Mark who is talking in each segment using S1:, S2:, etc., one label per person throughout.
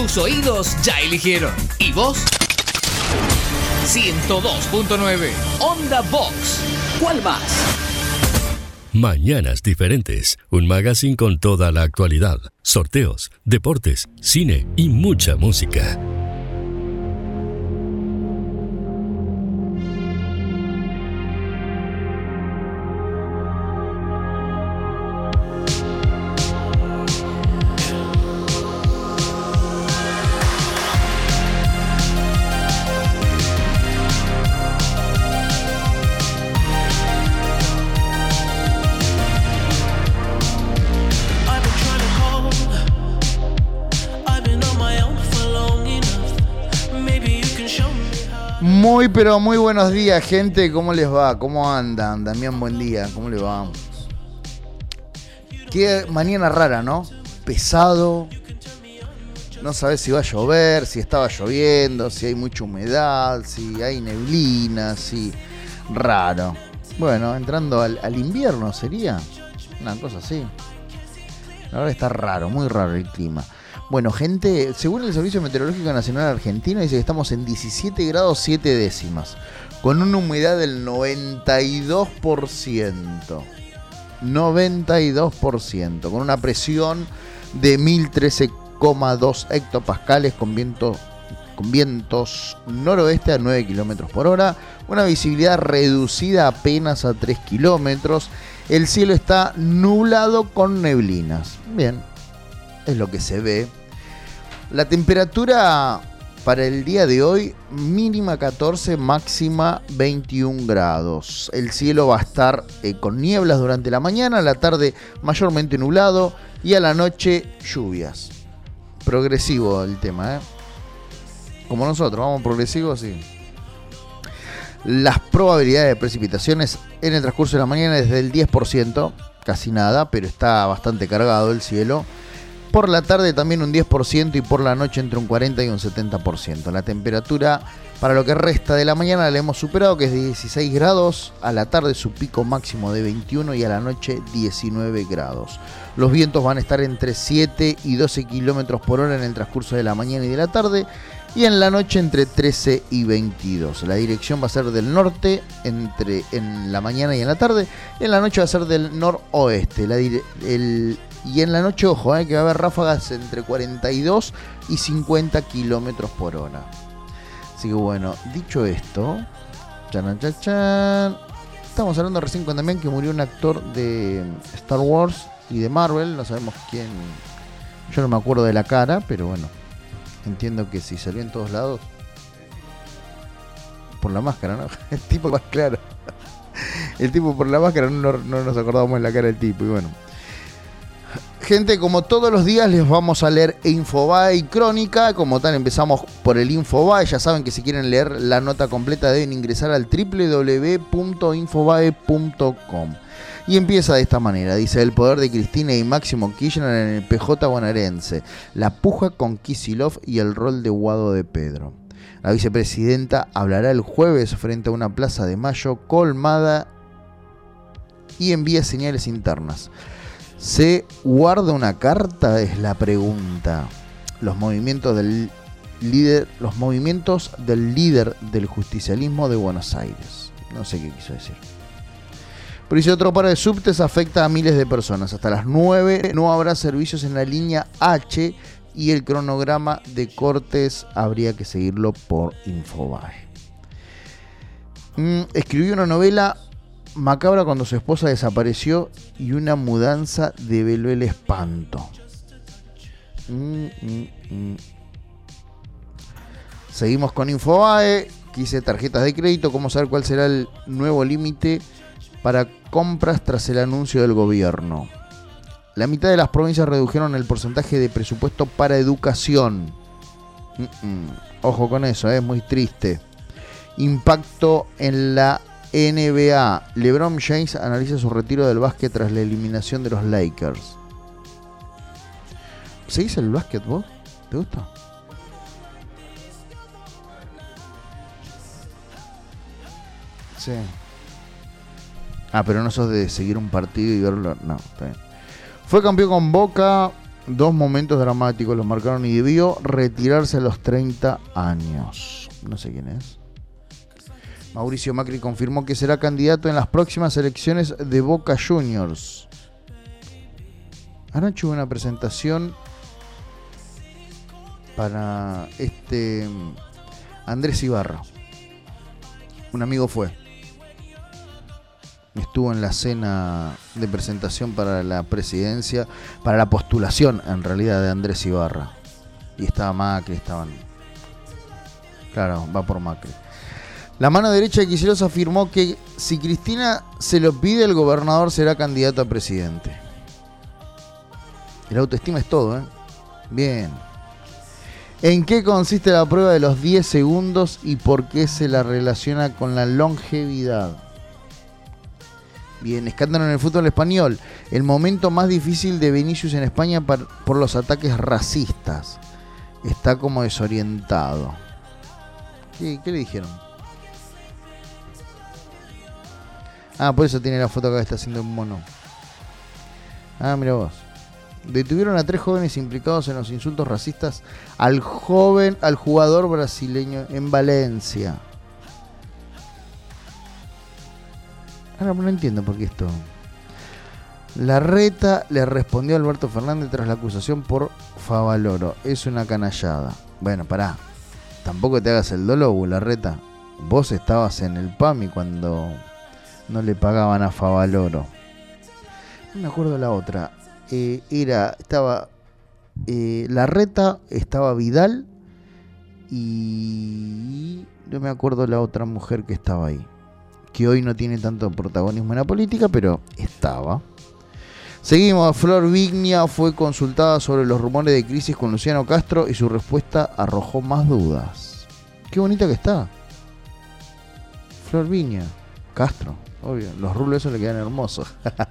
S1: Tus oídos ya eligieron. ¿Y vos? 102.9 Onda Box. ¿Cuál más?
S2: Mañanas Diferentes, un magazine con toda la actualidad, sorteos, deportes, cine y mucha música.
S3: Muy pero muy buenos días, gente. ¿Cómo les va? ¿Cómo andan? Damián, buen día. ¿Cómo le va? Qué mañana rara, ¿no? Pesado. No sabes si va a llover, si estaba lloviendo, si hay mucha humedad, si hay neblina, si... Raro. Bueno, entrando al invierno sería una cosa así. La verdad está raro, muy raro el clima. Bueno, gente, según el Servicio Meteorológico Nacional Argentino, dice que estamos en 17 grados 7 décimas, con una humedad del 92%. 92%, con una presión de 1013,2 hectopascales, con vientos noroeste a 9 kilómetros por hora, una visibilidad reducida apenas a 3 kilómetros. El cielo está nublado con neblinas. Bien, es lo que se ve. La temperatura para el día de hoy, mínima 14, máxima 21 grados. El cielo va a estar con nieblas durante la mañana, a la tarde mayormente nublado y a la noche lluvias. Progresivo el tema, ¿eh? Como nosotros, vamos progresivos, sí. Las probabilidades de precipitaciones en el transcurso de la mañana es del 10%, casi nada, pero está bastante cargado el cielo. Por la tarde también un 10% y por la noche entre un 40 y un 70%. La temperatura para lo que resta de la mañana la hemos superado, que es de 16 grados. A la tarde su pico máximo de 21 y a la noche 19 grados. Los vientos van a estar entre 7 y 12 kilómetros por hora en el transcurso de la mañana y de la tarde. Y en la noche entre 13 y 22. La dirección va a ser del norte en la mañana y en la tarde. Y en la noche va a ser del noroeste. Y en la noche, ojo, que va a haber ráfagas entre 42 y 50 kilómetros por hora. Así que bueno, dicho esto, estamos hablando recién con Damián que murió un actor de Star Wars y de Marvel. No sabemos quién, yo no me acuerdo de la cara, pero bueno, entiendo que si salió en todos lados, por la máscara, ¿no? El tipo más claro. El tipo por la máscara no nos acordábamos de la cara del tipo y bueno. Gente, como todos los días les vamos a leer Infobae y Crónica. Como tal, empezamos por el Infobae. Ya saben que si quieren leer la nota completa deben ingresar al www.infobae.com. Y empieza de esta manera. Dice: el poder de Cristina y Máximo Kirchner en el PJ bonaerense. La puja con Kicillof y el rol de Guado de Pedro. La vicepresidenta hablará el jueves frente a una plaza de Mayo colmada y envía señales internas. ¿Se guarda una carta? Es la pregunta. Los movimientos del líder del justicialismo de Buenos Aires. No sé qué quiso decir. Pero dice: otro paro de subtes afecta a miles de personas. Hasta las 9 no habrá servicios en la línea H y el cronograma de cortes habría que seguirlo por Infobae. Escribió una novela macabra cuando su esposa desapareció y una mudanza develó el espanto. Seguimos con Infobae. Quise tarjetas de crédito. ¿Cómo saber cuál será el nuevo límite para compras tras el anuncio del gobierno? La mitad de las provincias redujeron el porcentaje de presupuesto para educación. Ojo con eso, es muy triste. Impacto en la NBA. LeBron James analiza su retiro del básquet tras la eliminación de los Lakers. ¿Seguís el básquet vos? ¿Te gusta? Sí. Ah, pero no sos de seguir un partido y verlo. No, está bien. Fue campeón con Boca Dos momentos dramáticos los marcaron y debió retirarse a los 30 años. No sé quién es. Mauricio Macri confirmó que será candidato en las próximas elecciones de Boca Juniors. Anoche hubo una presentación para Andrés Ibarra. Un amigo fue. Estuvo en la cena de presentación para la presidencia, para la postulación en realidad de Andrés Ibarra. Y estaba Macri, Claro, va por Macri. La mano derecha de Kicillof afirmó que si Cristina se lo pide, el gobernador será candidato a presidente. El autoestima es todo, ¿eh? Bien. ¿En qué consiste la prueba de los 10 segundos y por qué se la relaciona con la longevidad? Bien, escándalo en el fútbol español. El momento más difícil de Vinicius en España por los ataques racistas. Está como desorientado. ¿Qué le dijeron? Ah, por eso tiene la foto acá que está haciendo un mono. Ah, mira vos. Detuvieron a 3 jóvenes implicados en los insultos racistas al jugador brasileño en Valencia. Ahora no entiendo por qué esto. Larreta le respondió a Alberto Fernández tras la acusación por Favaloro. Es una canallada. Bueno, pará. Tampoco te hagas el dolo, Larreta. Vos estabas en el PAMI cuando no le pagaban a Favaloro. No me acuerdo la otra. Estaba Larreta, estaba Vidal y no me acuerdo la otra mujer que estaba ahí, que hoy no tiene tanto protagonismo en la política, pero estaba. Seguimos. Flor Vigna fue consultada sobre los rumores de crisis con Luciano Castro y su respuesta arrojó más dudas. Qué bonita que está Flor Vigna. Castro, obvio, los rulos esos le quedan hermosos.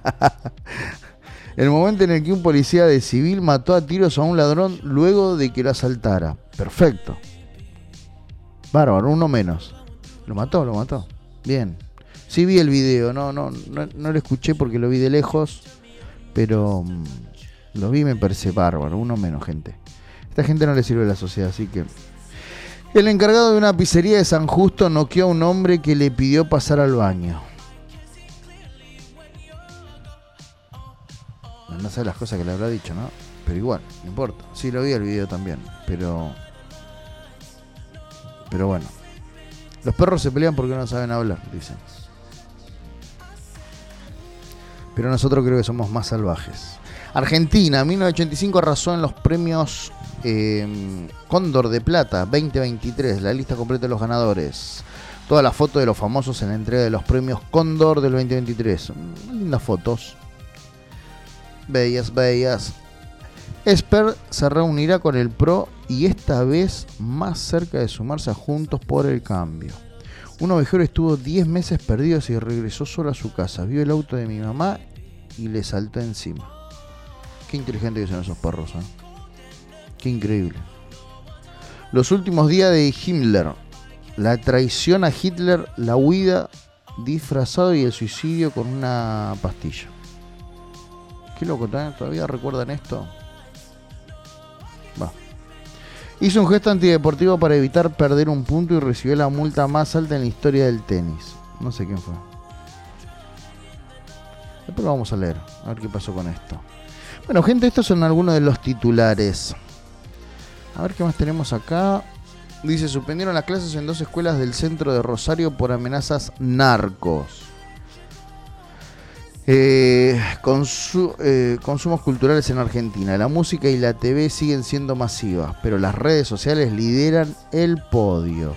S3: El momento en el que un policía de civil mató a tiros a un ladrón luego de que lo asaltara. Perfecto. Bárbaro, uno menos. Lo mató. Bien. Sí vi el video, no lo escuché porque lo vi de lejos, pero lo vi y me parece bárbaro. Uno menos, gente. Esta gente no le sirve a la sociedad, así que... El encargado de una pizzería de San Justo noqueó a un hombre que le pidió pasar al baño. No sé las cosas que le habrá dicho, ¿no? Pero igual, no importa. Sí, lo vi el video también, pero bueno. Los perros se pelean porque no saben hablar, dicen. Pero nosotros creo que somos más salvajes. Argentina, 1985 arrasó en los premios Cóndor de Plata 2023. La lista completa de los ganadores. Todas las fotos de los famosos en la entrega de los premios Cóndor del 2023. Lindas fotos. Bellas. Esper se reunirá con el PRO y esta vez más cerca de sumarse a Juntos por el Cambio. Un ovejero estuvo 10 meses perdido y regresó solo a su casa. Vio el auto de mi mamá y le saltó encima. Qué inteligente que son esos perros, ¿eh? Qué increíble. Los últimos días de Himmler. La traición a Hitler, la huida disfrazado y el suicidio con una pastilla. Qué loco, ¿todavía recuerdan esto? Va. Hizo un gesto antideportivo para evitar perder un punto y recibió la multa más alta en la historia del tenis. No sé quién fue. Después lo vamos a leer, a ver qué pasó con esto. Bueno, gente, estos son algunos de los titulares. A ver qué más tenemos acá. Dice, suspendieron las clases en 2 escuelas del centro de Rosario por amenazas narcos. Consumos culturales en Argentina. La música y la TV siguen siendo masivas, pero las redes sociales lideran el podio.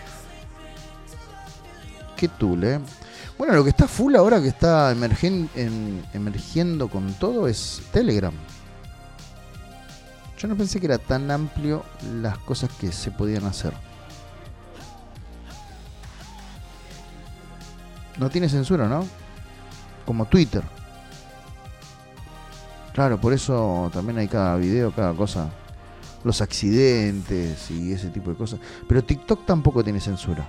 S3: Qué tule, ¿eh? Bueno, lo que está full ahora, que está emergiendo con todo, es Telegram. Yo no pensé que era tan amplio las cosas que se podían hacer. No tiene censura, ¿no? Como Twitter. Claro, por eso también hay cada video, cada cosa. Los accidentes y ese tipo de cosas. Pero TikTok tampoco tiene censura.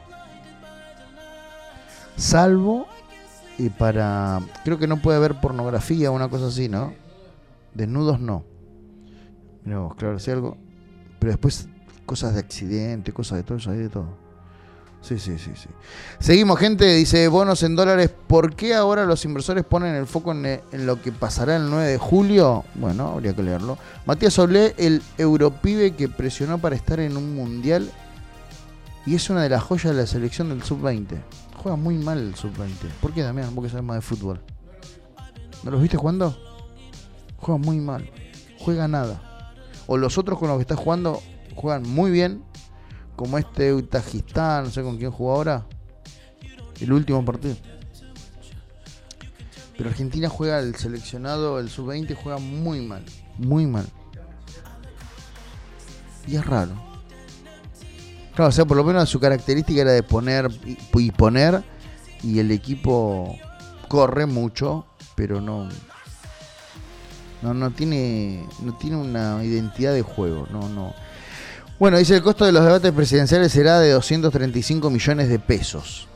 S3: Salvo para... Creo que no puede haber pornografía o una cosa así, ¿no? Desnudos no. Mirá vos, claro, sí algo. Pero después cosas de accidente, cosas de todo eso, hay de todo. Sí. Seguimos, gente, dice bonos en dólares. ¿Por qué ahora los inversores ponen el foco en lo que pasará el 9 de julio? Bueno, habría que leerlo. Matías Olé, el europibe que presionó para estar en un mundial y es una de las joyas de la selección del sub-20. Juega muy mal el sub-20. ¿Por qué, Damián? Vos que sabés más de fútbol. ¿No los viste jugando? Juega muy mal. Juega nada. O los otros con los que está jugando juegan muy bien, como Tajistán, no sé con quién jugó ahora, el último partido. Pero Argentina juega, el seleccionado, el sub-20 juega muy mal, y es raro. Claro, o sea, por lo menos su característica era de poner, y el equipo corre mucho, pero no tiene una identidad de juego, no. Bueno, dice el costo de los debates presidenciales será de 235 millones de pesos.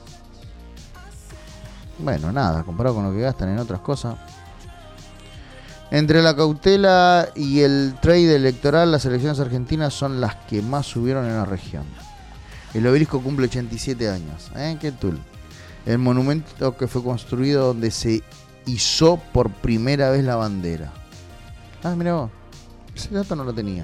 S3: Bueno, nada, comparado con lo que gastan en otras cosas. Entre la cautela y el trade electoral, las elecciones argentinas son las que más subieron en la región. El obelisco cumple 87 años. ¿Qué tul? El monumento que fue construido donde se izó por primera vez la bandera. Ah, mira vos. Ese dato no lo tenía.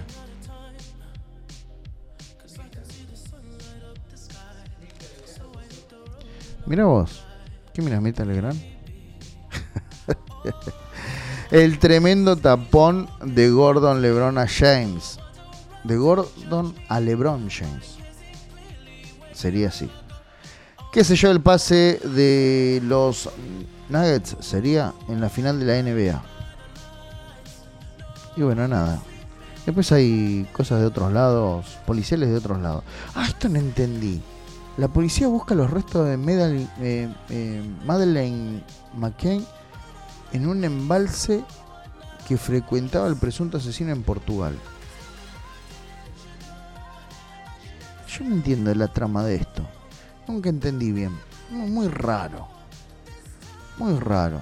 S3: Mira vos. ¿Qué miras, Mirta Legrand? El tremendo tapón de Gordon LeBron a James. De Gordon a LeBron James. Sería así. ¿Qué sé yo? El pase de los Nuggets sería en la final de la NBA. Y bueno, nada. Después hay cosas de otros lados, policiales de otros lados. Ah, esto no entendí. La policía busca los restos de Madeleine McCann en un embalse que frecuentaba el presunto asesino en Portugal. Yo no entiendo la trama de esto. Nunca entendí bien. Muy raro. Muy raro.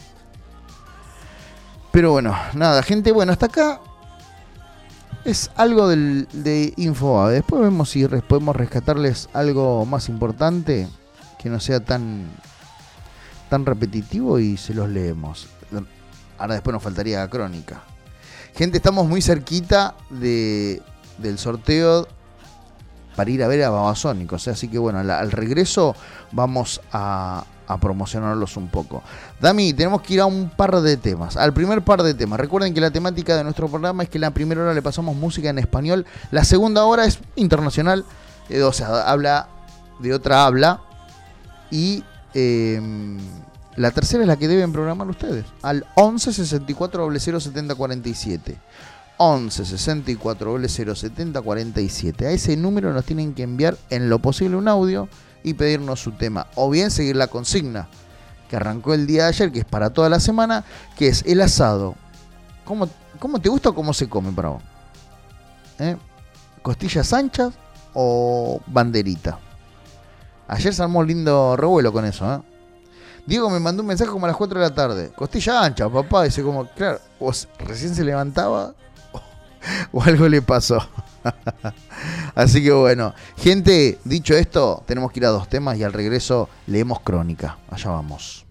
S3: Pero bueno, nada, gente. Bueno, hasta acá es algo de Infobae. Después vemos si podemos rescatarles algo más importante que no sea tan repetitivo y se los leemos. Ahora después nos faltaría la crónica. Gente, estamos muy cerquita del sorteo para ir a ver a Babasónicos, así que bueno, al regreso vamos a promocionarlos un poco. Dami, tenemos que ir a un par de temas. Al primer par de temas. Recuerden que la temática de nuestro programa es que en la primera hora le pasamos música en español, la segunda hora es internacional, o sea, habla de otra habla, y la tercera es la que deben programar ustedes al 11 64 00 70 47. 11 64 00 70 47. A ese número nos tienen que enviar en lo posible un audio y pedirnos su tema, o bien seguir la consigna que arrancó el día de ayer, que es para toda la semana, que es el asado. ¿Cómo te gusta o cómo se come para vos? ¿Costillas anchas o banderita? Ayer se armó un lindo revuelo con eso. Diego me mandó un mensaje como a las 4 de la tarde. Costilla ancha, papá. Dice como, claro, o recién se levantaba o algo le pasó. Así que bueno, gente, dicho esto, tenemos que ir a 2 temas y al regreso leemos crónica. Allá vamos.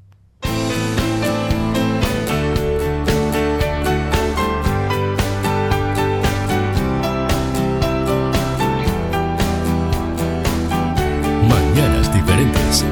S2: Mañanas diferentes.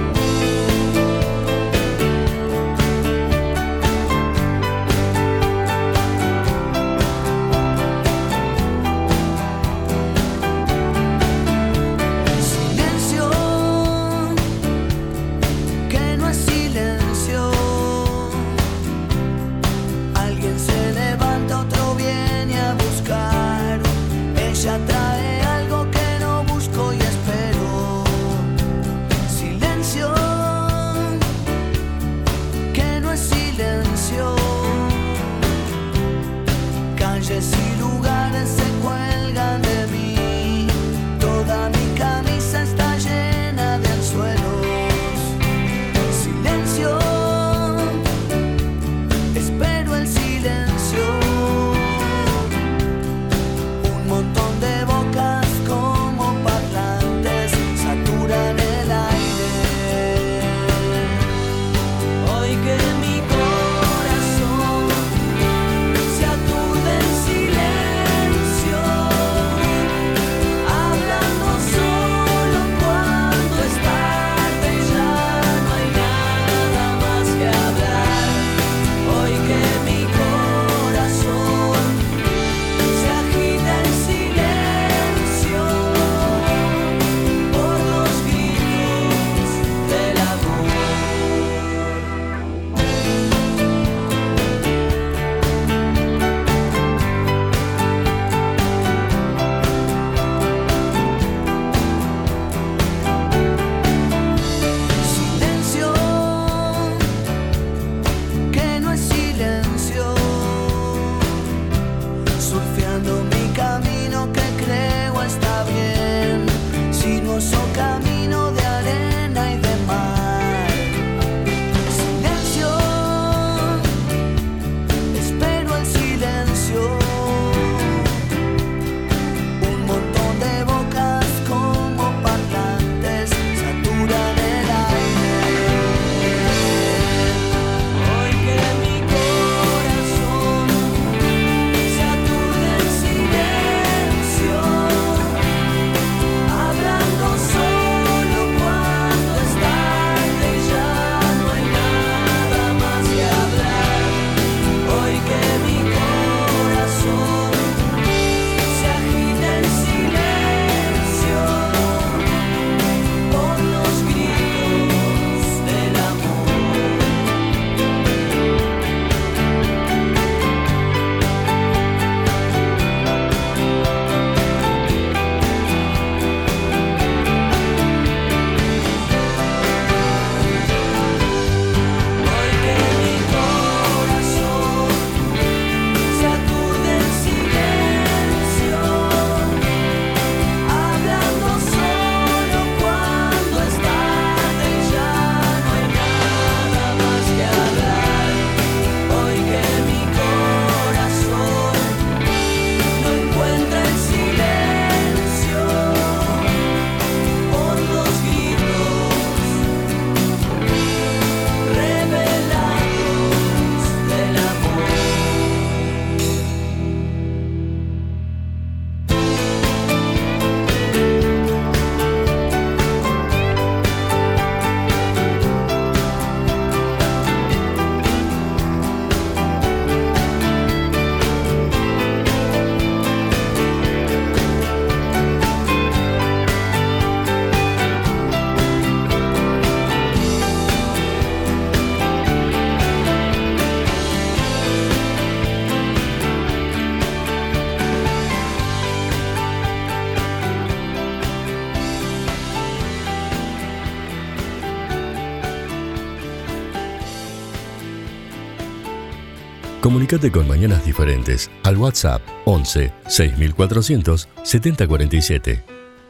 S2: Comunicate con Mañanas Diferentes al WhatsApp 11 6400 7047.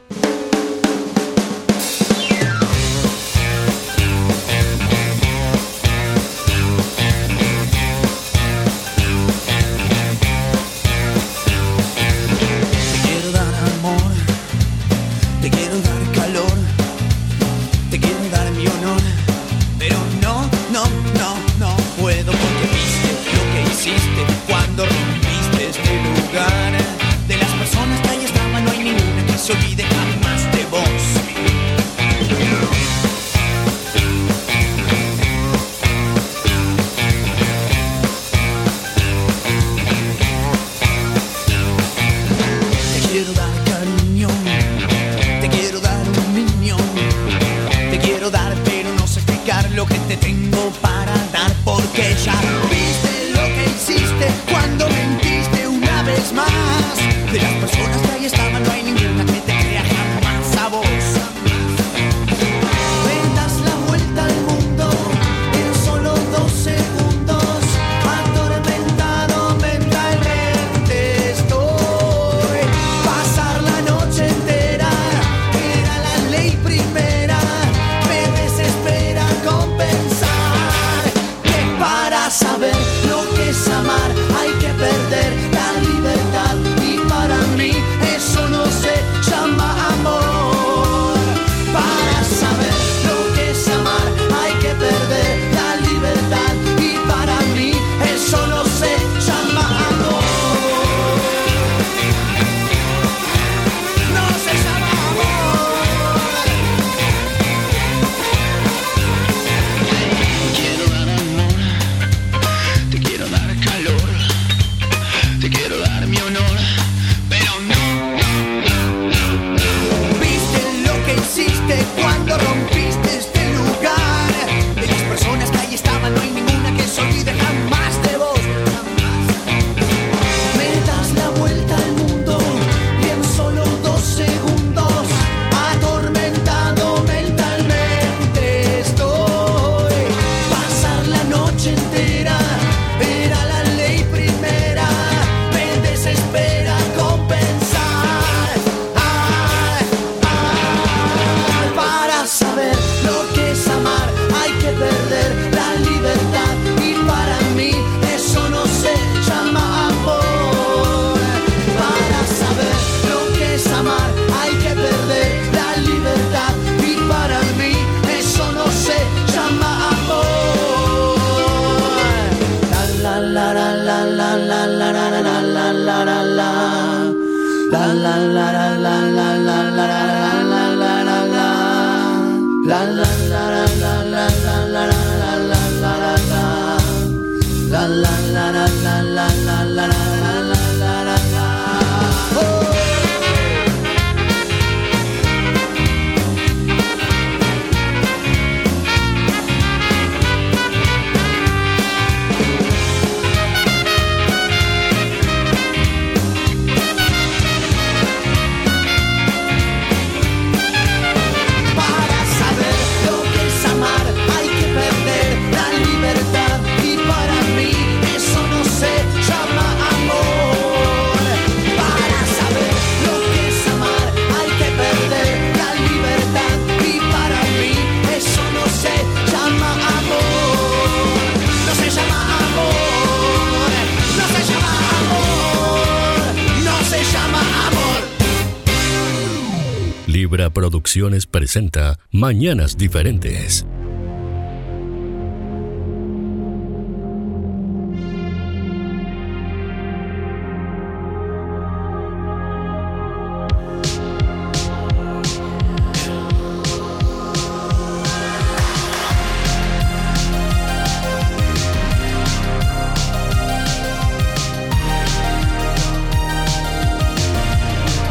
S2: Libra Producciones presenta Mañanas Diferentes.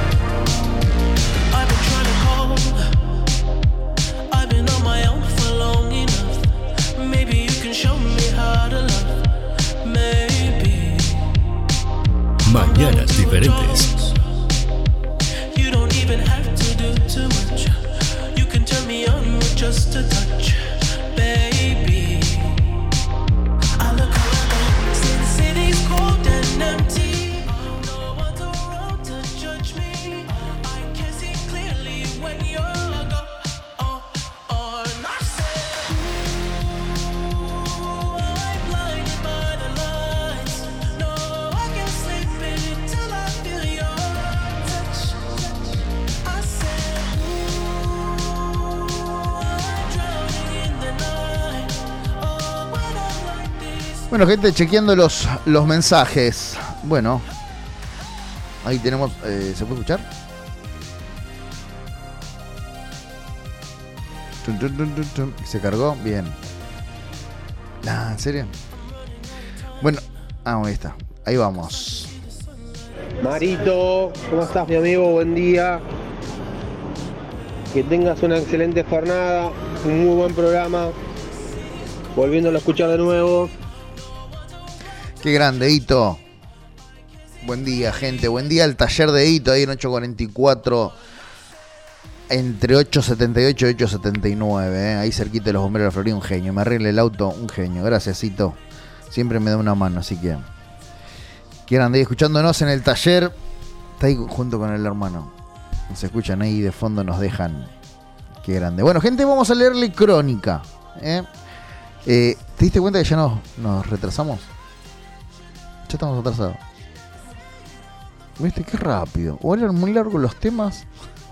S4: I've been on my own for long.
S3: Bueno, gente, chequeando los mensajes. Bueno, ahí tenemos. ¿Se puede escuchar? Se cargó, bien. ¿En serio? Bueno, ahí está. Ahí vamos.
S4: Marito, ¿cómo estás, mi amigo? Buen día. Que tengas una excelente jornada, un muy buen programa. Volviéndolo a escuchar de nuevo.
S3: Qué grande, Hito. Buen día, gente. Buen día al taller de Hito ahí en 844. Entre 878 y 879. Ahí cerquita de los bomberos de la Florida. Un genio. Me arregle el auto. Un genio. Gracias, Hito. Siempre me da una mano, así que. Qué grande. Ahí escuchándonos en el taller. Está ahí junto con el hermano. Se escuchan ahí de fondo, nos dejan. Qué grande. Bueno, gente, vamos a leerle Crónica. ¿Te diste cuenta que ya nos retrasamos? Ya estamos atrasados. ¿Viste? Qué rápido. ¿O eran muy largos los temas?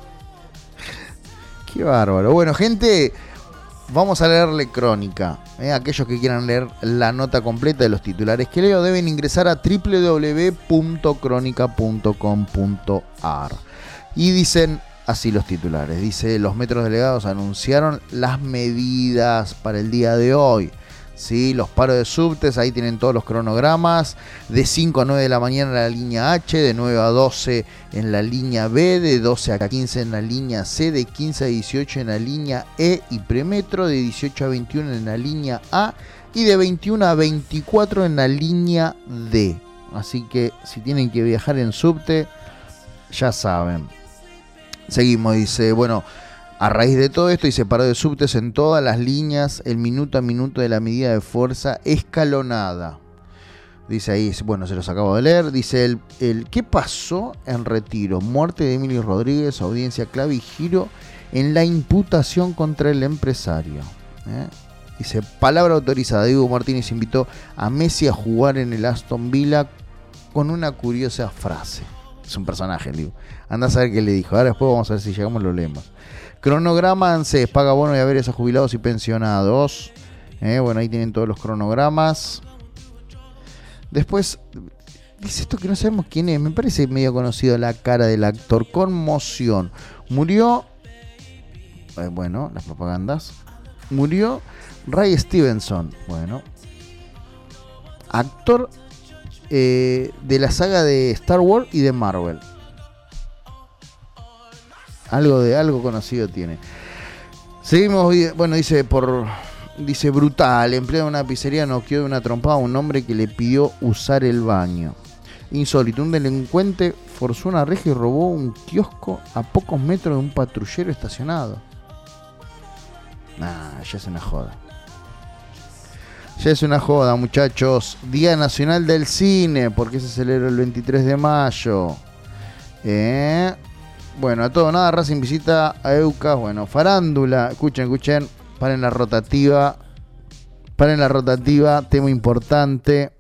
S3: Qué bárbaro. Bueno, gente, vamos a leerle Crónica. Aquellos que quieran leer la nota completa de los titulares que leo deben ingresar a www.cronica.com.ar. Y dicen así los titulares. Dice: los metros delegados anunciaron las medidas para el día de hoy. Sí, los paros de subtes, ahí tienen todos los cronogramas. De 5 a 9 de la mañana en la línea H, de 9 a 12 en la línea B, de 12 a 15 en la línea C, de 15 a 18 en la línea E y premetro, de 18 a 21 en la línea A y de 21 a 24 en la línea D. Así que si tienen que viajar en subte, ya saben. Seguimos, dice, bueno, a raíz de todo esto, dice, paro de subtes en todas las líneas, el minuto a minuto de la medida de fuerza escalonada. Dice ahí, bueno, se los acabo de leer. Dice, ¿qué pasó en Retiro? Muerte de Emily Rodríguez, audiencia clave y giro en la imputación contra el empresario. Dice, palabra autorizada. Diego Martínez invitó a Messi a jugar en el Aston Villa con una curiosa frase. Es un personaje, Liu. Andá a saber qué le dijo. Ahora después vamos a ver si llegamos, lo leemos. Cronograma ANSES, paga bono y haberes a jubilados y pensionados. Bueno, ahí tienen todos los cronogramas. Después, dice esto que no sabemos quién es. Me parece medio conocido la cara del actor. Conmoción. Murió, bueno, las propagandas. Murió Ray Stevenson. Bueno, actor de la saga de Star Wars y de Marvel. Algo conocido tiene. Seguimos, bueno, dice brutal, empleado de una pizzería noqueó de una trompada a un hombre que le pidió usar el baño. Insólito, un delincuente forzó una reja y robó un kiosco a pocos metros de un patrullero estacionado. Ya es una joda. Ya es una joda, muchachos. Día Nacional del Cine, porque se celebra el 23 de mayo. Bueno, a todo nada, Racing visita a Eucas. Bueno, farándula. Escuchen. Paren la rotativa. Tema importante.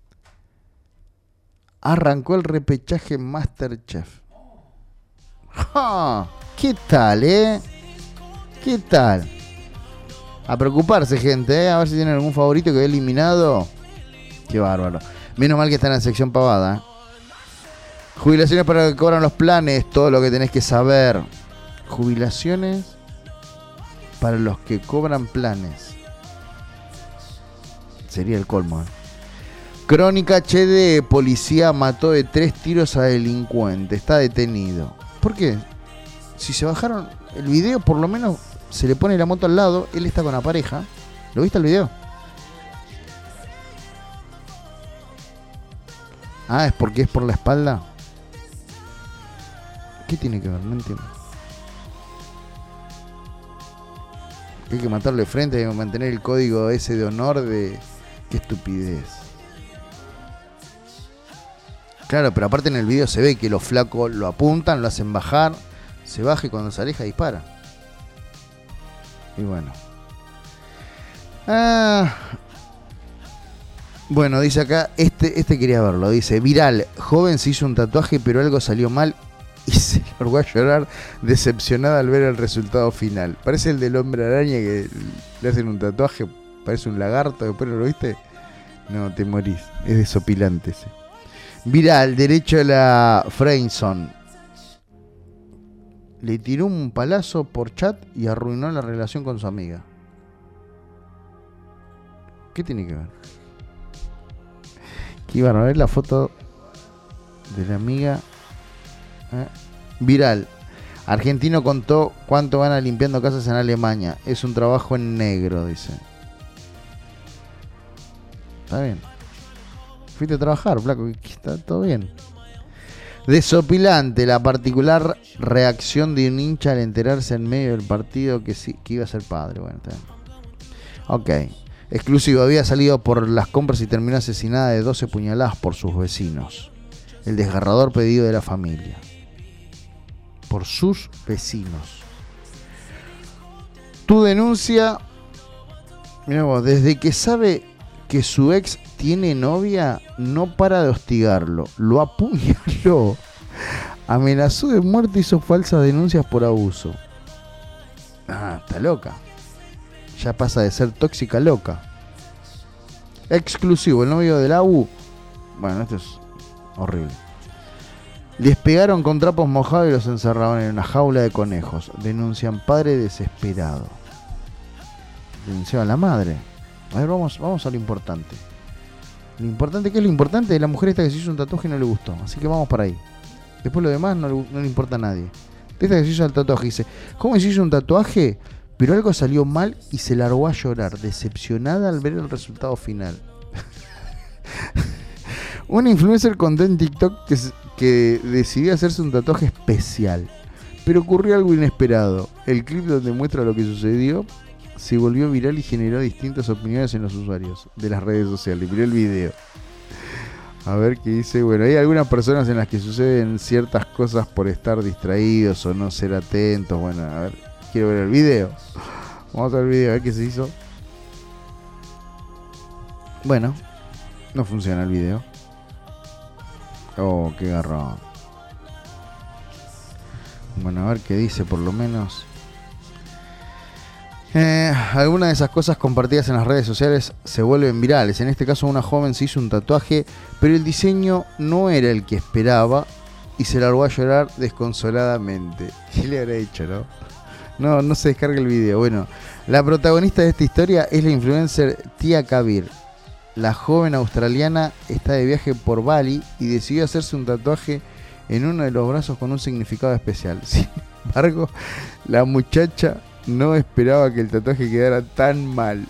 S3: Arrancó el repechaje Masterchef. ¿Qué tal, ¿Qué tal? A preocuparse, gente, A ver si tienen algún favorito que haya eliminado. Qué bárbaro. Menos mal que está en la sección pavada, Jubilaciones para los que cobran los planes, todo lo que tenés que saber. Jubilaciones para los que cobran planes. Sería el colmo, Crónica HD, policía mató de 3 tiros a delincuente. Está detenido. ¿Por qué? Si se bajaron el video, por lo menos se le pone la moto al lado. Él está con la pareja. ¿Lo viste el video? ¿Es porque es por la espalda? ¿Qué tiene que ver? No entiendo. Hay que matarlo de frente, hay que mantener el código ese de honor de... Qué estupidez. Claro, pero aparte en el video se ve que los flacos lo apuntan, lo hacen bajar, se baja y cuando se aleja dispara. Y bueno. Bueno, dice acá, este quería verlo, dice, viral, joven se hizo un tatuaje pero algo salió mal y se largó a llorar decepcionada al ver el resultado final. Parece el del Hombre Araña que le hacen un tatuaje, parece un lagarto, después no lo viste. No, te morís. Es desopilante ese. Viral, derecho a la friendzone. Le tiró un palazo por chat y arruinó la relación con su amiga. ¿Qué tiene que ver? Que iban a ver la foto de la amiga. Viral. Argentino contó cuánto gana limpiando casas en Alemania. Es un trabajo en negro, dice. Está bien. Fuiste a trabajar, flaco. Está todo bien. Desopilante la particular reacción de un hincha al enterarse en medio del partido que iba a ser padre. Bueno, está bien. Ok. Exclusivo. Había salido por las compras y terminó asesinada de 12 puñaladas por sus vecinos. El desgarrador pedido de la familia. Por sus vecinos. Tu denuncia. Mirá vos, desde que sabe que su ex tiene novia, no para de hostigarlo. Lo apuñaló. Amenazó de muerte y hizo falsas denuncias por abuso. Ah, está loca. Ya pasa de ser tóxica loca. Exclusivo, el novio de la U. Bueno, esto es horrible. Les pegaron con trapos mojados y los encerraron en una jaula de conejos. Denuncian padre desesperado. Denunciaban a la madre. A ver, vamos a lo importante. Lo importante, ¿qué es lo importante? La mujer esta que se hizo un tatuaje y no le gustó. Así que vamos para ahí. Después lo demás no le importa a nadie. Esta que se hizo el tatuaje dice, ¿cómo se hizo un tatuaje? Pero algo salió mal y se largó a llorar, decepcionada al ver el resultado final. Una influencer contó en TikTok que decidió hacerse un tatuaje especial. Pero ocurrió algo inesperado. El clip donde muestra lo que sucedió se volvió viral y generó distintas opiniones en los usuarios de las redes sociales. Miró el video. A ver qué dice. Bueno, hay algunas personas en las que suceden ciertas cosas por estar distraídos o no ser atentos. Bueno, a ver, quiero ver el video. Vamos a ver el video, a ver qué se hizo. Bueno, no funciona el video. Oh, qué garrón. Bueno, a ver qué dice por lo menos. Algunas de esas cosas compartidas en las redes sociales se vuelven virales. En este caso una joven se hizo un tatuaje, pero el diseño no era el que esperaba y se largó a llorar desconsoladamente. ¿Qué le habrá hecho, no? No se descarga el video. Bueno, la protagonista de esta historia es la influencer Tia Kabir. La joven australiana está de viaje por Bali y decidió hacerse un tatuaje en uno de los brazos con un significado especial. Sin embargo, la muchacha no esperaba que el tatuaje quedara tan mal.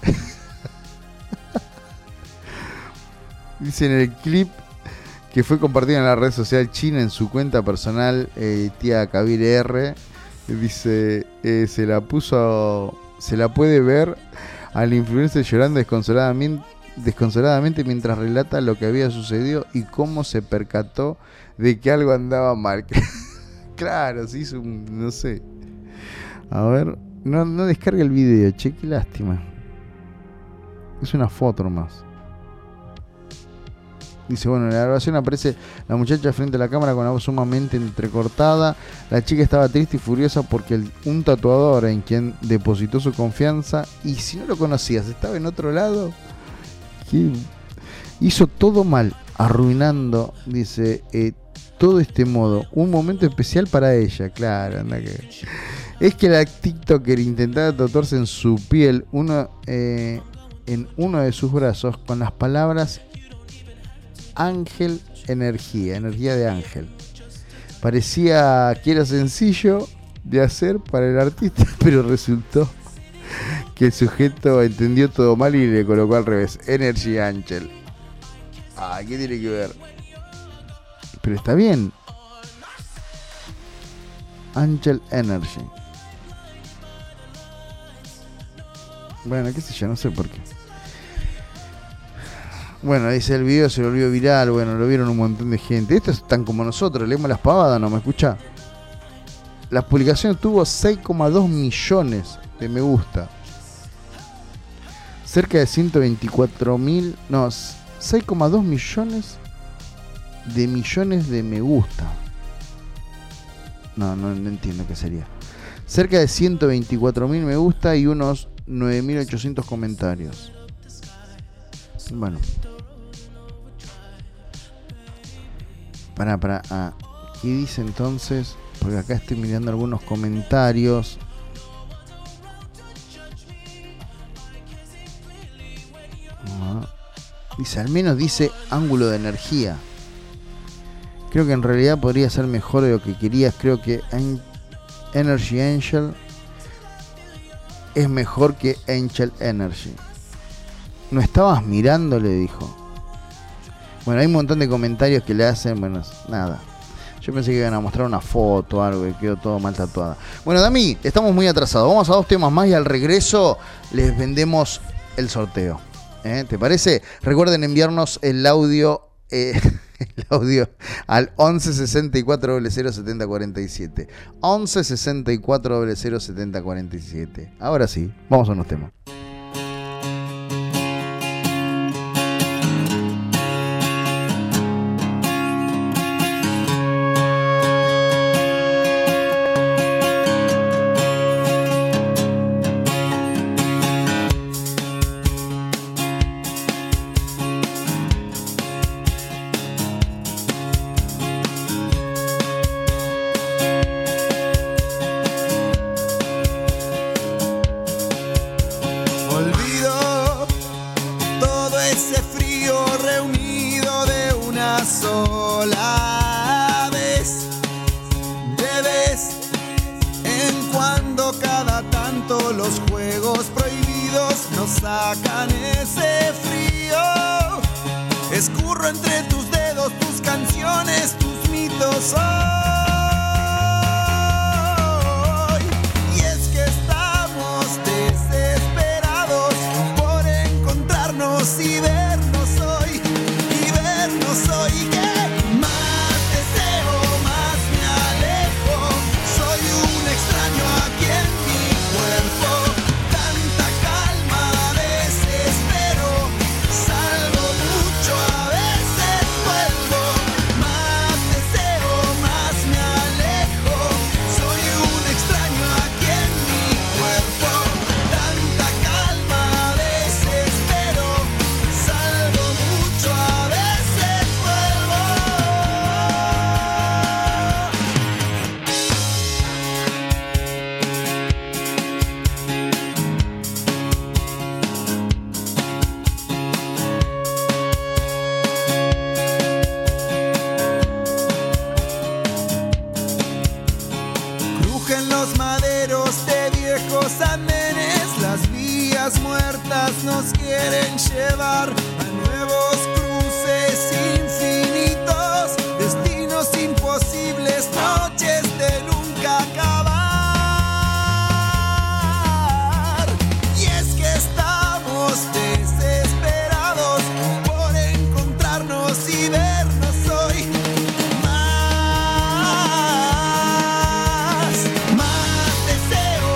S3: Dice en el clip que fue compartido en la red social china en su cuenta personal, Tia Kabir R. Dice, se la puede ver al influencer llorando desconsoladamente mientras relata lo que había sucedido y cómo se percató de que algo andaba mal. Claro, se hizo un, no sé. A ver, no descarga el video, che, qué lástima. Es una foto nomás. Dice, bueno, en la grabación aparece la muchacha frente a la cámara con la voz sumamente entrecortada. La chica estaba triste y furiosa porque un tatuador en quien depositó su confianza, y si no lo conocías, estaba en otro lado, que hizo todo mal, arruinando, dice, todo este modo. Un momento especial para ella, claro, anda que... Es que la TikToker intentaba tatuarse en su piel en uno de sus brazos con las palabras Ángel Energía de ángel. Parecía que era sencillo de hacer para el artista, pero resultó que el sujeto entendió todo mal y le colocó al revés, Energy Angel. Ah, ¿qué tiene que ver? Pero está bien. Angel Energy. Bueno, qué sé yo, no sé por qué. Bueno, dice el video se volvió viral. Bueno, lo vieron un montón de gente. Estos están como nosotros, leemos las pavadas, ¿no me escucha? La publicación tuvo 6,2 millones de me gusta. Cerca de 124.000... No, 6,2 millones de me gusta. No entiendo qué sería. Cerca de 124.000 me gusta y unos 9.800 comentarios. Bueno, ¿Qué dice entonces? Porque acá estoy mirando algunos comentarios. Dice, al menos dice ángulo de energía. Creo que en realidad podría ser mejor de lo que querías. Creo que Energy Angel es mejor que Angel Energy. ¿No estabas mirando? Le dijo. Bueno, hay un montón de comentarios que le hacen. Bueno, nada. Yo pensé que iban a mostrar una foto o algo, que quedó todo mal tatuada. Bueno, Dami, estamos muy atrasados. Vamos a 2 temas más y al regreso les vendemos el sorteo. ¿Te parece? Recuerden enviarnos el audio al 11 64 00 70 47. 11 64 00 70 47. Ahora sí, vamos a unos temas.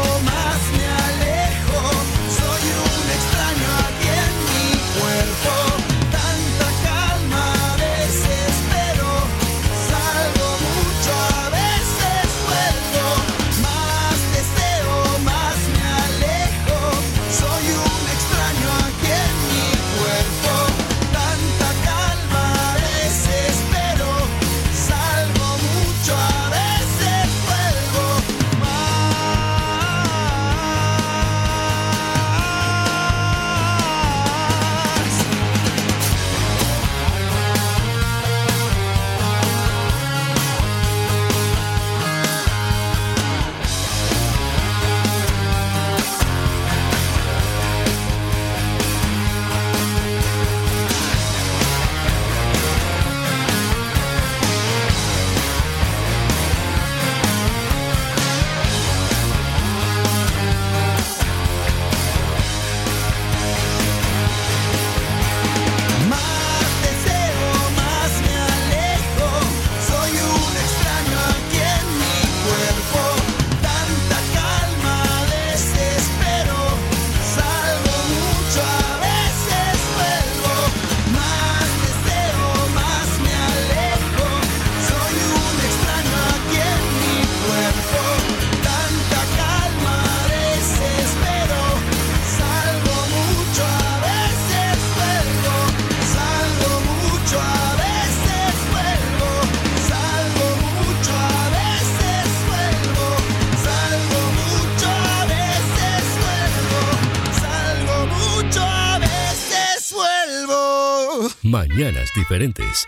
S5: Soy un extraño aquí en mi cuerpo.
S2: Mañanas diferentes.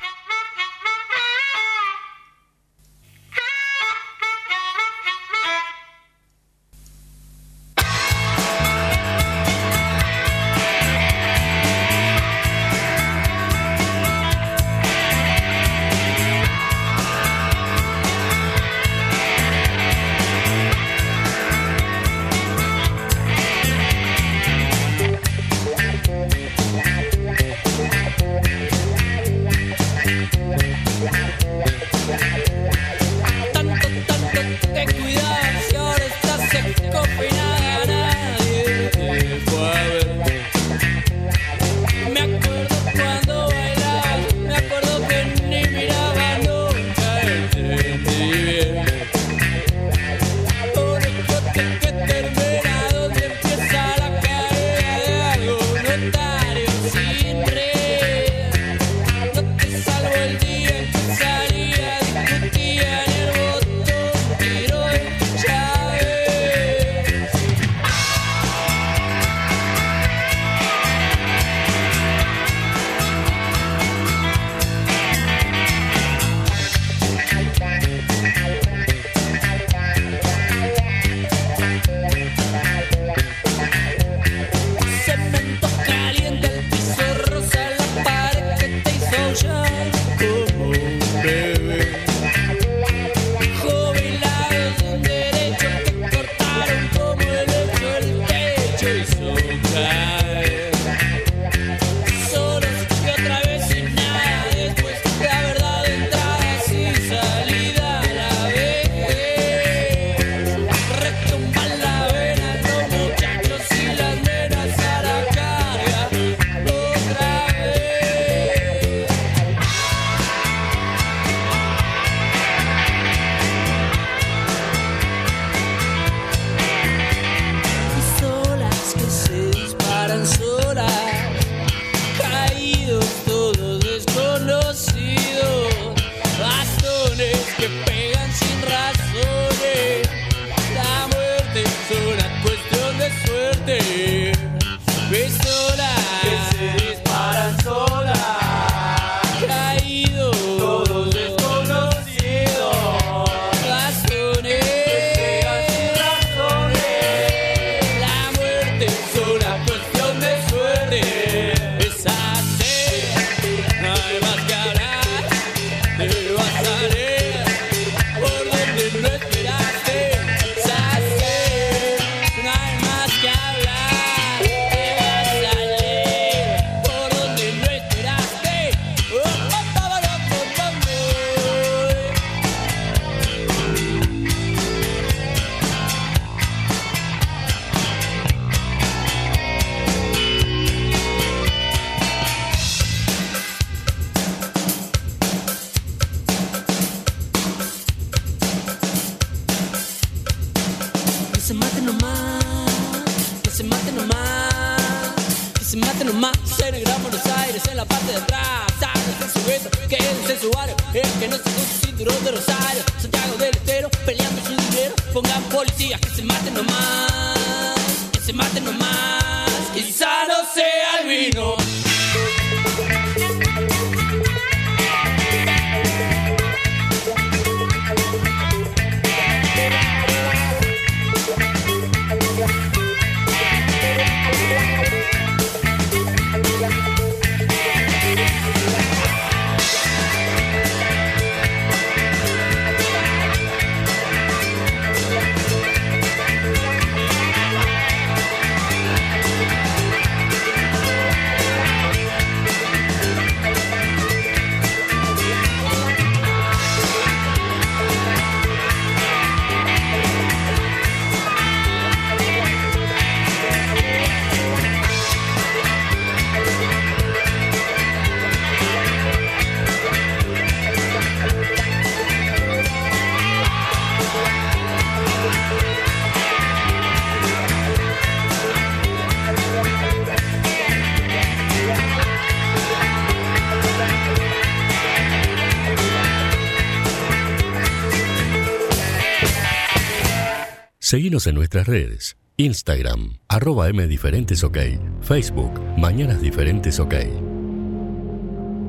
S2: Seguinos en nuestras redes. Instagram, @mdiferentesok. Facebook, Mañanas Diferentes OK.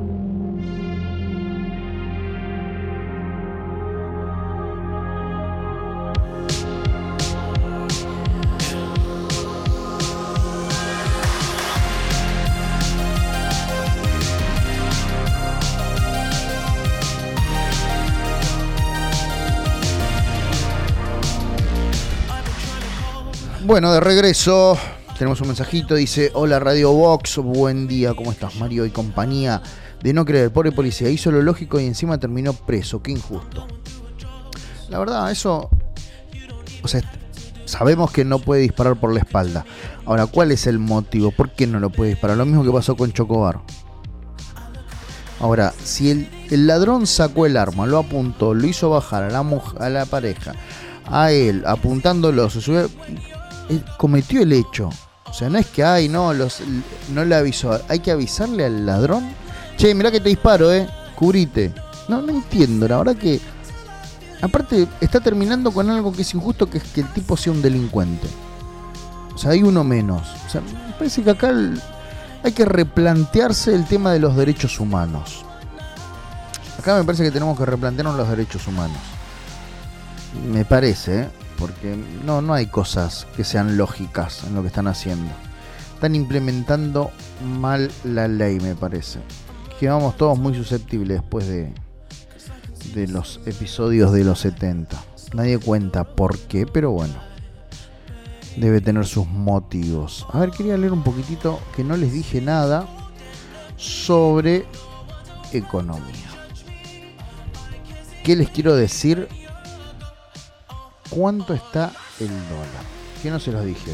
S3: Bueno, de regreso, tenemos un mensajito, dice: hola Radio Vox, buen día, ¿cómo estás, Mario y compañía? De no creer, pobre policía, hizo lo lógico y encima terminó preso, qué injusto. La verdad, eso, o sea, sabemos que no puede disparar por la espalda. Ahora, ¿cuál es el motivo? ¿Por qué no lo puede disparar? Lo mismo que pasó con Chocobar. Ahora, si el ladrón sacó el arma, lo apuntó, lo hizo bajar a la pareja, a él, apuntándolo, se subió, cometió el hecho. O sea, no es que, no le avisó. Hay que avisarle al ladrón. Che, mirá que te disparo, cubrite. No entiendo, la verdad que... Aparte, está terminando con algo que es injusto, que es que el tipo sea un delincuente. O sea, hay uno menos. O sea, me parece que acá hay que replantearse el tema de los derechos humanos. Acá me parece que tenemos que replantearnos los derechos humanos. Me parece, porque no hay cosas que sean lógicas en lo que están haciendo. Están implementando mal la ley, me parece. Quedamos todos muy susceptibles después de los episodios de los 70. Nadie cuenta por qué, pero bueno, debe tener sus motivos. A ver, quería leer un poquitito, que no les dije nada sobre economía. ¿Qué les quiero decir? ¿Cuánto está el dólar? Que no se los dije hoy.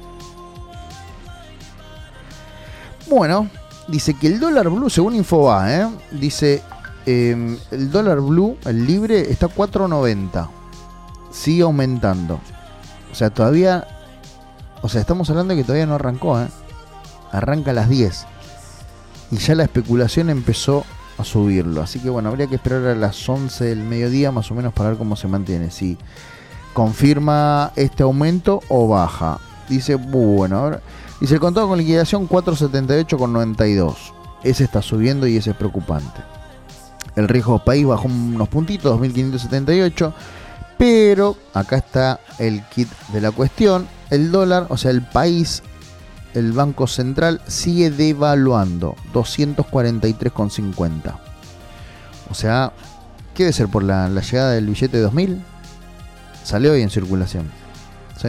S3: Bueno, dice que el dólar blue, según Infobae, dice... el dólar blue, el libre, está 4.90. Sigue aumentando. O sea, todavía... O sea, estamos hablando de que todavía no arrancó, Arranca a las 10. Y ya la especulación empezó a subirlo. Así que bueno, habría que esperar a las 11 del mediodía más o menos para ver cómo se mantiene. Si confirma este aumento o baja. Dice, bueno, ahora... Dice, el contado con liquidación 4.78,92. Ese está subiendo y ese es preocupante. El riesgo país bajó unos puntitos, 2.578. Pero acá está el kit de la cuestión. El dólar, o sea, el país, el Banco Central sigue devaluando, 243,50. O sea, ¿qué debe ser por la llegada del billete de 2000? Salió hoy en circulación. Sí.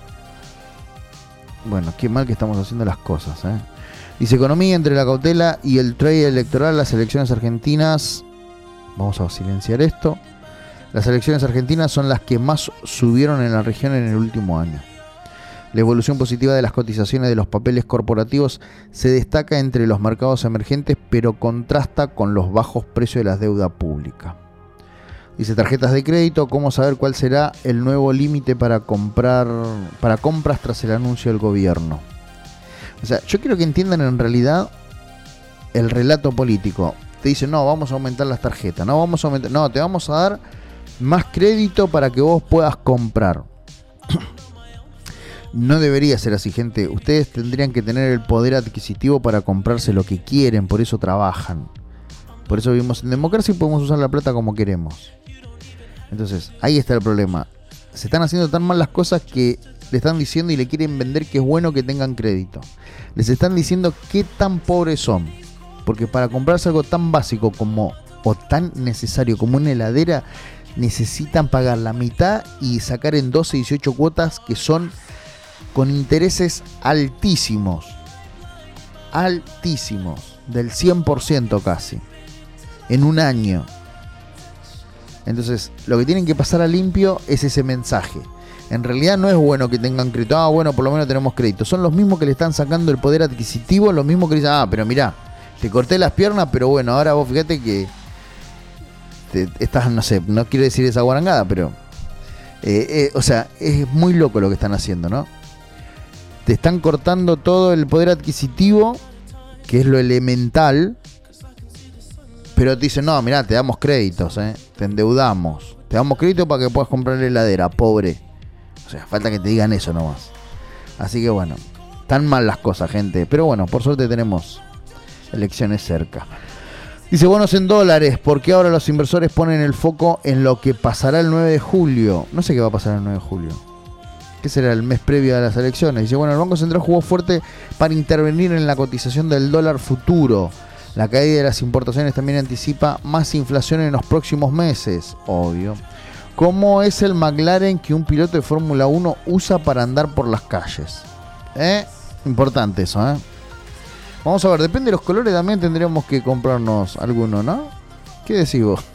S3: Bueno, qué mal que estamos haciendo las cosas, Dice, economía, entre la cautela y el trade electoral, las elecciones argentinas... Vamos a silenciar esto. Las elecciones argentinas son las que más subieron en la región en el último año. La evolución positiva de las cotizaciones de los papeles corporativos se destaca entre los mercados emergentes, pero contrasta con los bajos precios de la deuda pública. Dice, tarjetas de crédito, ¿cómo saber cuál será el nuevo límite para compras tras el anuncio del gobierno? O sea, yo quiero que entiendan en realidad el relato político. Te dicen, no, vamos a aumentar las tarjetas, no, te vamos a dar más crédito para que vos puedas comprar. No debería ser así, gente. Ustedes tendrían que tener el poder adquisitivo para comprarse lo que quieren, por eso trabajan. Por eso vivimos en democracia y podemos usar la plata como queremos. Entonces, ahí está el problema. Se están haciendo tan mal las cosas que le están diciendo y le quieren vender que es bueno que tengan crédito. Les están diciendo qué tan pobres son. Porque para comprarse algo tan básico como o tan necesario como una heladera, necesitan pagar la mitad y sacar en 12, 18 cuotas que son con intereses altísimos. Altísimos. Del 100% casi. En un año. Entonces, lo que tienen que pasar a limpio es ese mensaje. En realidad no es bueno que tengan crédito. Bueno, por lo menos tenemos crédito. Son los mismos que le están sacando el poder adquisitivo, los mismos que dicen, pero mirá, te corté las piernas, pero bueno, ahora vos fíjate que estás, no sé, no quiero decir esa guarangada, pero o sea, es muy loco lo que están haciendo, ¿no? Te están cortando todo el poder adquisitivo, que es lo elemental, pero te dicen, no, mirá, te damos créditos, te endeudamos, te damos crédito para que puedas comprar la heladera, pobre. O sea, falta que te digan eso nomás. Así que bueno, están mal las cosas, gente, pero bueno, por suerte tenemos elecciones cerca. Dice, bonos en dólares, porque ahora los inversores ponen el foco en lo que pasará el 9 de julio. No sé qué va a pasar el 9 de julio. ¿Qué será el mes previo a las elecciones? Dice, bueno, el Banco Central jugó fuerte para intervenir en la cotización del dólar futuro. La caída de las importaciones también anticipa más inflación en los próximos meses, obvio. ¿Cómo es el McLaren que un piloto de Fórmula 1 usa para andar por las calles? Importante eso, Vamos a ver, depende de los colores, también tendríamos que comprarnos alguno, ¿no? ¿Qué decís vos?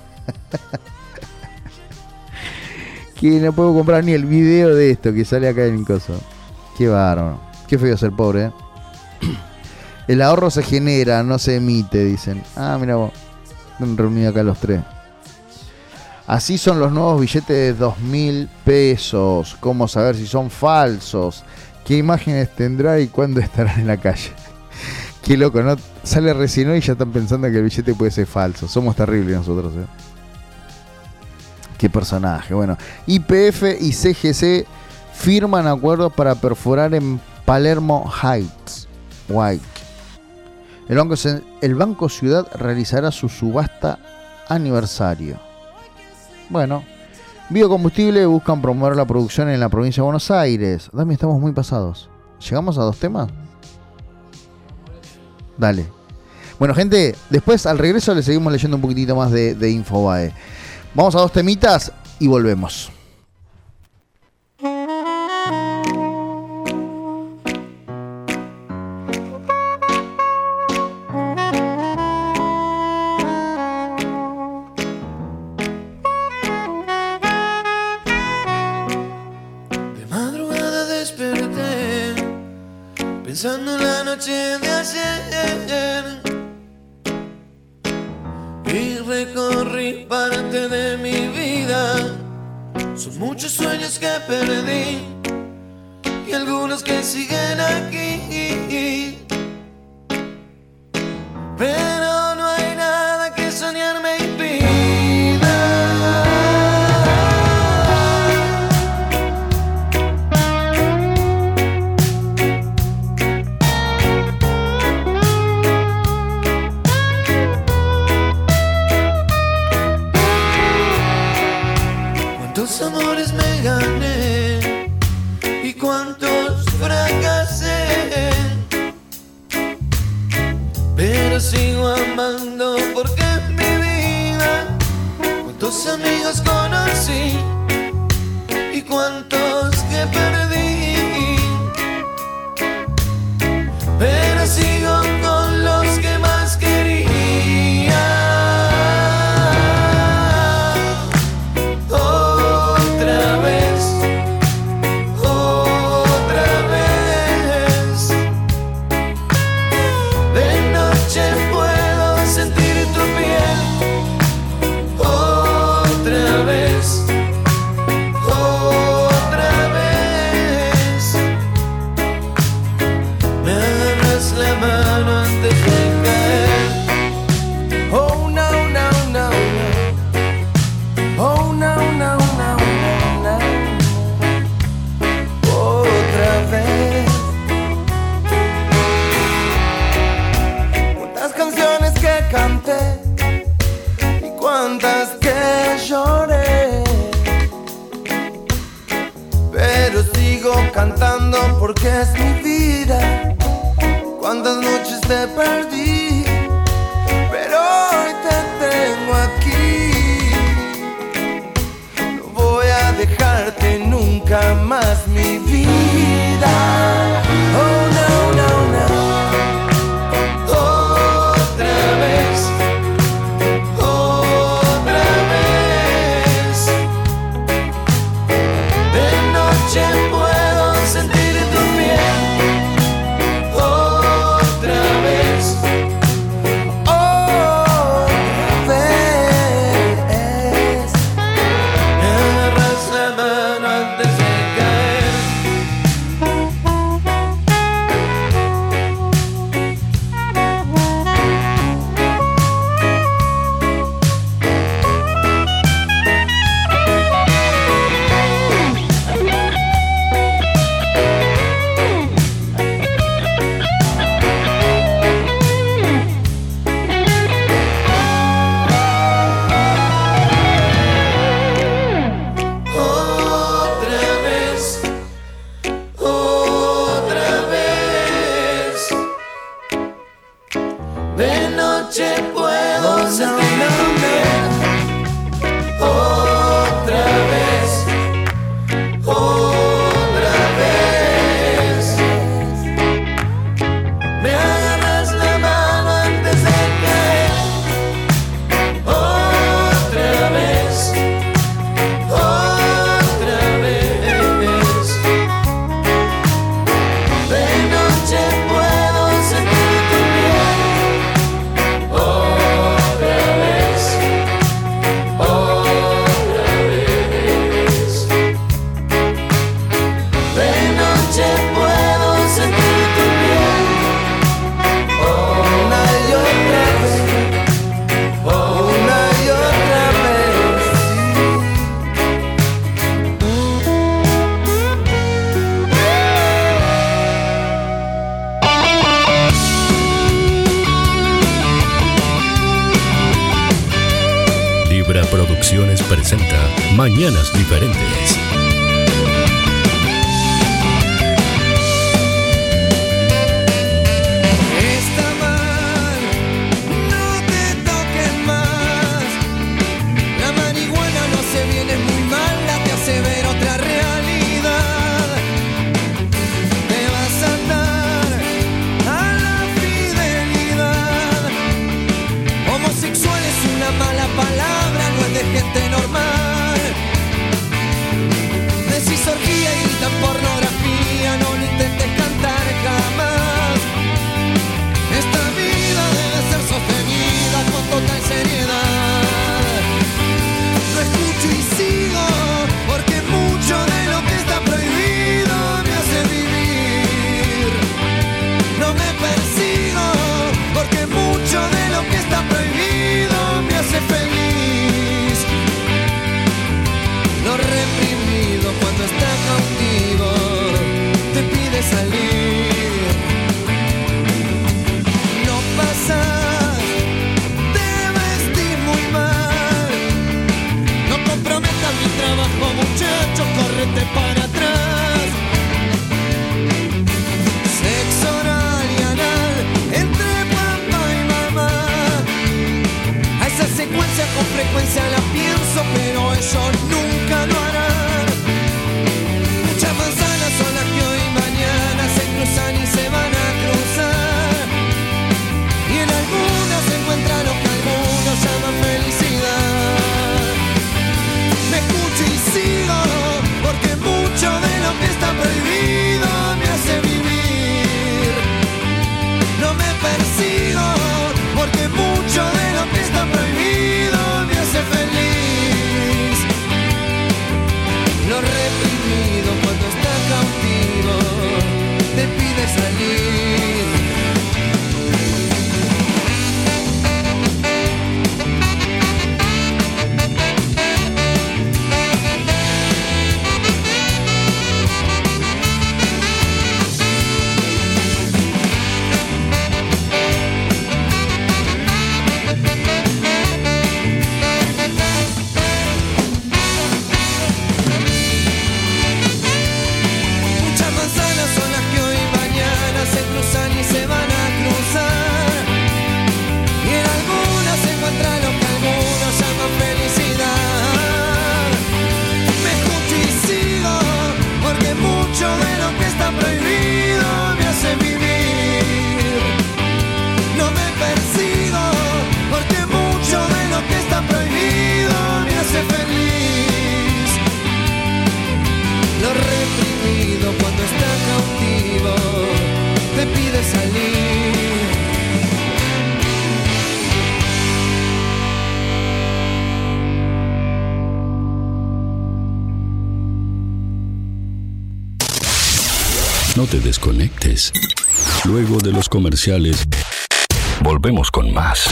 S3: Que no puedo comprar ni el video de esto que sale acá en coso. Qué bárbaro. Qué feo ser pobre, El ahorro se genera, no se emite, dicen. Ah, mira vos. Están reunidos acá los tres. Así son los nuevos billetes de 2.000 pesos. ¿Cómo saber si son falsos? ¿Qué imágenes tendrá y cuándo estarán en la calle? Qué loco, ¿no? Sale recién hoy y ya están pensando que el billete puede ser falso. Somos terribles nosotros, Qué personaje. Bueno, YPF y CGC firman acuerdos para perforar en Palermo Heights. White. El Banco Ciudad realizará su subasta aniversario. Bueno, biocombustible buscan promover la producción en la provincia de Buenos Aires. Dame, estamos muy pasados. ¿Llegamos a 2 temas? Dale. Bueno, gente, después al regreso le seguimos leyendo un poquitito más de Infobae. Vamos a 2 temitas y volvemos.
S5: Pensando en la noche de ayer y recorrí parte de mi vida. Son muchos sueños que perdí y algunos que siguen aquí, pero no hay nada que soñar me impida. ¿Cuántos amores me gané y cuántos fracasé? Pero sigo amando porque es mi vida. ¿Cuántos amigos conocí y cuántos que perdí? Pero sigo con los que más quería. Y cuántas que lloré, pero sigo cantando porque es mi vida. Cuántas noches te perdí, pero hoy te tengo aquí. No voy a dejarte nunca más, mi vida. Oh no, no, no. Puedo sentir tu piel otra vez, me agarras la mano antes de caer.
S2: Mañanas diferentes.
S5: Está mal, no te toques más. La marihuana no se viene muy mal, la te hace ver otra realidad. Te vas a dar a la fidelidad. Homosexual es una mala palabra, no es de gente normal. Decís orgía y gritan pornografía, no lo intentes cantar jamás. Esta vida debe ser sostenida con total seriedad. No escucho y sigo, porque mucho de lo que está prohibido me hace vivir. No me persigo, porque mucho de lo que está prohibido me hace feliz. Lo reprimido cuando está cautivo te pide salir. No pasas, te vestís muy mal. No comprometas mi trabajo, muchacho, córrete para atrás. Sexo oral y anal entre papá y mamá. A esa secuencia con frecuencia la pienso, pero ellos nunca lo harán. Muchas manzanas son las que hoy y mañana se cruzan y se van a cruzar. Y en algunas se encuentra lo que algunos llaman felicidad. Me escucho y sigo, porque mucho de lo que está prohibido me hace vivir. No me persigo, porque mucho de lo que está prohibido me hace feliz. Lo reprimido cuando está cautivo te pide salir. Muchas manzanas son las que hoy y mañana se cruzan y se van a cruzar. Y en algunas se encuentra lo que algunos llaman felicidad. Me escucho y sigo, porque mucho de lo que está prohibido me hace vivir. No me persigo, porque mucho de lo que está prohibido me hace feliz. Lo reprimido cuando está cautivo te pide salir.
S2: No te desconectes. Luego de los comerciales, volvemos con más.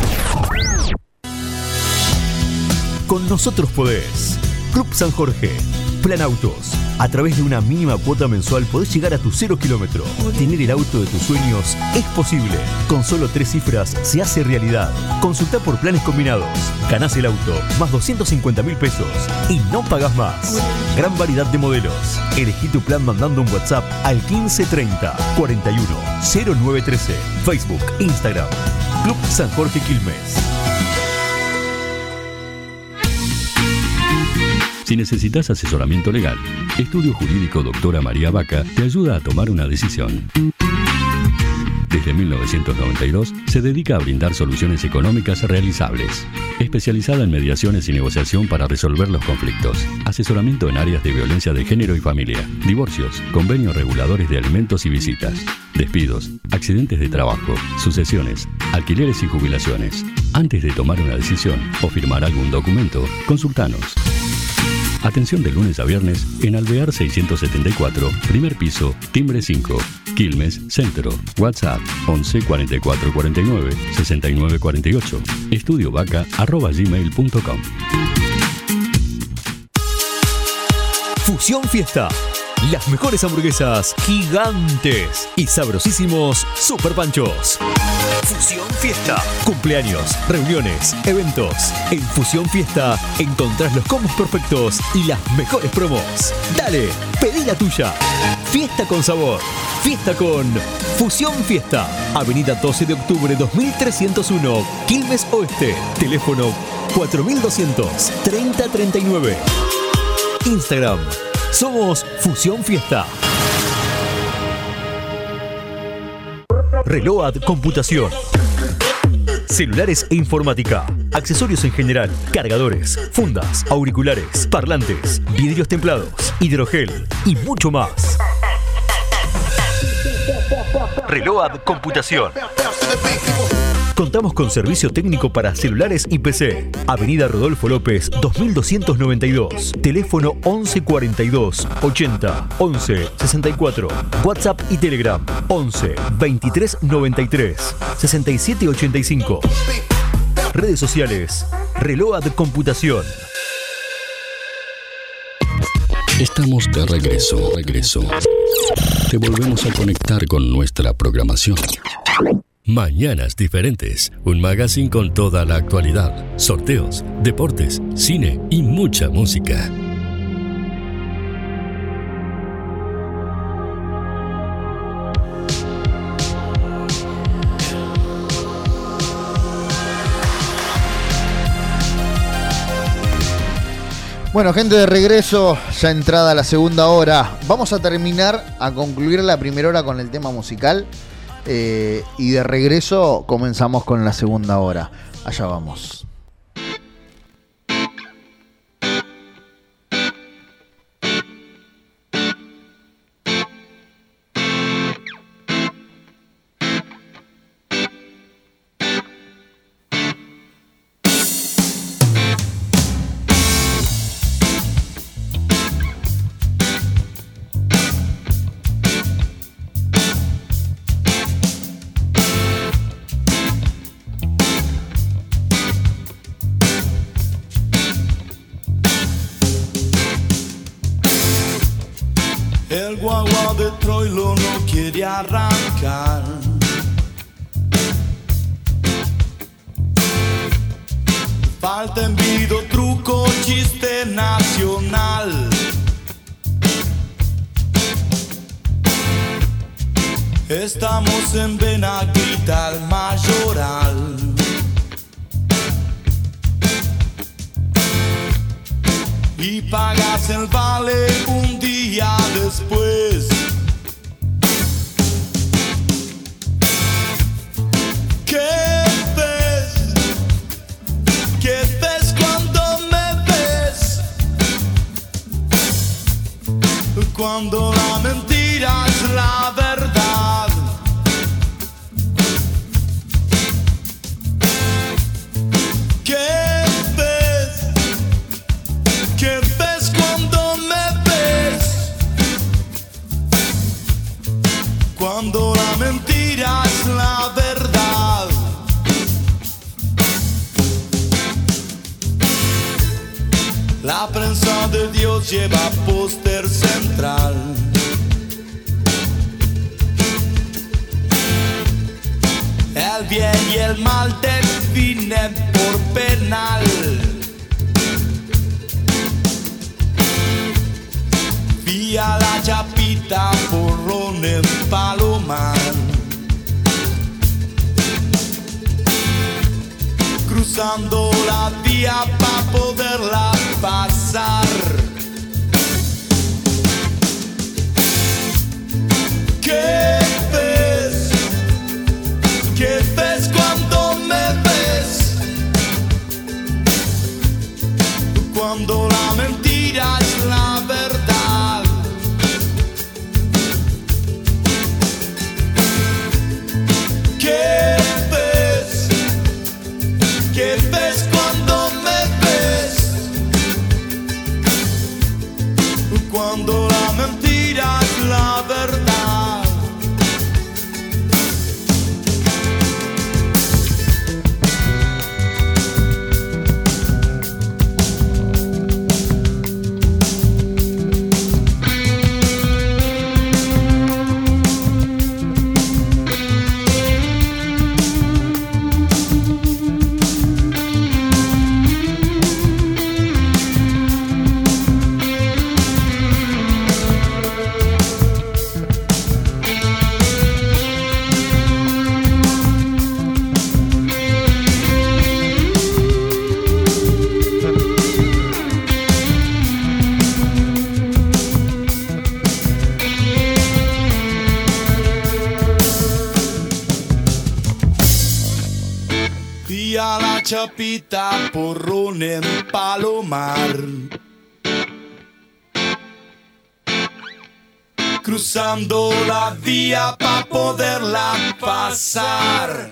S6: Con nosotros podés. Club San Jorge. Plan Autos. A través de una mínima cuota mensual podés llegar a tu 0 kilómetro. Tener el auto de tus sueños es posible. Con solo 3 cifras se hace realidad. Consultá por planes combinados. Ganás el auto más 250.000 pesos y no pagás más. Gran variedad de modelos. Elegí tu plan mandando un WhatsApp al 1530 41 0913. Facebook, Instagram. Club San Jorge Quilmes.
S2: Si necesitas asesoramiento legal, Estudio Jurídico Doctora María Vaca te ayuda a tomar una decisión. Desde 1992 se dedica a brindar soluciones económicas realizables. Especializada en mediaciones y negociación para resolver los conflictos. Asesoramiento en áreas de violencia de género y familia. Divorcios, convenios reguladores de alimentos y visitas. Despidos, accidentes de trabajo, sucesiones, alquileres y jubilaciones. Antes de tomar una decisión o firmar algún documento, consultanos. Atención de lunes a viernes en Alvear 674, primer piso, timbre 5, Quilmes, Centro. WhatsApp 11 44 49 69 48. estudiovaca@gmail.com.
S6: Fusión Fiesta. Las mejores hamburguesas gigantes y sabrosísimos Super Panchos. Fusión Fiesta. Cumpleaños, reuniones, eventos. En Fusión Fiesta encontrás los combos perfectos y las mejores promos. Dale, pedí la tuya. Fiesta con sabor. Fiesta con Fusión Fiesta. Avenida 12 de octubre 2301, Quilmes Oeste. Teléfono 4200-3039. Instagram. Somos Fusión Fiesta. Reload Computación. Celulares e informática. Accesorios en general. Cargadores, fundas, auriculares, parlantes, vidrios templados, hidrogel y mucho más. Reload Computación. Contamos con servicio técnico para celulares y PC. Avenida Rodolfo López, 2292. Teléfono 11 42 80 11 64. WhatsApp y Telegram 11 23 93 67 85. Redes sociales. Reload Computación.
S2: Estamos de regreso. Te volvemos a conectar con nuestra programación. Mañanas Diferentes, un magazine con toda la actualidad, sorteos, deportes, cine y mucha música.
S3: Bueno, gente, de regreso, ya entrada la segunda hora. Vamos a terminar, a concluir la primera hora con el tema musical. Y de regreso comenzamos con la segunda hora. Allá vamos.
S5: El guagua de Troilo no quiere arrancar. Falta envido, truco, chiste nacional. Estamos en Benaguita, Mayoral. Y pagas el vale un día después. ¿Qué ves? ¿Qué ves cuando me ves? Cuando la mentira es la verdad. ¿Qué ves? ¿Qué ves cuando me ves? Cuando la mentira es la verdad. La prensa de Dios lleva póster central. El bien y el mal definen por penal. Vía la chapita, porrón en Palomar. Cruzando la vía para poderla pasar. ¿Qué ves? ¿Qué ves cuando me ves? Cuando la mentira es la verdad. ¿Qué ves? ¿Qué ves cuando me ves?
S7: chapita, porrón en Palomar. Cruzando la vía pa' poderla pasar.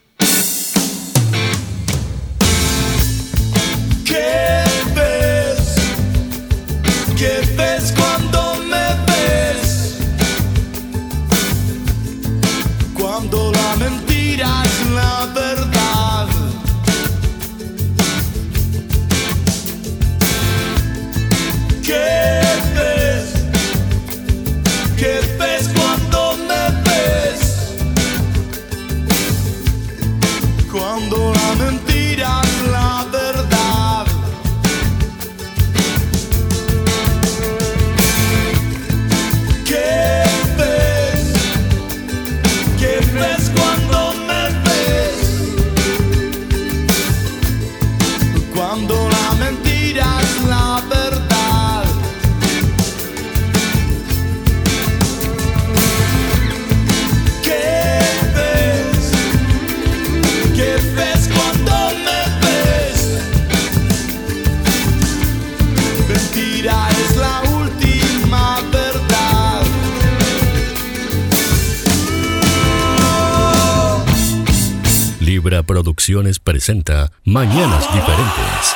S7: ¿Qué ves? ¿Qué ves cuando me ves? Cuando la mentira es la verdad. ¿Qué ves? ¿Qué ves cuando me ves? Cuando la mentira es la verdad. ¿Qué ves? ¿Qué ves cuando me ves? Cuando la mentira es la verdad. ¿Qué ves? ¿Qué ves cuando me ves? Mentira es la última verdad.
S2: Libra Producciones presenta Mañanas Diferentes.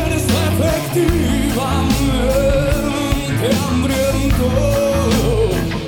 S5: Efectivamente hambriento.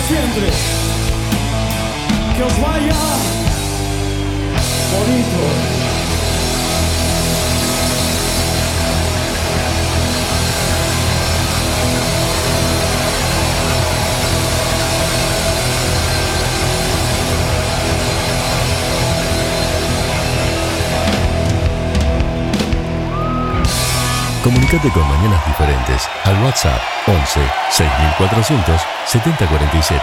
S7: siempre. Que os vaya bonito.
S2: Comunicate con Mañanas Diferentes al WhatsApp 11 6400 7047.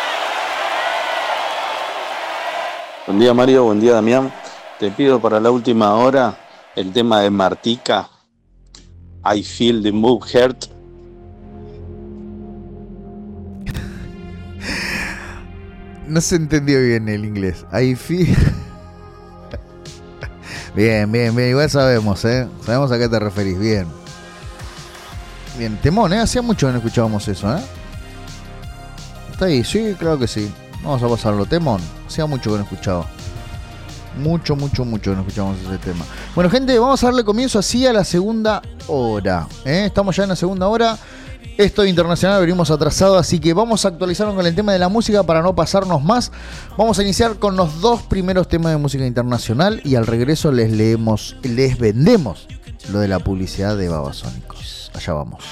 S8: Buen día Mario, buen día Damián. Te pido para la última hora el tema de Martika, I Feel the Move Heart.
S3: No se entendió bien el inglés. I feel... Bien, igual sabemos, sabemos a qué te referís, bien. Bien, temón, hacía mucho que no escuchábamos eso, ¿Está ahí? Sí, claro que sí. Vamos a pasarlo, temón. Hacía mucho que no escuchaba. Mucho que no escuchábamos ese tema. Bueno, gente, vamos a darle comienzo así a la segunda hora. Estamos ya en la segunda hora. Esto internacional venimos atrasado, así que vamos a actualizarnos con el tema de la música para no pasarnos más. Vamos a iniciar con los dos primeros temas de música internacional y al regreso les vendemos lo de la publicidad de Babasónicos. Allá vamos.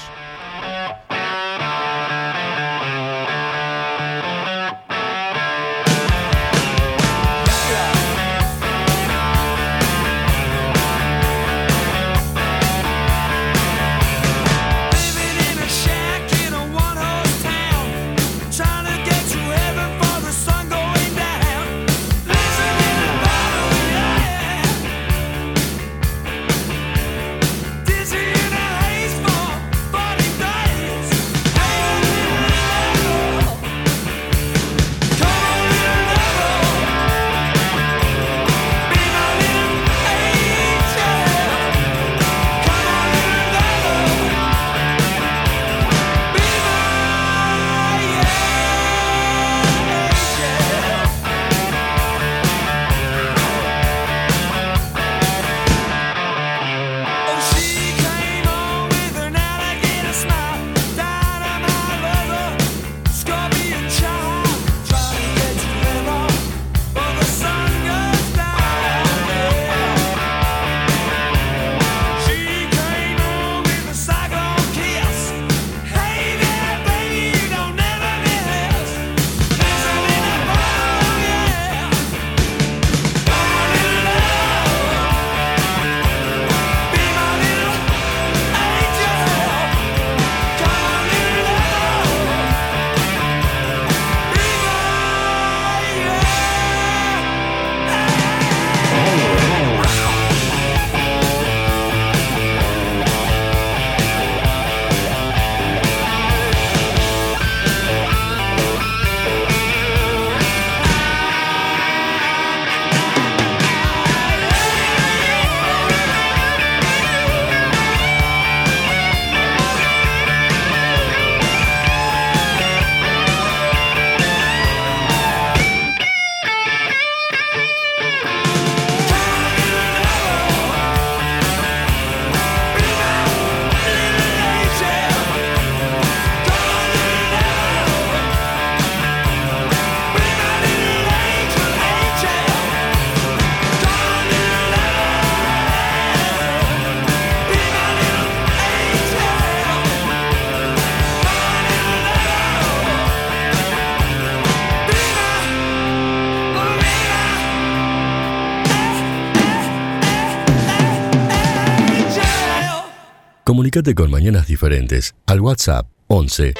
S2: Comunicate con Mañanas Diferentes al WhatsApp 11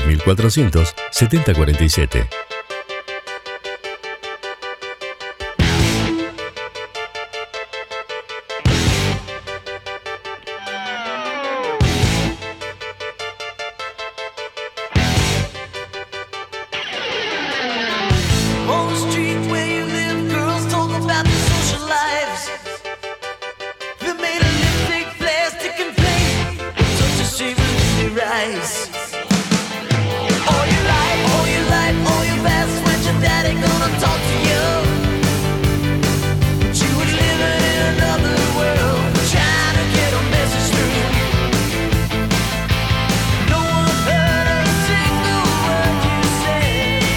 S2: 6400 7047.
S5: Say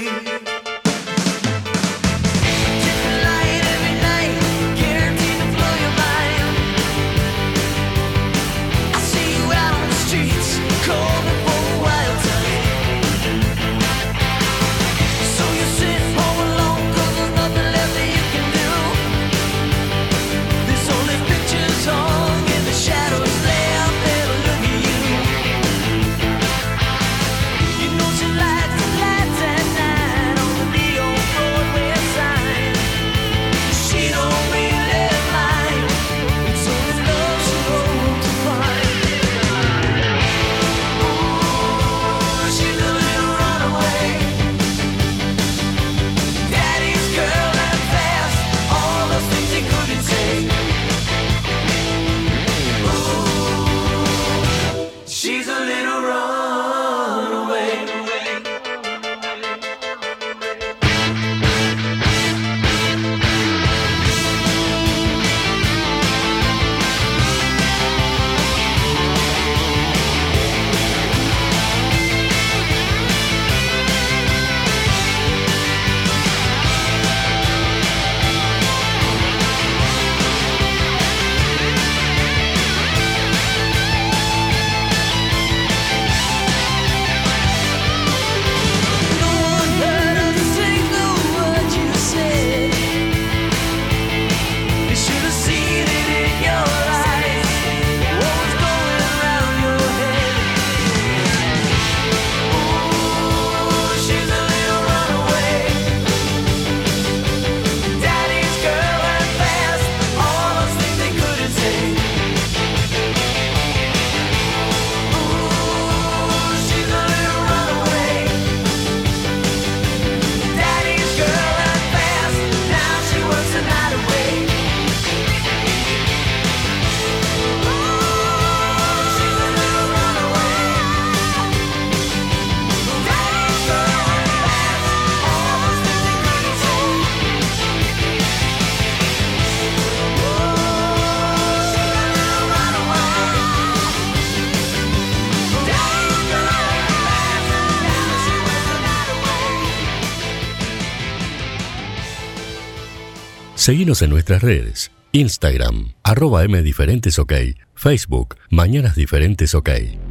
S2: Seguinos en nuestras redes, Instagram, @mdiferentesok, Facebook, Mañanas Diferentes OK.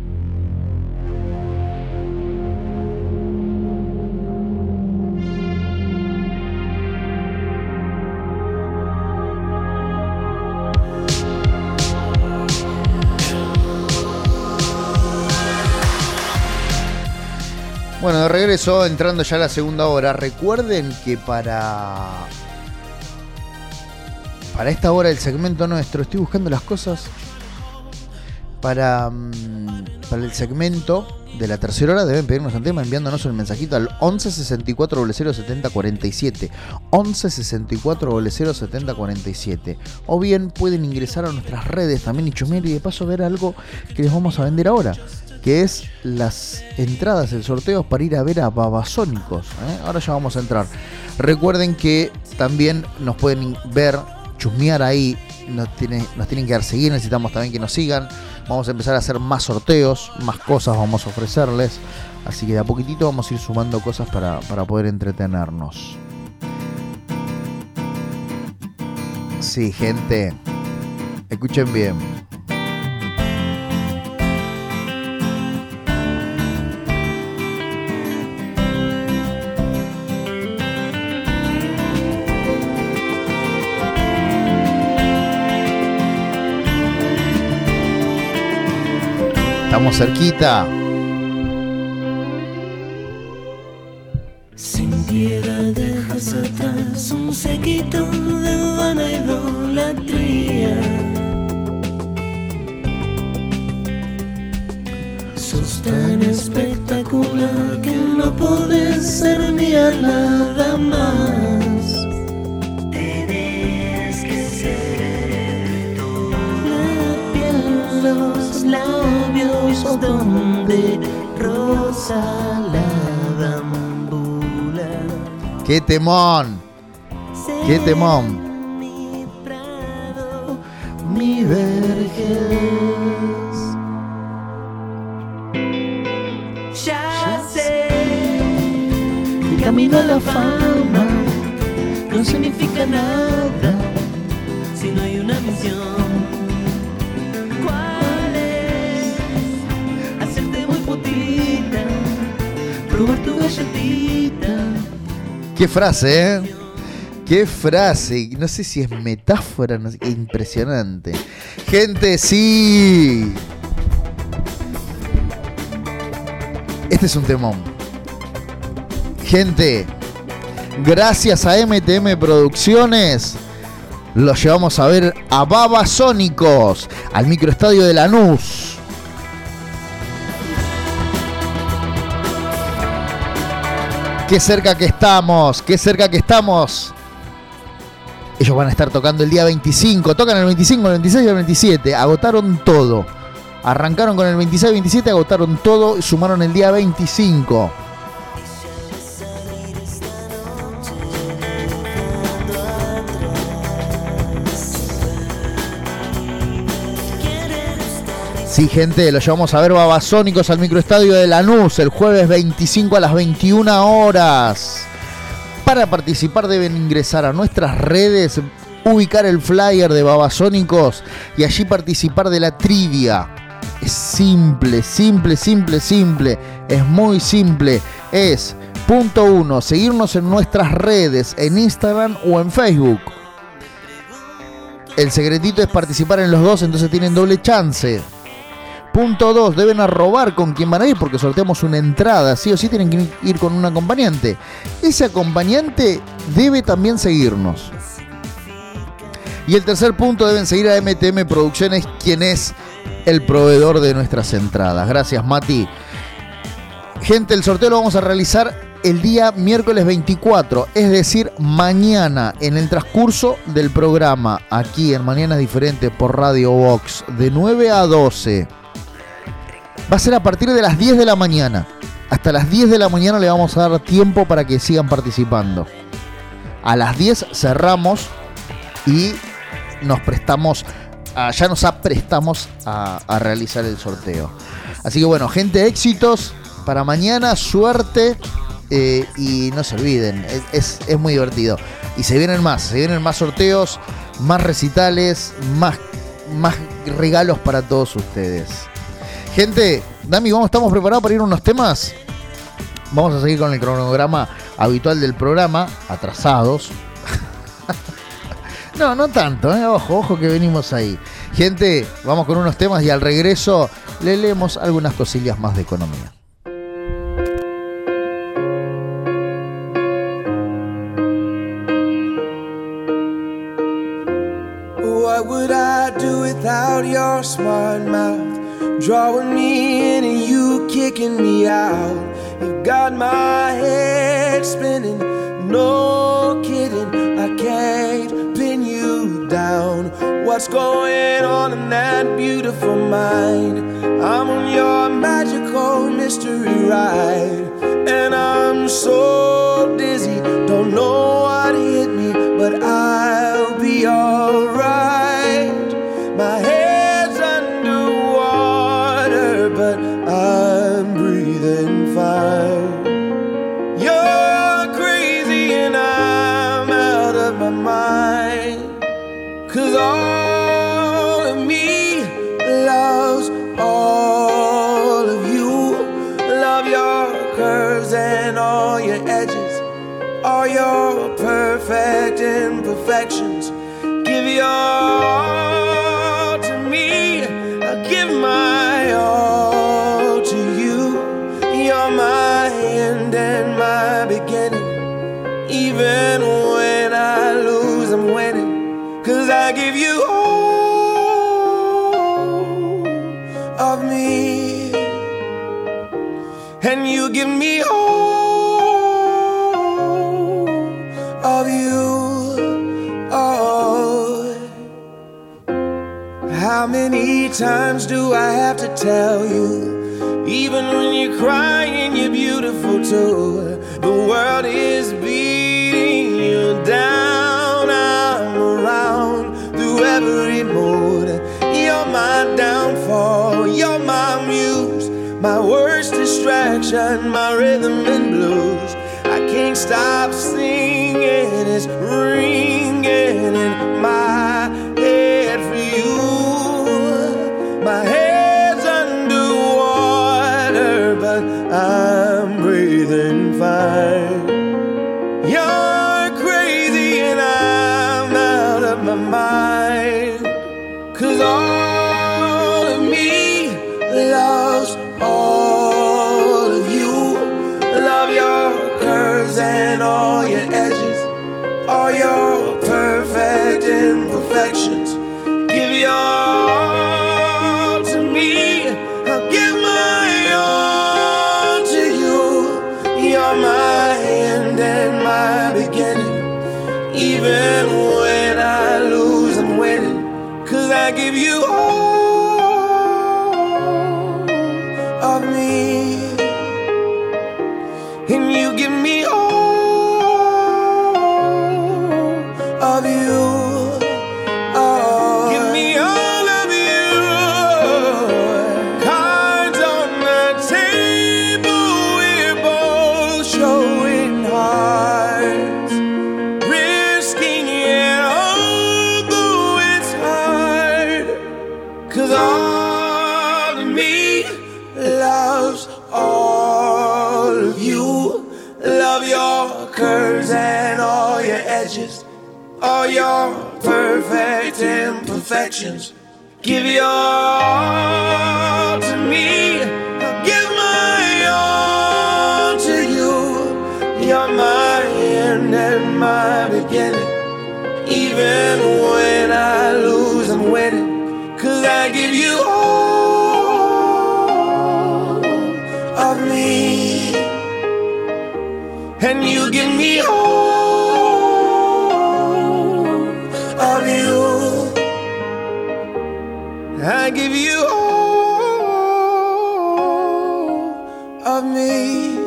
S3: Bueno, de regreso, entrando ya a la segunda hora, recuerden que para esta hora del segmento nuestro, estoy buscando las cosas para el segmento de la tercera hora. Deben pedirnos un tema enviándonos un mensajito al 11 64 00 70 47, 11 64 00 70 47, o bien pueden ingresar a nuestras redes también y chusmear y de paso ver algo que les vamos a vender ahora, que es las entradas, el sorteo para ir a ver a Babasónicos. Ahora ya vamos a entrar. Recuerden que también nos pueden ver, chusmear ahí, nos tienen que dar seguir, necesitamos también que nos sigan. Vamos a empezar a hacer más sorteos, más cosas vamos a ofrecerles, así que de a poquitito vamos a ir sumando cosas para poder entretenernos. Sí, gente, escuchen bien. Estamos cerquita.
S5: Sin piedad dejas atrás un séquito de vana idolatría. Sos tan espectacular que no podés ser mía nada más. Tenés que ser tú. La piel, los labios donde rosa la bambula.
S3: ¡Qué temón! ¡Qué temón!
S5: Mi prado, mi vergel. Ya sé que camino a la fama no significa nada si no hay una misión. ¿Cuál es? Hacerte muy putita, probar tu galletita.
S3: Qué frase, ¿eh? Qué frase. No sé si es metáfora, no sé, impresionante. Gente, sí. Este es un temón. Gente, gracias a MTM Producciones, los llevamos a ver a Babasónicos al microestadio de Lanús. Qué cerca que estamos, qué cerca que estamos. Ellos van a estar tocando el día 25. Tocan el 25, el 26 y el 27. Agotaron todo. Arrancaron con el 26 y 27, agotaron todo y sumaron el día 25. Sí, gente, lo llevamos a ver Babasónicos al microestadio de Lanús el jueves 25 a las 21 horas. Para participar deben ingresar a nuestras redes, ubicar el flyer de Babasónicos y allí participar de la trivia. Es simple, simple, simple, simple. Es muy simple. Es, punto 1, seguirnos en nuestras redes, en Instagram o en Facebook. El secretito es participar en los dos, entonces tienen doble chance. Punto 2, deben arrobar con quién van a ir porque sorteamos una entrada. Sí o sí tienen que ir con un acompañante. Ese acompañante debe también seguirnos. Y el tercer punto, deben seguir a MTM Producciones, quien es el proveedor de nuestras entradas. Gracias, Mati. Gente, el sorteo lo vamos a realizar el día miércoles 24, es decir, mañana, en el transcurso del programa, aquí en Mañanas Diferentes por Radio Vox, de 9 a 12. Va a ser a partir de las 10 de la mañana. Hasta las 10 de la mañana le vamos a dar tiempo para que sigan participando. A las 10 cerramos y nos prestamos, ya nos aprestamos a realizar el sorteo. Así que bueno, gente, éxitos para mañana, suerte y no se olviden, es muy divertido. Y se vienen más sorteos, más recitales, más regalos para todos ustedes. Gente, Dami, ¿estamos preparados para ir a unos temas? Vamos a seguir con el cronograma habitual del programa, atrasados. No tanto, ojo que venimos ahí. Gente, vamos con unos temas y al regreso le leemos algunas cosillas más de economía.
S5: What would I do without your smart mouth? Drawing me in and you kicking me out. You've got my head spinning, no kidding, I can't pin you down. What's going on in that beautiful mind? I'm on your magical mystery ride, and I'm so dizzy, don't know what hit me, but I'll be alright. My head's underwater, but I'm breathing fine. You're crazy and I'm out of my mind, 'cause all of me loves all of you. Love your curves and all your edges, all your perfect imperfections. Give your all to me, I give my all to you. You're my end and my beginning. Even when I lose, I'm winning, 'cause I give you all of me, and you give me all of you. Oh, how many times do I have to tell you? Even when you're crying, you're beautiful too. The world is beating you down. I'm around through every mood. You're my downfall, you're my muse, my worst distraction, my rhythm and blues. I can't can't stop singing, it's ringing in my head for you. My head's underwater, but I'm breathing fine. You're crazy and I'm out of my mind, 'cause all of me loves all of you. Love your curves and all your edges, all your perfect imperfections. Give your all to me, I'll give my all to you. You're my end and my beginning. Even when I lose, I'm winning, 'cause I give you all of me, and you give me all of you. Oh, give me all of you. Cards on the table, we're both showing hearts, risking it although it's hard, 'cause all of me loves all of you. Love your curves and all your edges, all your perfect imperfections. Give your all to me, I'll give my all to you. You're my end and my beginning. Even when I lose, I'm winning, 'cause I give you all of me, and you give me all of you. I give you all of me,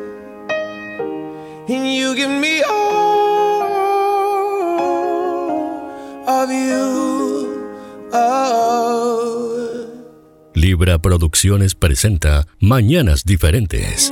S5: and you give me all of you. Oh.
S2: Libra Producciones presenta Mañanas Diferentes.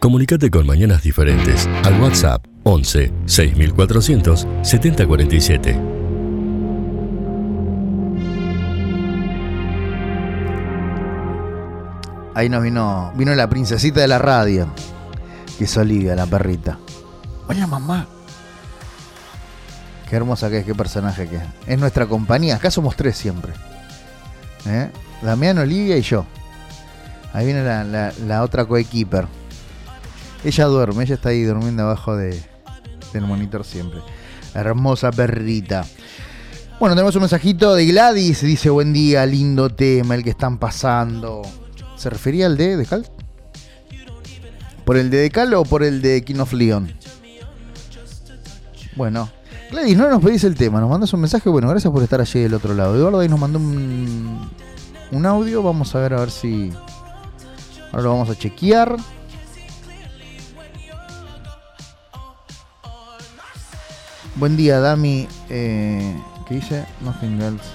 S2: Comunicate con Mañanas Diferentes al WhatsApp 11 6400 7047.
S3: Ahí nos vino la princesita de la radio, que es Olivia, la perrita. Hola, mamá. Qué hermosa que es, qué personaje que es. Es nuestra compañía, acá somos 3 siempre. Damián, Olivia y yo. Ahí viene la otra coequiper. Ella duerme, ella está ahí durmiendo abajo del monitor siempre. Hermosa perrita. Bueno, tenemos un mensajito de Gladys. Dice, buen día, lindo tema el que están pasando. ¿Se refería al de Cal? ¿Por el de Decal o por el de King of Leon? Bueno, Gladys, no nos pedís el tema, nos mandas un mensaje. Bueno, gracias por estar allí del otro lado. Eduardo ahí nos mandó un audio. Vamos a ver si... Ahora lo vamos a chequear. Buen día, Dami. ¿Qué dice? Nothing else.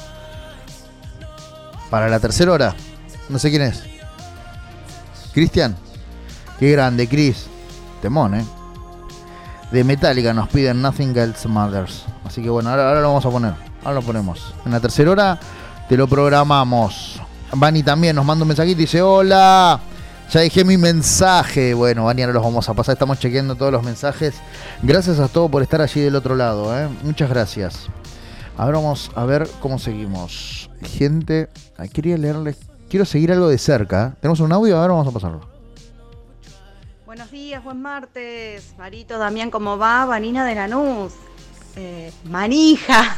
S3: Para la tercera hora. No sé quién es. Cristian. Qué grande, Chris. Temón, De Metallica nos piden Nothing Else Matters. Así que bueno, ahora lo vamos a poner. Ahora lo ponemos. En la tercera hora te lo programamos. Vani también nos manda un mensajito y dice, hola. Ya dejé mi mensaje. Bueno, Vani, ahora los vamos a pasar. Estamos chequeando todos los mensajes. Gracias a todos por estar allí del otro lado. Muchas gracias. Ahora vamos a ver cómo seguimos. Gente, quería leerles. Quiero seguir algo de cerca. Tenemos un audio, ahora vamos a pasarlo.
S9: Buenos días, buen martes. Marito, Damián, ¿cómo va? Vanina de Lanús. Manija,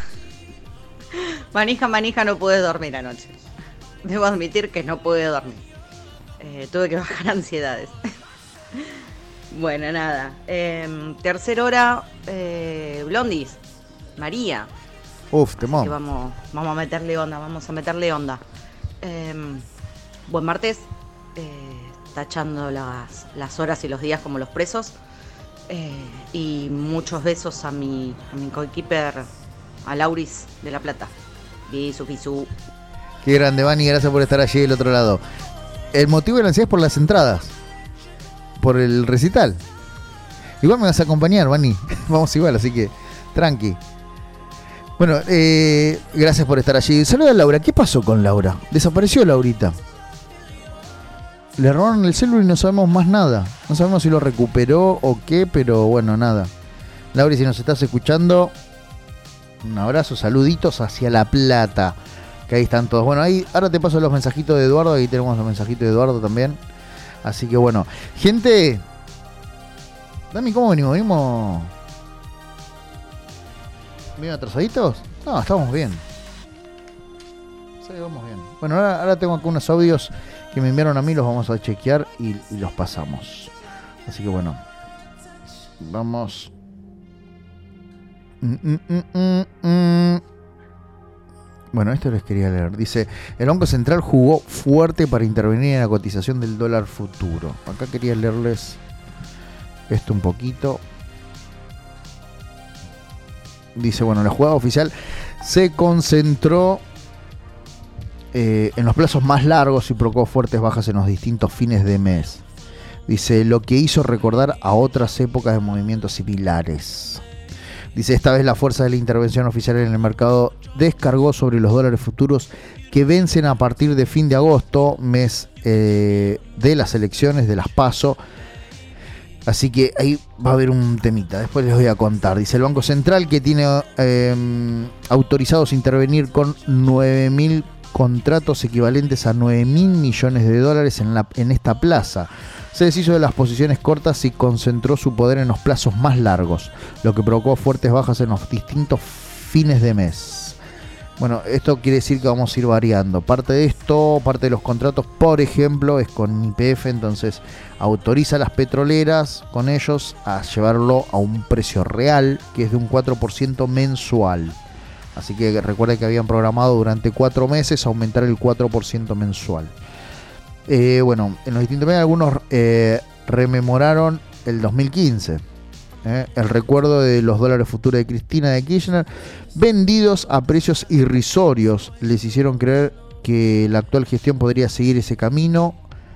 S9: no pude dormir anoche. Debo admitir que no pude dormir. Tuve que bajar ansiedades. Bueno, nada. Tercera hora, Blondies. María.
S3: Temón.
S9: Vamos a meterle onda, buen martes. Tachando las horas y los días como los presos. Y muchos besos a mi coequiper, a Lauris de La Plata. Bisu.
S3: Qué grande, Vani, gracias por estar allí del otro lado. El motivo de la ansiedad es por las entradas. Por el recital. Igual me vas a acompañar, Vani. Vamos igual, así que tranqui. Bueno, gracias por estar allí. Saluda a Laura. ¿Qué pasó con Laura? Desapareció Laurita. Le robaron el celular y no sabemos más nada. No sabemos si lo recuperó o qué, pero bueno, nada. Laura, si nos estás escuchando, un abrazo, saluditos hacia La Plata. Que ahí están todos. Bueno, ahí ahora te paso los mensajitos de Eduardo. Ahí tenemos los mensajitos de Eduardo también. Así que bueno, gente. Dami, ¿cómo venimos? ¿Venimos atrasaditos? No, estamos bien. Sí, vamos bien. Bueno, ahora tengo acá unos audios que me enviaron a mí, los vamos a chequear y los pasamos. Así que bueno, vamos. Bueno, esto les quería leer. Dice, el Banco Central jugó fuerte para intervenir en la cotización del dólar futuro. Acá quería leerles esto un poquito. Dice, bueno, la jugada oficial se concentró en los plazos más largos y provocó fuertes bajas en los distintos fines de mes. Dice, lo que hizo recordar a otras épocas de movimientos similares. Dice, esta vez la fuerza de la intervención oficial en el mercado descargó sobre los dólares futuros que vencen a partir de fin de agosto, mes de las elecciones, de las PASO. Así que ahí va a haber un temita, después les voy a contar. Dice, el Banco Central, que tiene autorizados a intervenir con 9.000 contratos equivalentes a 9.000 millones de dólares en esta plaza, se deshizo de las posiciones cortas y concentró su poder en los plazos más largos, lo que provocó fuertes bajas en los distintos fines de mes. Bueno, esto quiere decir que vamos a ir variando. Parte de los contratos, por ejemplo, es con YPF, entonces autoriza a las petroleras con ellos a llevarlo a un precio real, que es de un 4% mensual. Así que recuerden que habían programado durante 4 meses aumentar el 4% mensual. Bueno, en los distintos medios algunos rememoraron el 2015. El recuerdo de los dólares futuros de Cristina de Kirchner, vendidos a precios irrisorios, les hicieron creer que la actual gestión podría seguir ese camino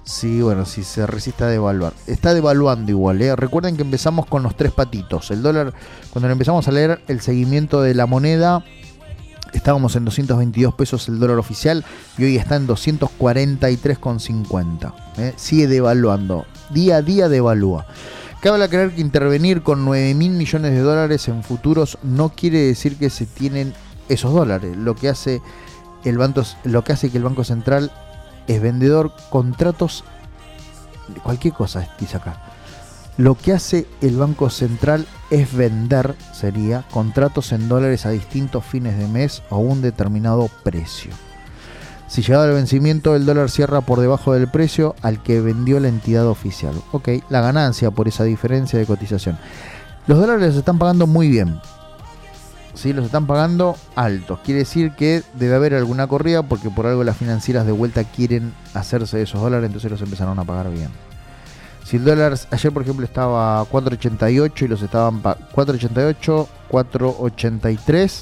S3: Sí, bueno, si se resiste a devaluar. Está devaluando igual, ¿eh? Recuerden que empezamos con los 3 patitos. El dólar, cuando empezamos a leer el seguimiento de la moneda, estábamos en 222 pesos el dólar oficial y hoy está en 243,50. Sigue devaluando. Día a día devalúa. Cabe aclarar que intervenir con 9.000 millones de dólares en futuros no quiere decir que se tienen esos dólares. Lo que hace que el Banco Central es vendedor contratos, cualquier cosa dice acá. Lo que hace el Banco Central es vender, sería, contratos en dólares a distintos fines de mes a un determinado precio. Si llegado al vencimiento, el dólar cierra por debajo del precio al que vendió la entidad oficial. Ok, la ganancia por esa diferencia de cotización. Los dólares los están pagando muy bien. Sí, los están pagando altos. Quiere decir que debe haber alguna corrida porque por algo las financieras de vuelta quieren hacerse de esos dólares, entonces los empezaron a pagar bien. Si el dólar ayer, por ejemplo, estaba 4.88 y los estaban 4.88, 4.83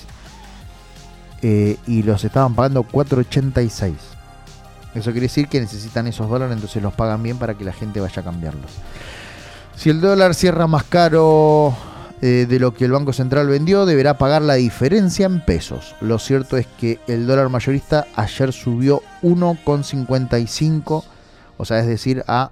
S3: y los estaban pagando 4.86. Eso quiere decir que necesitan esos dólares, entonces los pagan bien para que la gente vaya a cambiarlos. Si el dólar cierra más caro de lo que el Banco Central vendió, deberá pagar la diferencia en pesos. Lo cierto es que el dólar mayorista ayer subió 1,55, o sea, es decir, a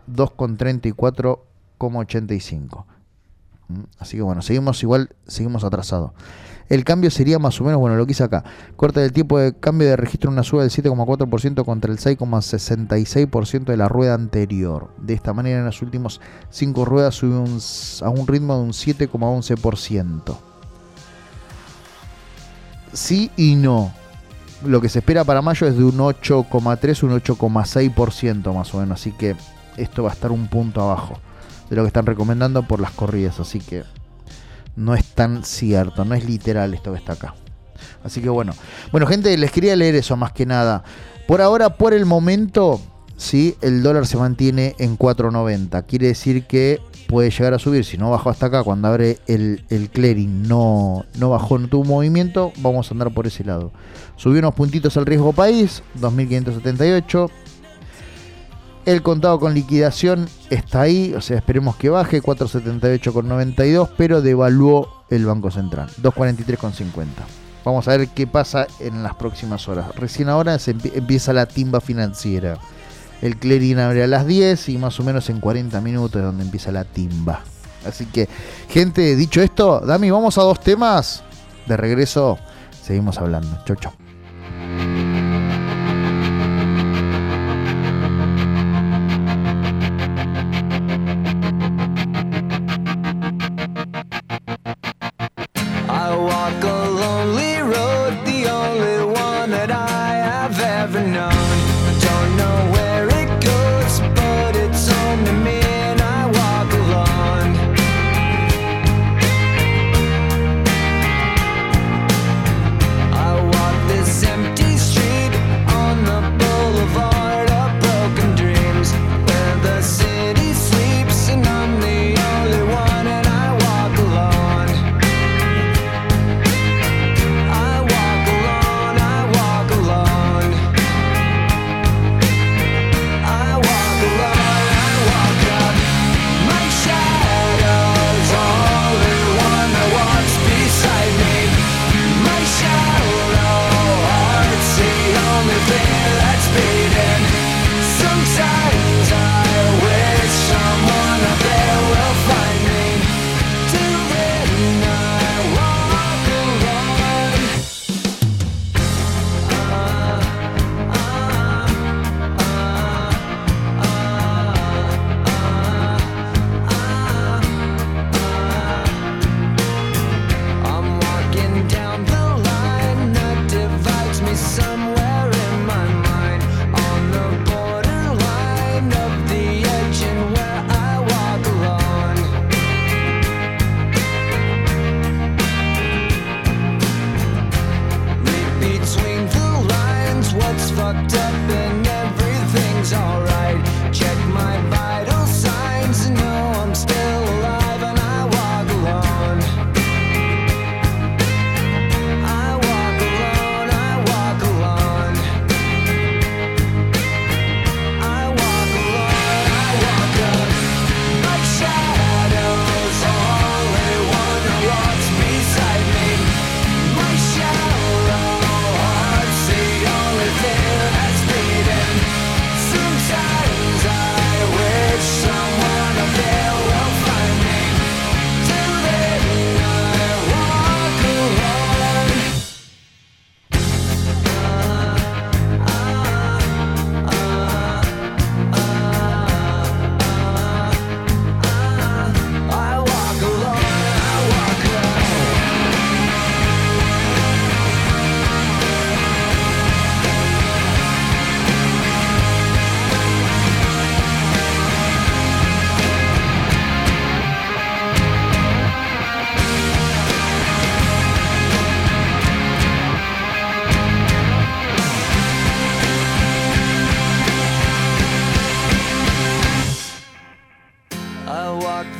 S3: 2,34,85. Así que bueno, seguimos atrasados. El cambio sería más o menos, bueno, lo que hice acá. Corte del tiempo de cambio de registro, una suba del 7,4% contra el 6,66% de la rueda anterior. De esta manera, en las últimas 5 ruedas sube a un ritmo de un 7,11%. Sí y no. Lo que se espera para mayo es de un 8,3, un 8,6% más o menos. Así que esto va a estar un punto abajo de lo que están recomendando por las corridas. Así que no es tan cierto, no es literal esto que está acá. Así que bueno, gente, les quería leer eso más que nada. Por ahora, por el momento, sí, el dólar se mantiene en 4.90. Quiere decir que puede llegar a subir. Si no bajó hasta acá, cuando abre el clearing no bajó, no tuvo movimiento, vamos a andar por ese lado. Subió unos puntitos el riesgo país, 2.578. El contado con liquidación está ahí, o sea, esperemos que baje, 478,92, pero devaluó el Banco Central, 243,50. Vamos a ver qué pasa en las próximas horas. Recién ahora empieza la timba financiera. El clearing abre a las 10 y más o menos en 40 minutos es donde empieza la timba. Así que, gente, dicho esto, Dami, vamos a 2 temas. De regreso, seguimos hablando. Chau, chau.
S5: I walk this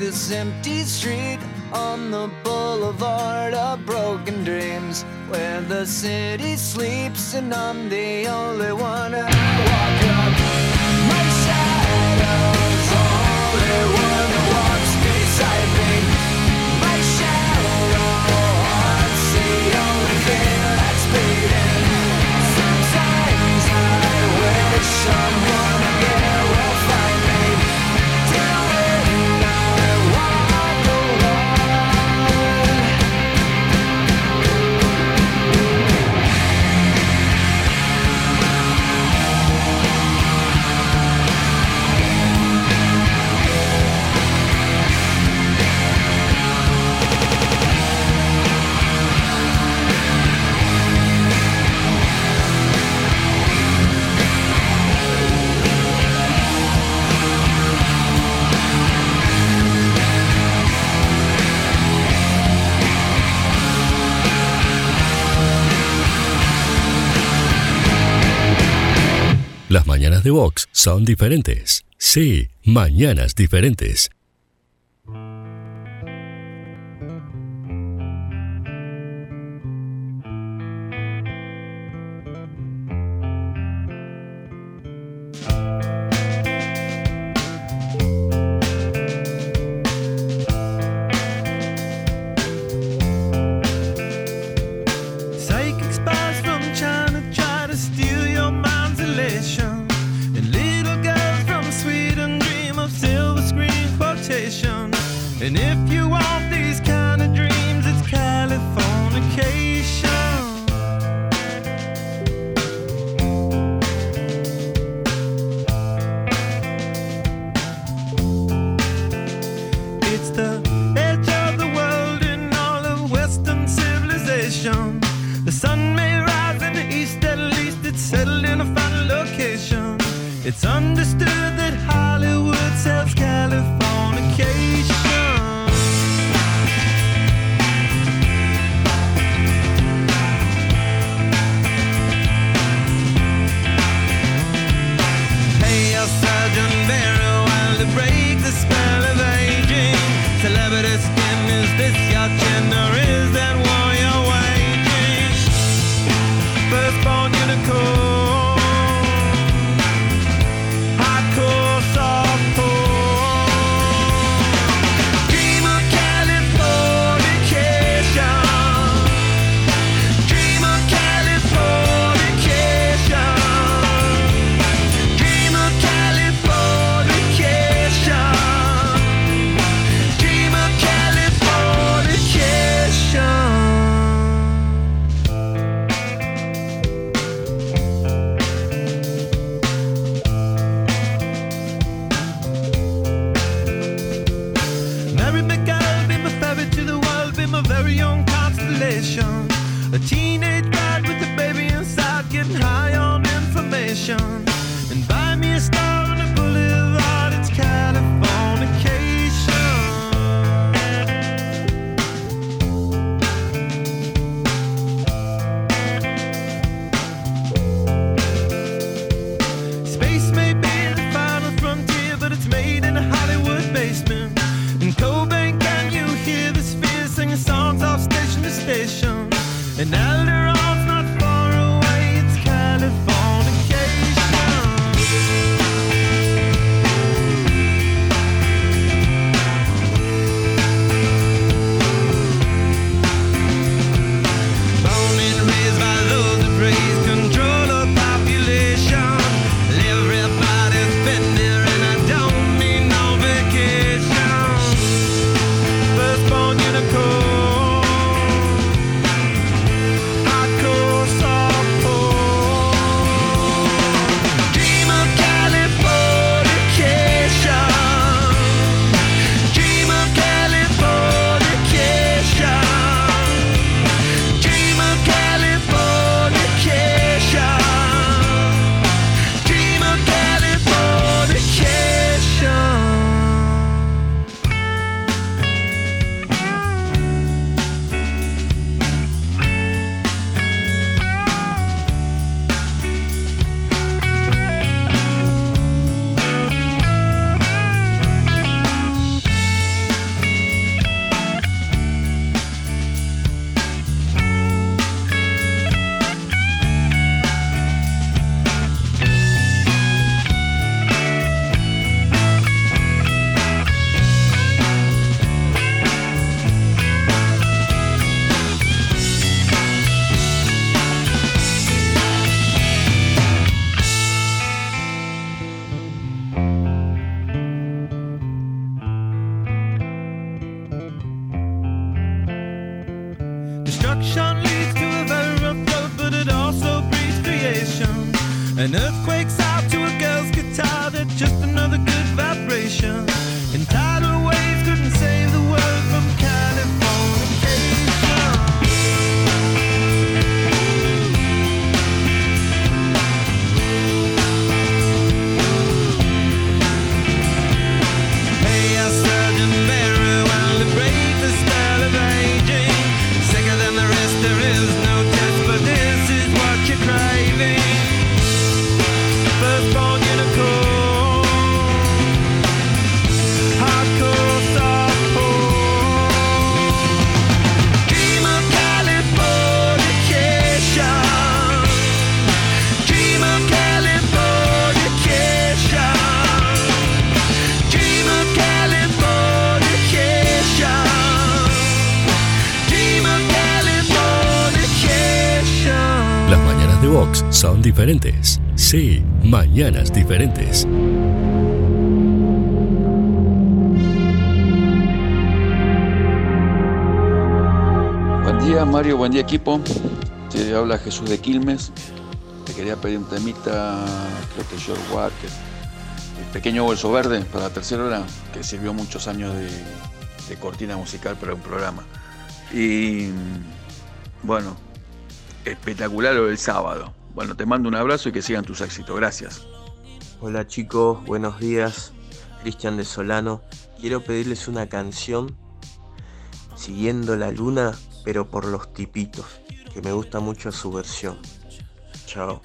S5: this empty street on the boulevard of broken dreams, where the city sleeps and I'm the only one who walk up. My shadow's only one who walks beside me. My shadow heart's the only thing that's beating. Sometimes I wish someone again will find me. Till then I walk alone.
S2: Las mañanas de Vox son diferentes. Sí, mañanas diferentes.
S10: Psychic spies from China try to steal your mind's elation, and little girls from Sweden dream of silver screen quotation. And if you want these kind of dreams, it's Californication. It's the edge of the world in all of Western civilization. The sun may rise in the east, at least it's settled in a final location. It's understood that Hollywood sells Californication. Pay your surgeon very well to break the spell of aging. Celebrity skin, is this your gender? Is that war you're waging? Firstborn unicorn, hardcore, softcore. An earthquake's out to a girl's guitar, they're just another good vibration. And tidal waves couldn't save the world from Californication. Hey, I Sergeant Barry, while to break the spell of aging. Sicker than the rest, there is no test, but this is what you're craving. Firstborn unicorn, hardcore softcore. Dream of Californication. Dream of Californication. Dream of Californication. Dream of Californication.
S2: Las mañanas de Vox son diferentes. Sí, mañanas diferentes.
S11: Buen día Mario, buen día equipo. Te habla Jesús de Quilmes. Te quería pedir un temita, creo que George Walker, el pequeño bolso verde para la tercera hora, que sirvió muchos años de cortina musical para un programa. Y bueno, espectacular lo del sábado. Bueno, te mando un abrazo y que sigan tus éxitos. Gracias.
S12: Hola chicos, buenos días. Cristian de Solano. Quiero pedirles una canción, Siguiendo la Luna, pero por Los Tipitos, que me gusta mucho su versión. Chao.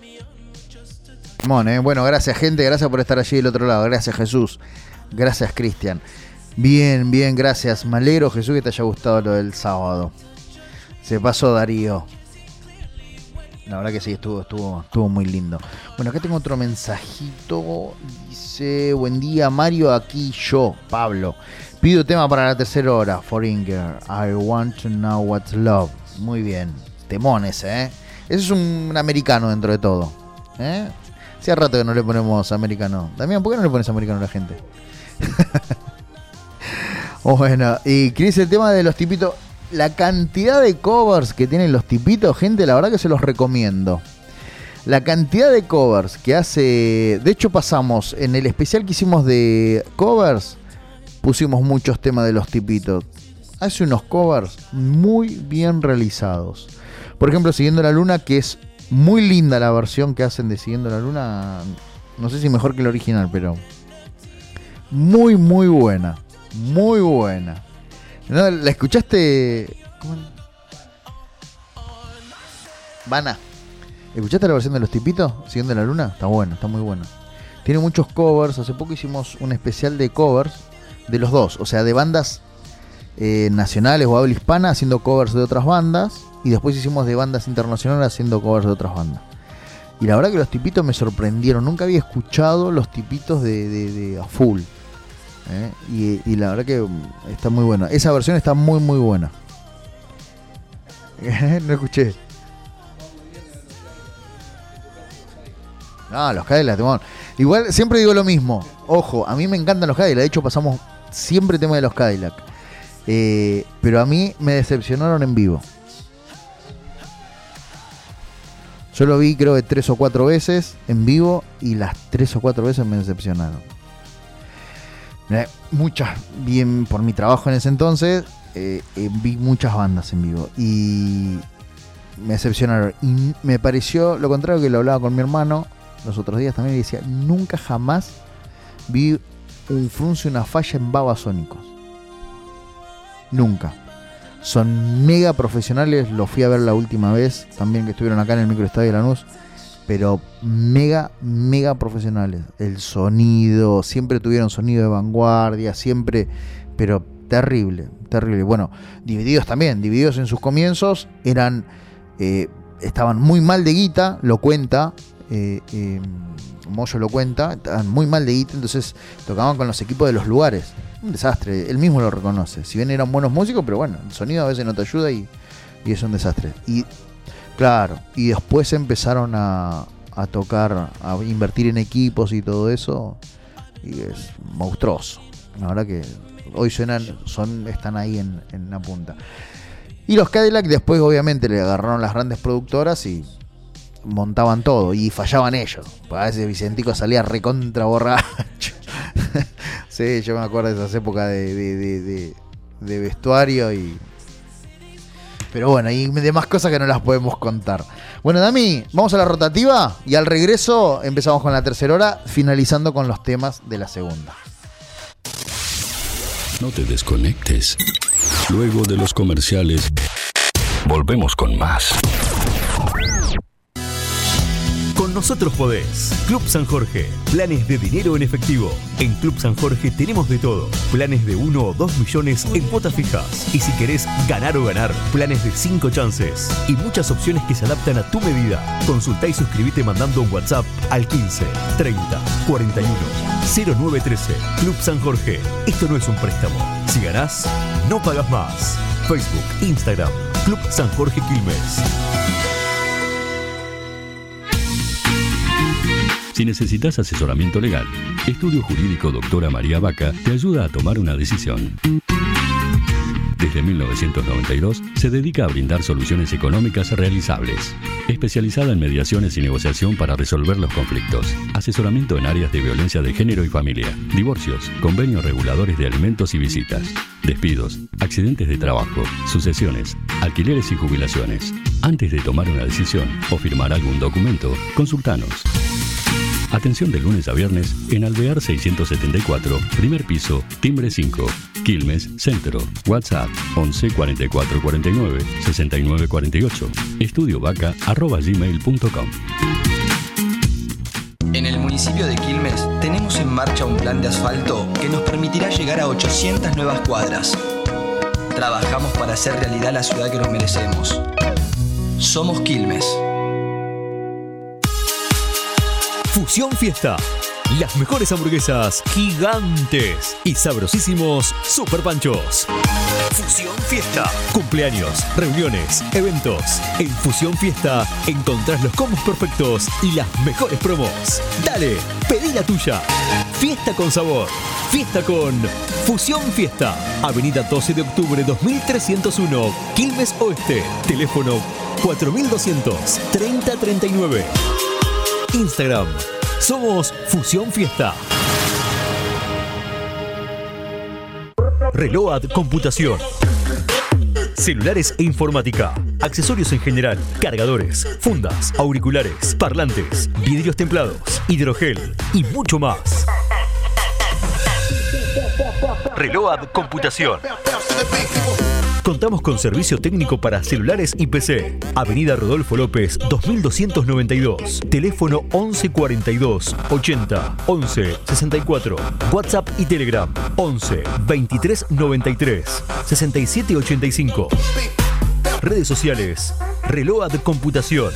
S3: Bueno, gracias gente, gracias por estar allí del otro lado. Gracias Jesús, gracias Cristian. Bien, gracias. Me alegro Jesús que te haya gustado lo del sábado. Se pasó Darío. La verdad que sí, estuvo muy lindo. Bueno, acá tengo otro mensajito. Dice, buen día Mario, aquí yo, Pablo. Pido tema para la tercera hora. Foringer, I want to know what's love. Muy bien, temón ese, ¿eh? Ese es un americano dentro de todo, ¿eh? Hace rato que no le ponemos americano. Damián, ¿por qué no le pones americano a la gente? Bueno, y Chris, el tema de Los Tipitos. La cantidad de covers que tienen Los Tipitos, gente, la verdad que se los recomiendo. La cantidad de covers que hace... De hecho pasamos, en el especial que hicimos de covers, pusimos muchos temas de Los Tipitos. Hace unos covers muy bien realizados. Por ejemplo, Siguiendo la Luna, que es muy linda la versión que hacen de Siguiendo la Luna. No sé si mejor que el original, pero... Muy buena. Muy buena. ¿No? ¿La escuchaste? ¿Cómo? Vana. ¿Escuchaste la versión de Los Tipitos? Siguiendo la Luna. Está buena, está muy buena. Tiene muchos covers. Hace poco hicimos un especial de covers de los dos. O sea, de bandas nacionales o habla hispana haciendo covers de otras bandas. Y después hicimos de bandas internacionales haciendo covers de otras bandas. Y la verdad que Los Tipitos me sorprendieron. Nunca había escuchado Los Tipitos de a full. Y la verdad que está muy buena. Esa versión está muy buena. No escuché. No, los Cadillac, temón. Igual siempre digo lo mismo. Ojo, a mí me encantan los Cadillac. De hecho pasamos siempre tema de los Cadillac. Pero a mí me decepcionaron en vivo. Yo lo vi creo que 3 o 4 veces en vivo. Y las 3 o 4 veces me decepcionaron. Muchas, bien por mi trabajo en ese entonces, vi muchas bandas en vivo y me decepcionaron. Y me pareció lo contrario que lo hablaba con mi hermano los otros días también, y decía, nunca jamás vi un frunce, una falla en Babasónicos. Nunca. Son mega profesionales, los fui a ver la última vez, también que estuvieron acá en el microestadio de Lanús. Pero mega profesionales. El sonido, siempre tuvieron sonido de vanguardia, siempre, pero terrible. Bueno, Divididos también, Divididos en sus comienzos eran, estaban muy mal de guita, lo cuenta, Moyo lo cuenta, estaban muy mal de guita, entonces tocaban con los equipos de los lugares. Un desastre, él mismo lo reconoce. Si bien eran buenos músicos, pero bueno, el sonido a veces no te ayuda y es un desastre. Y claro, y después empezaron a tocar, a invertir en equipos y todo eso, y es monstruoso. La verdad que hoy están ahí en la punta. Y los Cadillac después obviamente le agarraron las grandes productoras y montaban todo y fallaban ellos. A veces Vicentico salía recontra borracho. Sí, yo me acuerdo de esas épocas de vestuario y... Pero bueno, y demás cosas que no las podemos contar. Bueno, Dami, vamos a la rotativa y al regreso empezamos con la tercera hora, finalizando con los temas de la segunda.
S2: No te desconectes. Luego de los comerciales, volvemos con más.
S6: Con nosotros podés. Club San Jorge. Planes de dinero en efectivo. En Club San Jorge tenemos de todo. Planes de 1 o 2 millones en cuotas fijas. Y si querés ganar o ganar, planes de 5 chances. Y muchas opciones que se adaptan a tu medida. Consultá y suscribite mandando un WhatsApp al 15 30 41 0913. Club San Jorge. Esto no es un préstamo. Si ganás, no pagas más. Facebook, Instagram, Club San Jorge Quilmes.
S2: Si necesitas asesoramiento legal, Estudio Jurídico Doctora María Vaca te ayuda a tomar una decisión. Desde 1992 se dedica a brindar soluciones económicas realizables. Especializada en mediaciones y negociación para resolver los conflictos. Asesoramiento en áreas de violencia de género y familia. Divorcios, convenios reguladores de alimentos y visitas. Despidos, accidentes de trabajo, sucesiones, alquileres y jubilaciones. Antes de tomar una decisión o firmar algún documento, consultanos. Atención de lunes a viernes en Alvear 674, primer piso, timbre 5, Quilmes, Centro. WhatsApp 11 44 49 69 48. estudiovaca@gmail.com.
S13: En el municipio de Quilmes tenemos en marcha un plan de asfalto que nos permitirá llegar a 800 nuevas cuadras. Trabajamos para hacer realidad la ciudad que nos merecemos. Somos Quilmes.
S6: Fusión Fiesta. Las mejores hamburguesas gigantes y sabrosísimos super panchos. Fusión Fiesta. Cumpleaños, reuniones, eventos. En Fusión Fiesta encontrás los combos perfectos y las mejores promos. Dale, pedí la tuya. Fiesta con sabor. Fiesta con Fusión Fiesta. Avenida 12 de octubre 2301, Quilmes Oeste. Teléfono 4200 3039. Instagram. Somos Fusión Fiesta. Reload Computación. Celulares e informática. Accesorios en general. Cargadores, fundas, auriculares, parlantes, vidrios templados, hidrogel y mucho más. Reload Computación. Contamos con servicio técnico para celulares y PC. Avenida Rodolfo López, 2292. Teléfono 11 42 80 11 64. WhatsApp y Telegram 11 23 93 67 85. Redes sociales. Reload Computación.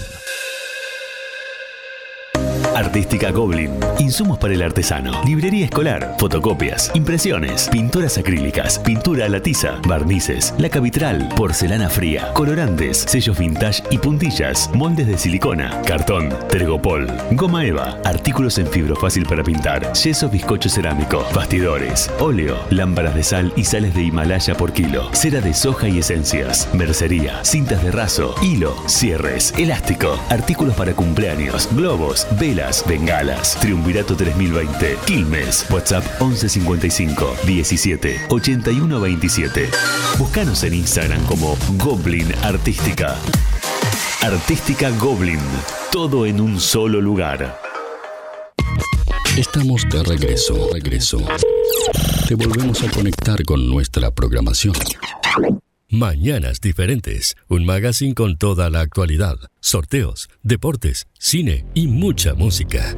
S14: Artística Goblin. Insumos para el artesano. Librería escolar. Fotocopias. Impresiones. Pinturas acrílicas. Pintura a la tiza. Barnices. Laca vitral. Porcelana fría. Colorantes. Sellos vintage y puntillas. Moldes de silicona. Cartón. Tergopol. Goma eva. Artículos en fibro fácil para pintar. Yeso bizcocho cerámico. Bastidores. Óleo. Lámparas de sal y sales de Himalaya por kilo. Cera de soja y esencias. Mercería. Cintas de raso. Hilo. Cierres. Elástico. Artículos para cumpleaños. Globos. Velas. Bengalas. Triunvirato 3020. Quilmes. WhatsApp 1155 17 81 27. Búscanos en Instagram como Goblin Artística. Artística Goblin. Todo en un solo lugar.
S2: Estamos de regreso. Te volvemos a conectar con nuestra programación. Mañanas Diferentes, un magazine con toda la actualidad, sorteos, deportes, cine y mucha música.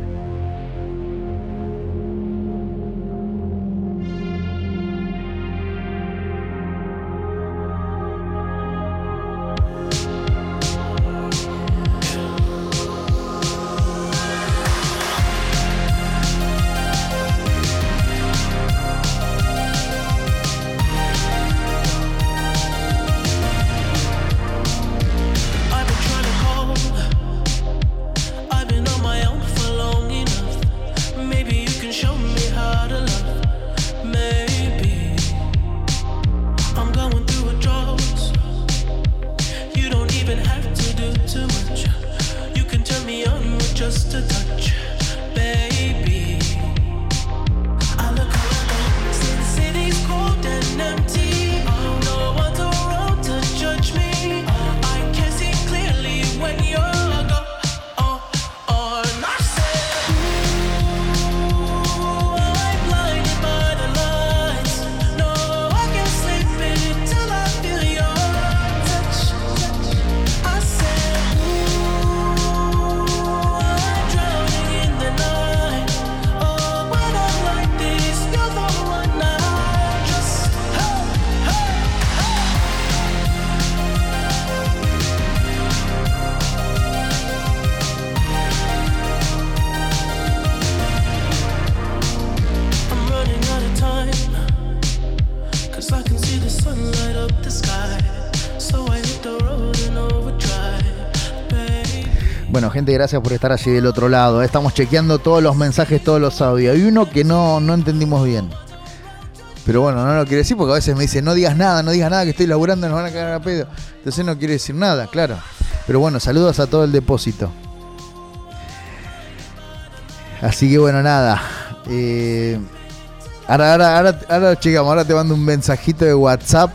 S10: I've been on my own for long enough.
S3: Bueno, gente, gracias por estar allí del otro lado. Estamos chequeando todos los mensajes, todos los audios. Hay uno que no entendimos bien. Pero bueno, no lo quiero decir porque a veces me dice no digas nada que estoy laburando, nos van a cagar a pedo. Entonces no quiere decir nada, claro. Pero bueno, saludos a todo el depósito. Así que bueno, nada. Ahora chequeamos, ahora te mando un mensajito de WhatsApp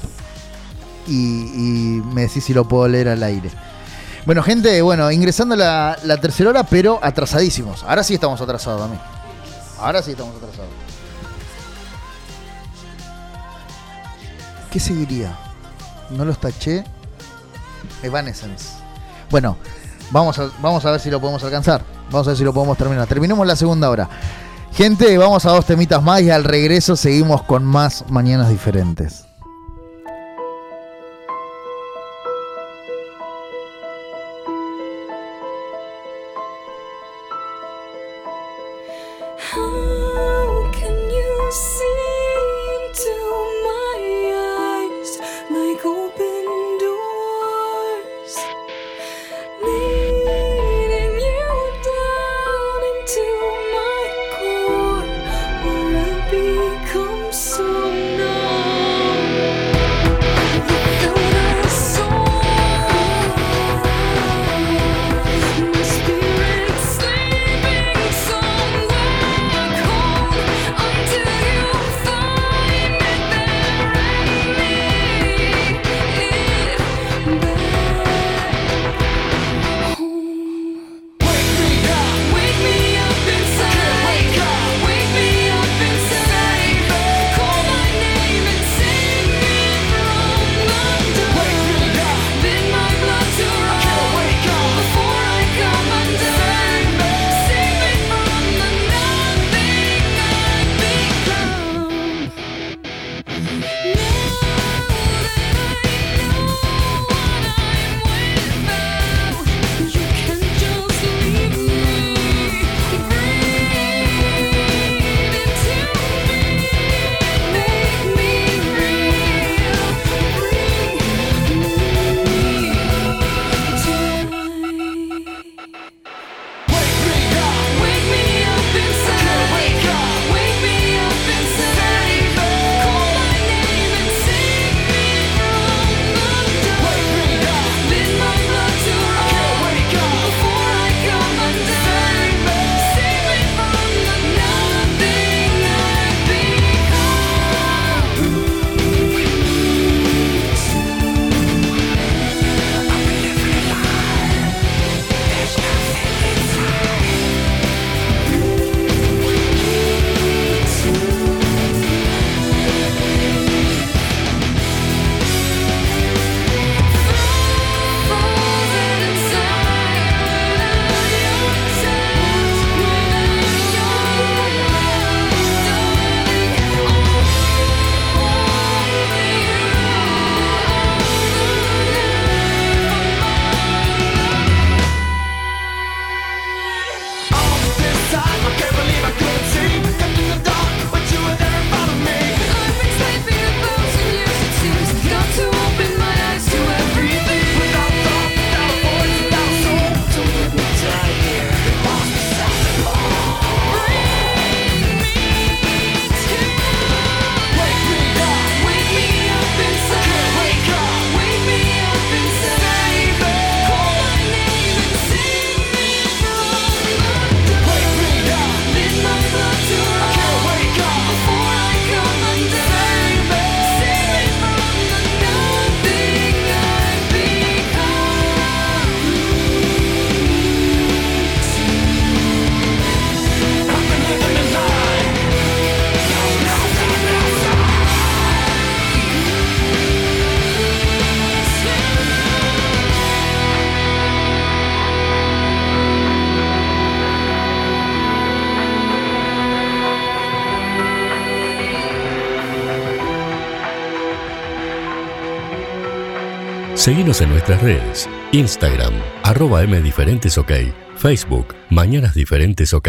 S3: y me decís si lo puedo leer al aire. Bueno, gente, ingresando la tercera hora, pero atrasadísimos. Ahora sí estamos atrasados, a mí. Ahora sí estamos atrasados. ¿Qué seguiría? No los taché. Evanescence. Bueno, vamos a ver si lo podemos alcanzar. Vamos a ver si lo podemos terminar. Terminemos la segunda hora. Gente, vamos a 2 temitas más y al regreso seguimos con más Mañanas Diferentes.
S5: How can you see into my eyes like open doors, leading you down into my core, where I become so numb without a soul. My spirit sleeping somewhere cold until you find it there and lead it back home. Wake me up inside. Wake me up inside. Call my name and sing me from the dawn. Bid my blood to run before I come undone. Save me from the nothing I've become. You can just leave me, breathe into me, make me real, bring me to Wake me up inside. Wake me up inside. Call my name and sing me from the dawn. Bid my blood to run before I come undone. Save me from the nothing I've become. I've been living a lie. There's nothing inside. Got to open my eyes to everything. Without thought, without a voice, without soul. Don't let me die here. Lost myself and Bring me to. Wake me up inside. Wake me up inside. Call my name and sing me from the dawn. Bid my blood to run before I come undone. Save me from the nothing I've become. I've been living a lie. There's nothing outside.
S2: Seguinos en nuestras redes. Instagram, @mdiferentesok. Facebook, Mañanas Diferentes OK.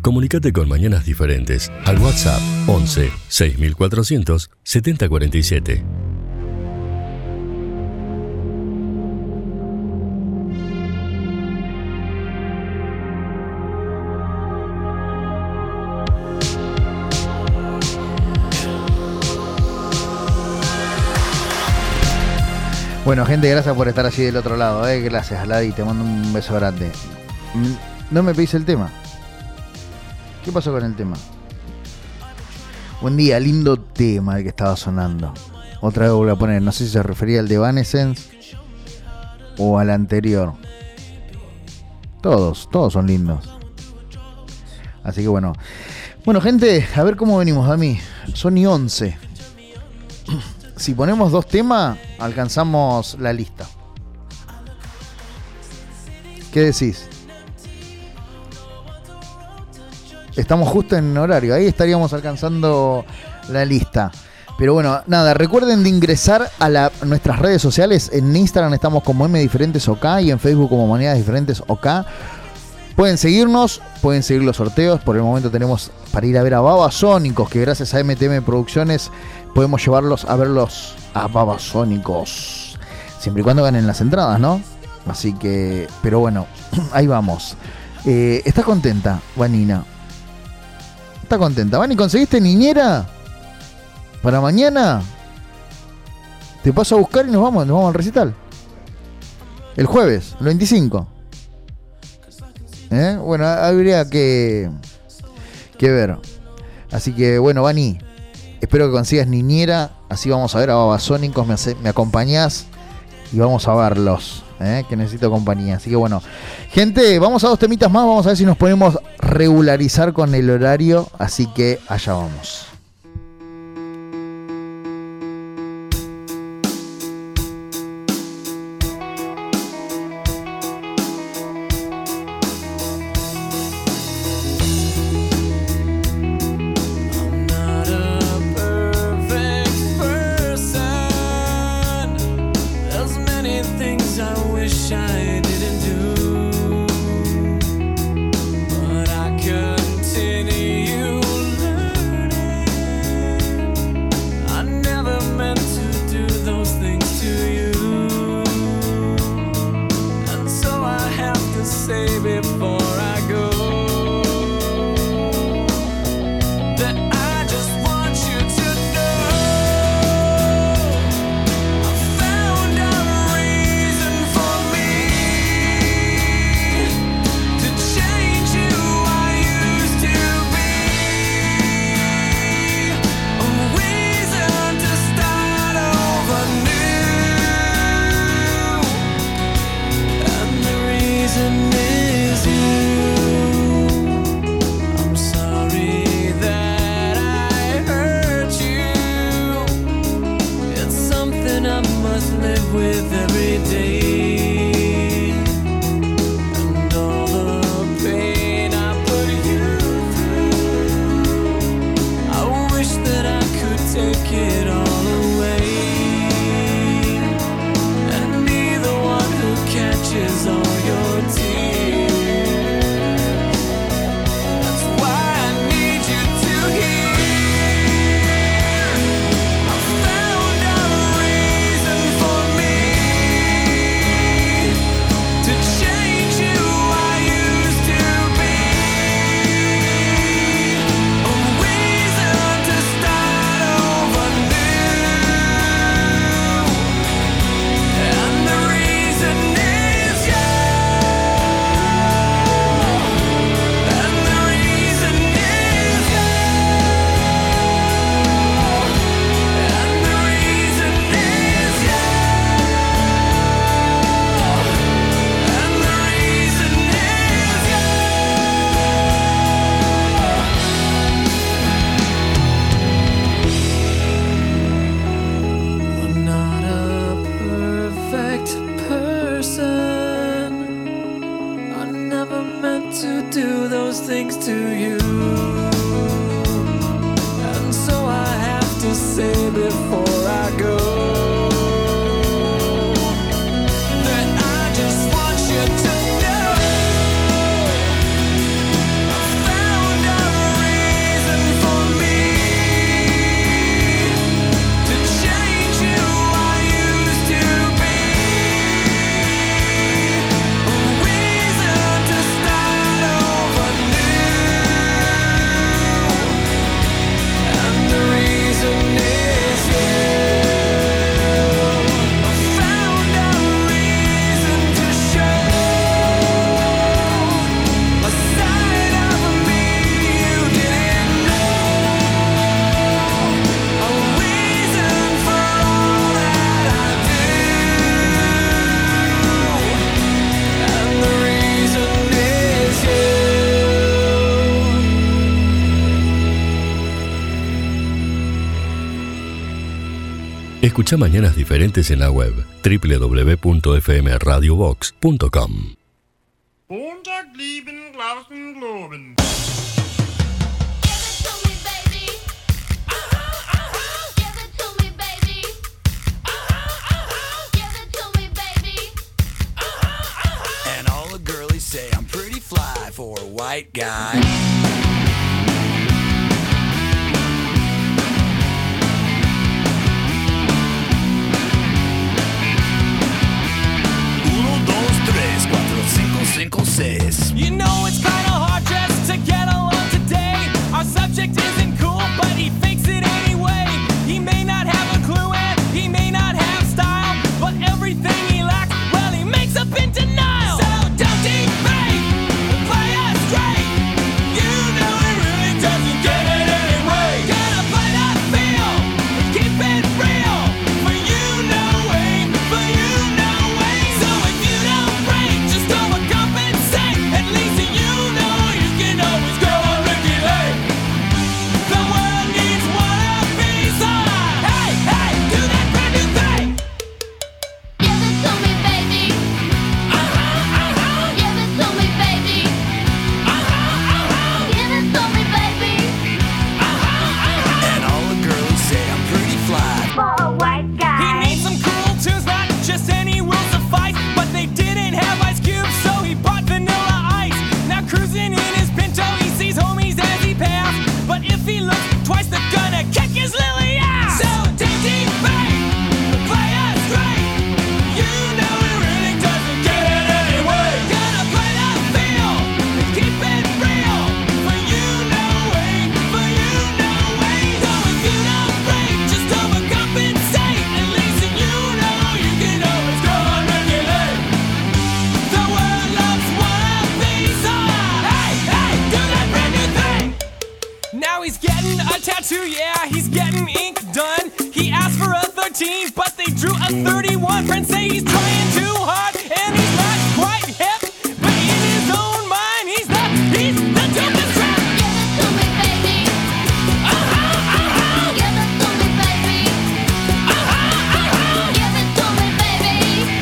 S2: Comunicate con Mañanas Diferentes al WhatsApp 11 6400 7047.
S3: Bueno, gente, gracias por estar allí del otro lado. Gracias, Aladi, te mando un beso grande. No me pedís el tema. ¿Qué pasó con el tema? Buen día, lindo tema el que estaba sonando. Otra vez voy a poner, no sé si se refería al de Evanescence o al anterior. Todos son lindos. Así que bueno. Bueno, gente, a ver cómo venimos, Dami. Son y 11. Si ponemos 2 temas, alcanzamos la lista. ¿Qué decís? Estamos justo en horario, ahí estaríamos alcanzando la lista. Pero bueno, nada, recuerden de ingresar a nuestras redes sociales. En Instagram estamos como MDiferentesOK y en Facebook como Mañanas Diferentes OK. Pueden seguirnos, pueden seguir los sorteos. Por el momento tenemos para ir a ver a Babasónicos, que gracias a MTM Producciones podemos llevarlos a verlos a Babasónicos. Siempre y cuando ganen las entradas, ¿no? Así que, pero bueno, ahí vamos. ¿Estás contenta, Vanina? ¿Estás contenta? Vani, ¿conseguiste niñera para mañana? Te paso a buscar y nos vamos al recital. El jueves, el 25. Bueno, habría que ver. Así que bueno, Vani, espero que consigas niñera. Así vamos a ver a Babasónicos. Me acompañás y vamos a verlos. Que necesito compañía. Así que bueno, gente, vamos a 2 temitas más. Vamos a ver si nos podemos regularizar con el horario. Así que allá vamos.
S5: Found
S2: Escucha Mañanas Diferentes en la web www.fmradiobox.com.
S15: And all the girlies say I'm pretty fly for a white guy. You know it's kinda hard just to get along today. Our subject isn't cool, but he fakes it anyway. He may not have a clue and he may not have style, but everything he lacks, well, he makes up in denial. So don't debate, play us straight. You know he really doesn't get it anyway. Gotta play that feel, keep it real. For you know way, for you know way. So if you don't break, just overcompensate. At least you know you can always go on Ricky Lake. The world needs one of these. Hey, hey, do that brand new thing. Give it to me, baby. Give it to me, baby. Give it to me, baby. And all the girls say I'm pretty fly for a white guy. He needs some cool tunes, not just any will suffice. But they didn't have Ice Cube, so he bought Vanilla Ice. Now cruising in his Pinto, he sees homies as he passed. But if he looks twice, they're gonna kick his lily ass. So dig deep, play us straight. You know he really doesn't get it anyway. Gotta play that feel, keep it real. For you know way, for you know way. So if you don't break, just overcompensate. At least you know you can always go on regulate. The world loves one of these. Hey, hey, do that brand new thing. Now he's getting a tattoo, yeah, he's getting ink done. He asked for a 13, but they drew a 31. Friends say he's trying too hard, and he's not quite hip. But in his own mind, he's the dopest trap. Give it to me, baby. Give it to me, baby. Give it to me, baby.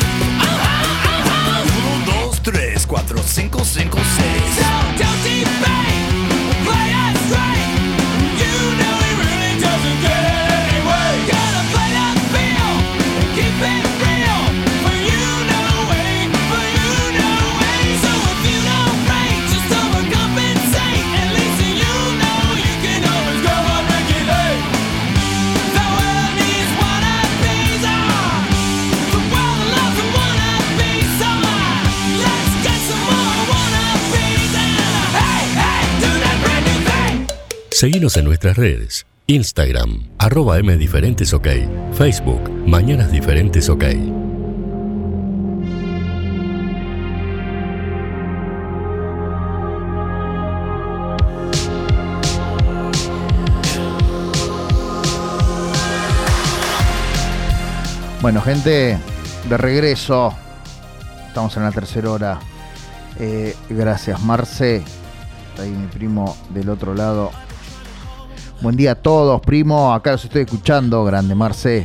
S15: 1, 2, 3, 4, 5, 5, 6. So don't debate, play us straight. You know he really doesn't get it anyway. Gotta play that feel, keep it real. For you know way, for you know way. So if you don't break, just overcompensate. At least you know you can always go on regulate. The world needs one of these. The world loves one of these. Let's get some more one of these. Hey, hey, do that brand new thing.
S2: Seguinos en nuestras redes. Instagram, @mdiferentesok. Facebook, Mañanas Diferentes OK.
S3: Bueno, gente, de regreso. Estamos en la tercera hora. Gracias, Marce. Está ahí mi primo del otro lado. Buen día a todos, primo. Acá los estoy escuchando. Grande, Marce.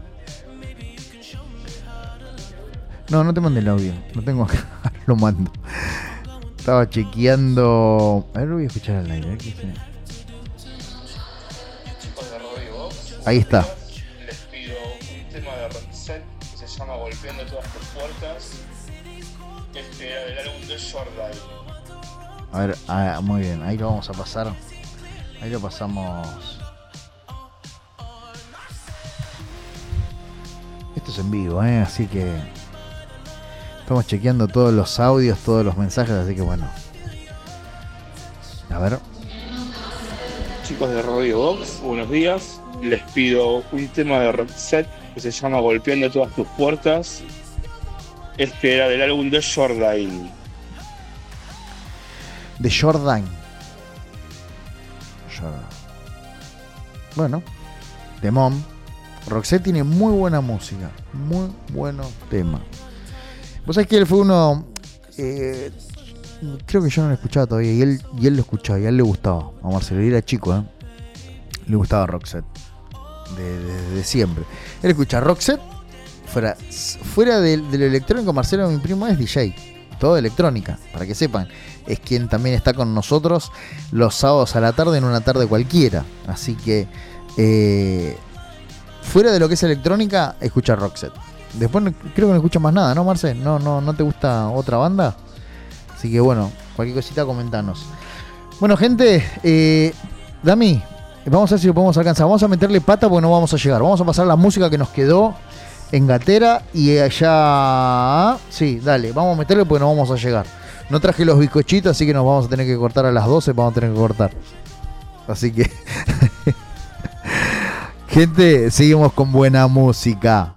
S3: No te mandé el audio. Lo tengo acá. Lo mando. Estaba chequeando. A ver, lo voy a escuchar al aire. Ahí está.
S16: Les pido un tema de Roxette que se llama Golpeando todas tus puertas. Este era del álbum de Jordan.
S3: A ver, muy bien. Ahí lo vamos a pasar. Ahí lo pasamos. Esto es en vivo, así que estamos chequeando todos los audios, todos los mensajes, así que bueno. A ver.
S16: Chicos de Radio Box, buenos días. Les pido un tema de Roxette que se llama Golpeando todas tus puertas. Este era del álbum de Jordan.
S3: De Jordan. Bueno, de Mom. Roxette tiene muy buena música, muy buenos temas. Vos sabés que él fue uno, creo que yo no lo escuchaba todavía, y él lo escuchaba, y a él le gustaba. A Marcelo, y era chico, le gustaba Roxette. de siempre. Él escucha Roxette, fuera de lo electrónico. Marcelo, mi primo, es DJ, todo electrónica, para que sepan. Es quien también está con nosotros los sábados a la tarde, en una tarde cualquiera. Así que fuera de lo que es electrónica, escucha Roxette. Después creo que no escucha más nada, ¿no, Marce? ¿No te gusta otra banda? Así que bueno, cualquier cosita comentanos. Bueno, gente, Dami, vamos a ver si lo podemos alcanzar. Vamos a meterle pata porque no vamos a llegar. Vamos a pasar la música que nos quedó en gatera y allá... Sí, dale, vamos a meterle porque no vamos a llegar. No traje los bizcochitos, así que nos vamos a tener que cortar a las 12, vamos a tener que cortar. Así que... Gente, seguimos con buena música.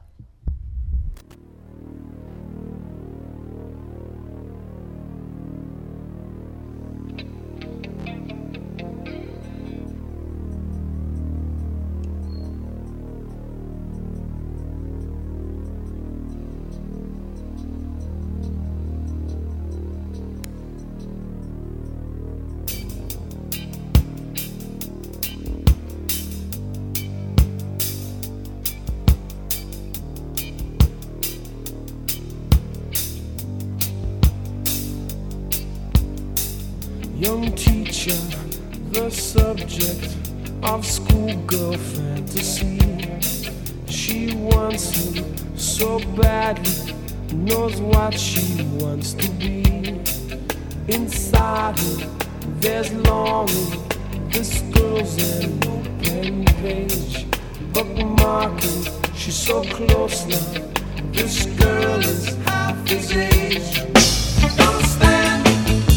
S5: Young teacher, the subject of schoolgirl fantasy. She wants him so badly, knows what she wants to be. Inside her, there's longing. This girl's an open page, bookmarking. She's so close now. This girl is half his age. Don't stand.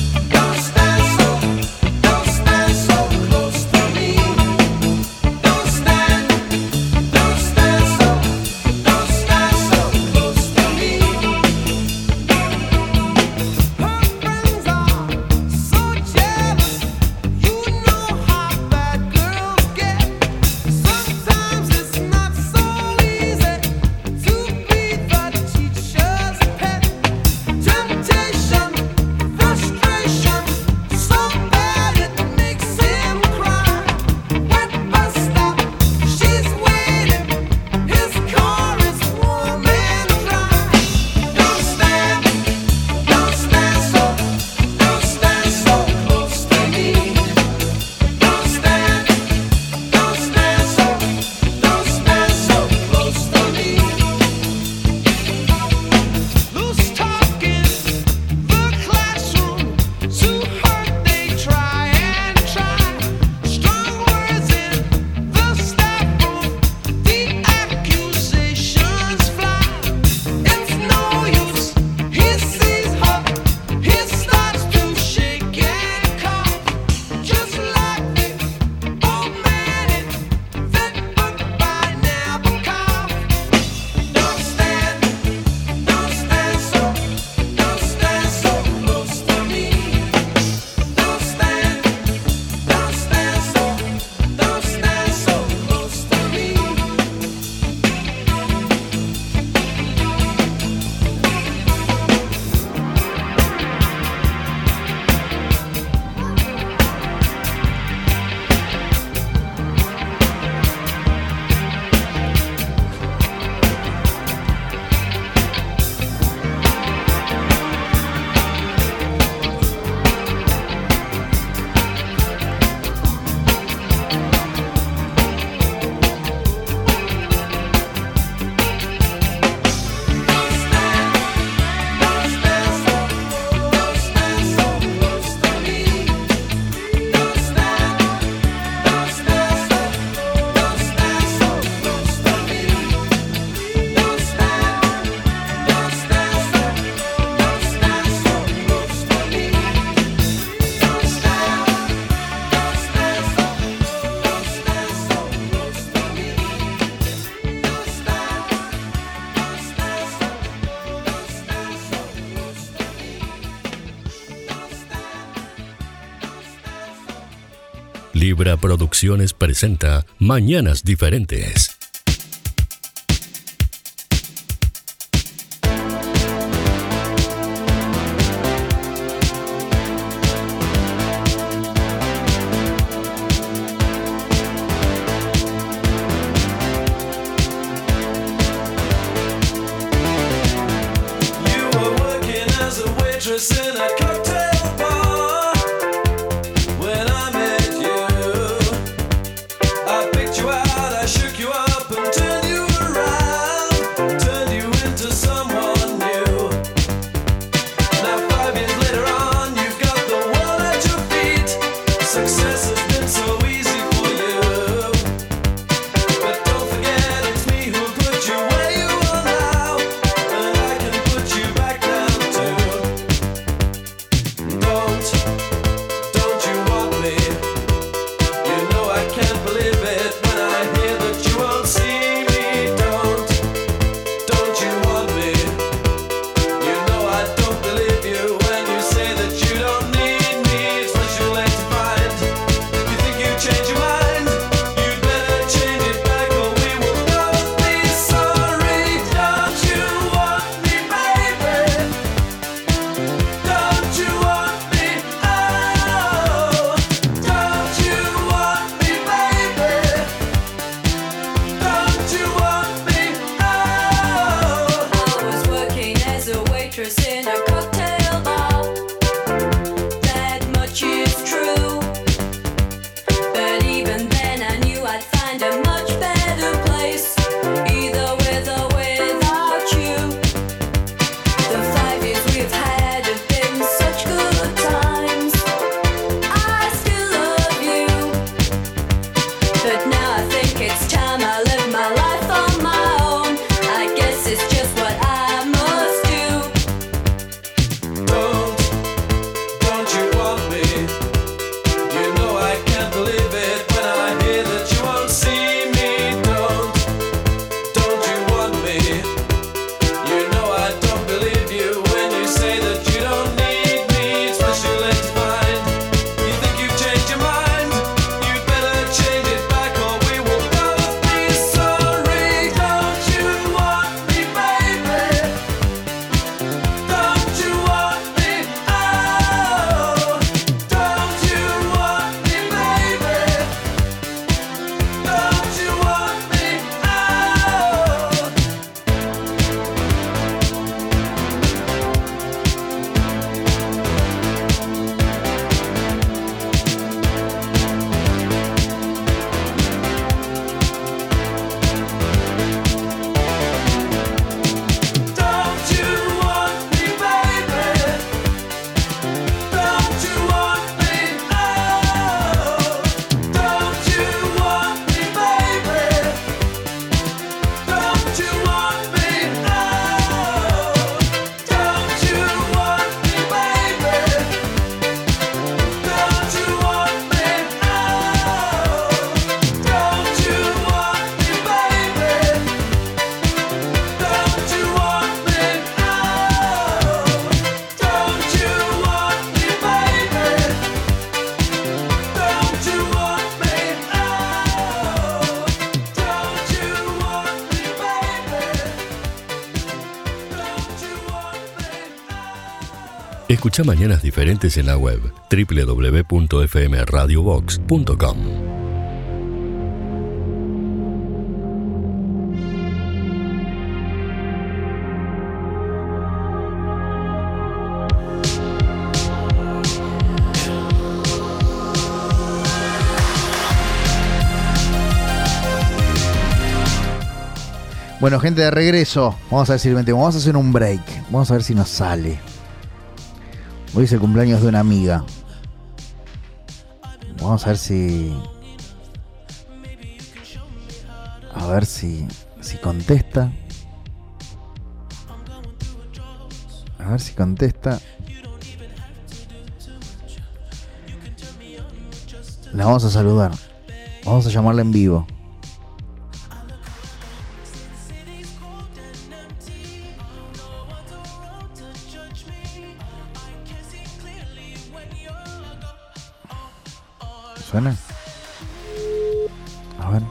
S2: Libra Producciones presenta Mañanas Diferentes. Escucha Mañanas Diferentes en la web www.fmradiobox.com.
S3: Bueno, gente, de regreso. Vamos a ver si vamos a hacer un break. Vamos a ver si nos sale. Hoy es el cumpleaños de una amiga. Vamos a ver si... A ver si contesta. A ver si contesta. La vamos a saludar. Vamos a llamarla en vivo. ¿Suena? A ver.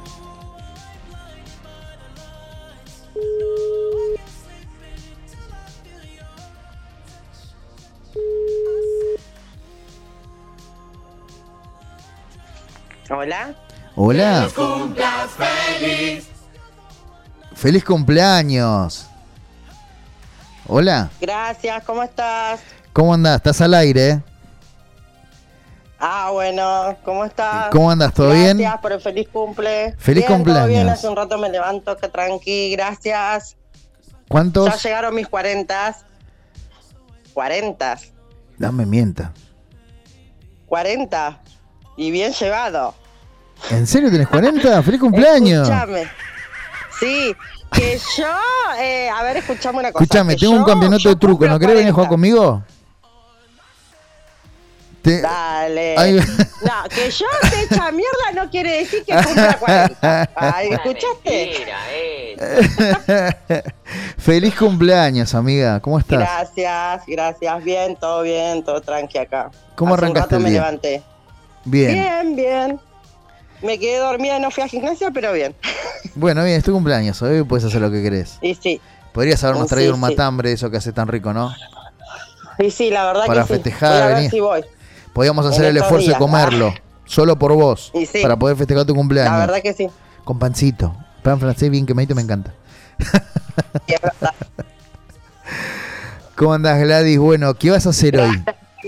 S17: Hola.
S3: Hola. Feliz cumpleaños. Hola.
S17: Gracias, ¿cómo estás?
S3: ¿Cómo andás? ¿Estás al aire?
S17: Ah, bueno, ¿cómo estás?
S3: ¿Cómo andas? ¿Todo bien?
S17: Gracias por el feliz cumple.
S3: Feliz
S17: bien,
S3: cumpleaños.
S17: Todo bien, hace un rato me levanto, que tranqui, gracias.
S3: ¿Cuántos?
S17: Ya llegaron mis 40. 40.
S3: Dame mienta.
S17: 40. Y bien llevado.
S3: ¿En serio tenés 40? ¡Feliz cumpleaños!
S17: Escúchame. Sí, que yo... a ver, escuchame una cosa.
S3: Escúchame, tengo un campeonato de truco. ¿No querés venir a jugar conmigo?
S17: Dale.
S3: Ay.
S17: No, que yo te echa mierda no quiere decir que cumpla 40. Ay, ¿escuchaste?
S3: Feliz cumpleaños, amiga. ¿Cómo estás?
S17: Gracias. Bien, todo tranqui acá.
S3: ¿Cómo
S17: Hace
S3: arrancaste
S17: un rato
S3: el día?
S17: me levanté.
S3: Bien.
S17: Me quedé dormida, no fui a gimnasia, pero bien.
S3: Bueno, bien, es tu cumpleaños. Hoy puedes hacer lo que querés.
S17: Y sí.
S3: Podrías habernos traído un
S17: Sí.
S3: matambre, eso que hace tan rico, ¿no?
S17: Y sí, la verdad
S3: Para
S17: que sí.
S3: festejar,
S17: Voy a ver
S3: venís.
S17: si voy.
S3: Podíamos hacer
S17: En
S3: el
S17: estos
S3: esfuerzo de
S17: días.
S3: comerlo. Solo por vos.
S17: Y sí.
S3: Para poder festejar tu cumpleaños.
S17: La verdad que sí.
S3: Con pancito. Pan francés bien quemadito, me encanta. ¿Cómo andás, Gladys? Bueno, ¿qué vas a hacer hoy?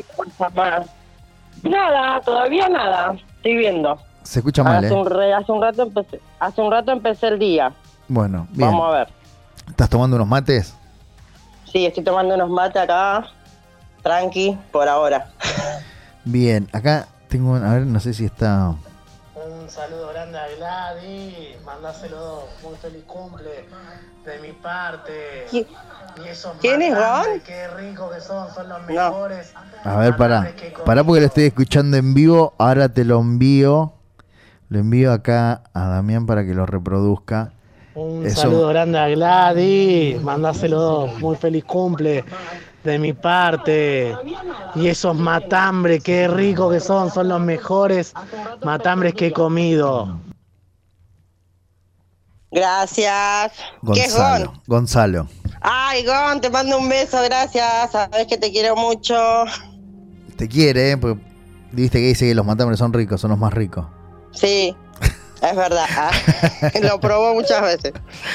S17: Nada, todavía nada. Estoy viendo.
S3: Se escucha mal,
S17: hace un rato empecé el día.
S3: Bueno, bien.
S17: Vamos a ver.
S3: ¿Estás tomando unos mates?
S17: Sí, estoy tomando unos mates acá. Tranqui, por ahora.
S3: Bien, acá tengo, a ver, no sé si está...
S18: Un saludo grande a Gladys, mandáselo muy feliz cumple de mi parte. Y esos
S17: ¿Quién es Ron?
S18: Qué rico que son los mejores.
S3: A ver, pará porque lo estoy escuchando en vivo, ahora te lo envío. Lo envío acá a Damián para que lo reproduzca.
S18: Un saludo grande a Gladys, mandáselo muy feliz cumple de mi parte. Y esos matambres, qué rico que son los mejores matambres que he comido.
S17: Gracias. ¿Qué es Gon?
S3: Gonzalo.
S17: Ay, Gon, te mando un beso, gracias. Sabes que te quiero mucho.
S3: Te quiere, porque viste que dice que los matambres son ricos, son los más ricos.
S17: Sí, es verdad. Lo probó muchas veces.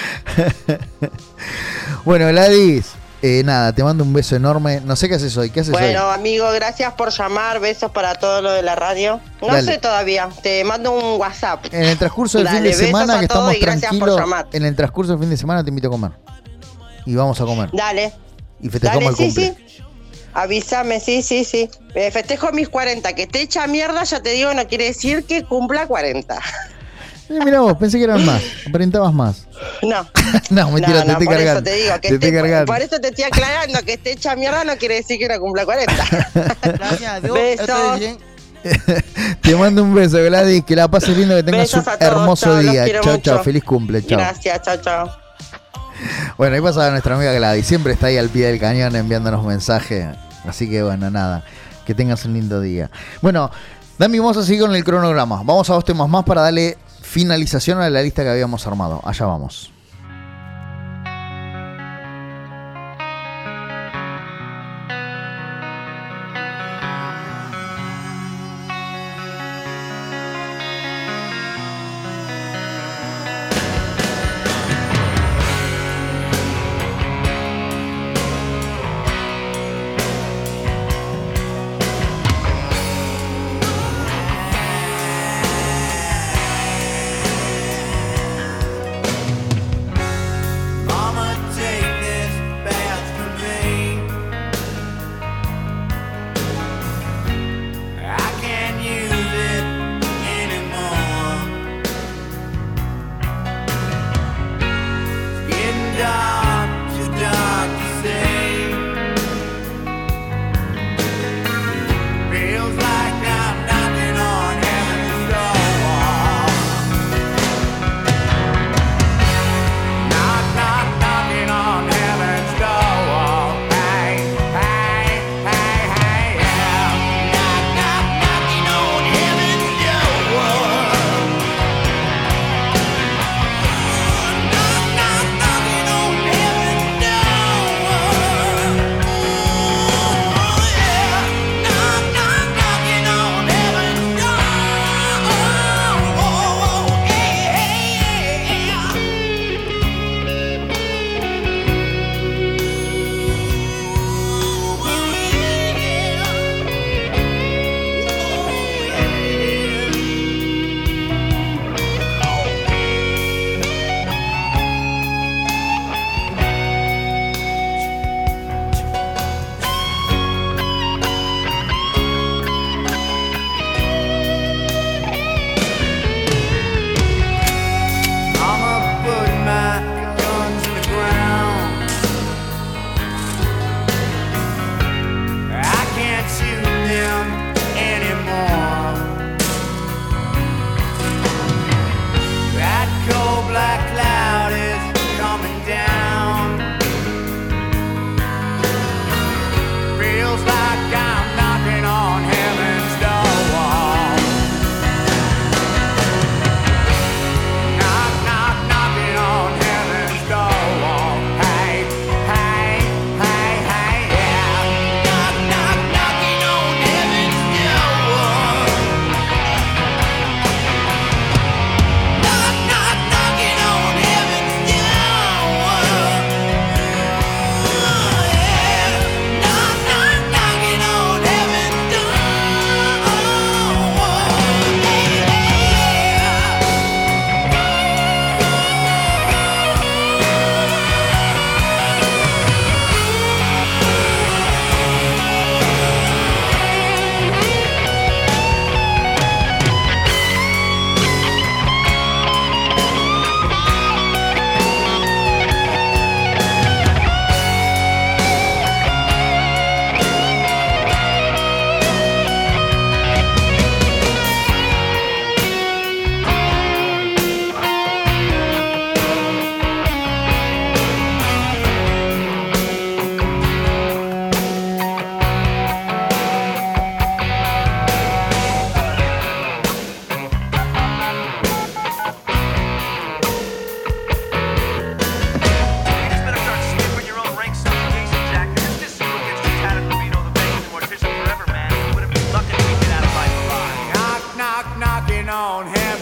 S3: Bueno, Gladys, nada, te mando un beso enorme. No sé qué haces hoy. ¿Qué haces hoy?
S17: Bueno, amigo, gracias por llamar. Besos para todo lo de la radio. No
S3: Dale.
S17: sé todavía. Te mando un WhatsApp.
S3: En el transcurso del
S17: Dale,
S3: fin de
S17: besos
S3: semana
S17: a
S3: que
S17: todos
S3: estamos
S17: y gracias por
S3: tranquilos,
S17: llamar.
S3: en el transcurso del fin de semana te invito a comer. Y vamos a comer.
S17: Dale.
S3: Y festejamos el cumple.
S17: Sí. Avísame, sí. Festejo mis 40. Que te echa mierda, ya te digo, no quiere decir que cumpla 40.
S3: Mirá vos, pensé que eran más. Aparentabas más.
S17: No.
S3: No, mentira, te estoy
S17: por
S3: cargando.
S17: eso te digo,
S3: Te estoy cargando.
S17: por eso te estoy aclarando que te echa mierda no quiere decir que no cumpla 40.
S19: Gracias a Dios,
S17: Besos.
S19: estoy bien.
S3: Te mando un beso, Gladys. Que la pases lindo, que tengas
S17: Besos
S3: un
S17: a todos,
S3: hermoso
S17: chao, los
S3: día.
S17: quiero
S3: Chao,
S17: mucho.
S3: chao. Feliz cumple. Chao.
S17: Gracias, chao.
S3: Bueno, ahí pasa nuestra amiga Gladys. Siempre está ahí al pie del cañón enviándonos mensajes. Así que bueno, nada. Que tengas un lindo día. Bueno, Dami, vamos a seguir con el cronograma. Vamos a 2 temas más para darle finalización a la lista que habíamos armado. Allá vamos.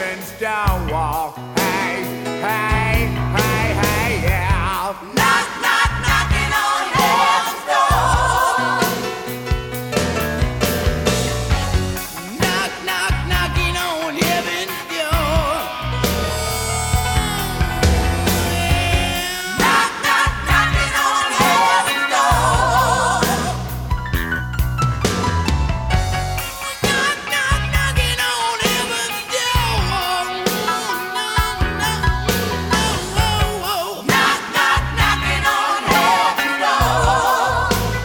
S15: heaven's door. Hey, hey, hey, hey, yeah. Knock, knock, knocking on heaven's door. Knock, knock, knocking on heaven's door. Knock, knock, knocking on heaven's door. Knock, knock, knocking on heaven's door. Knock, knock, knocking on heaven's door.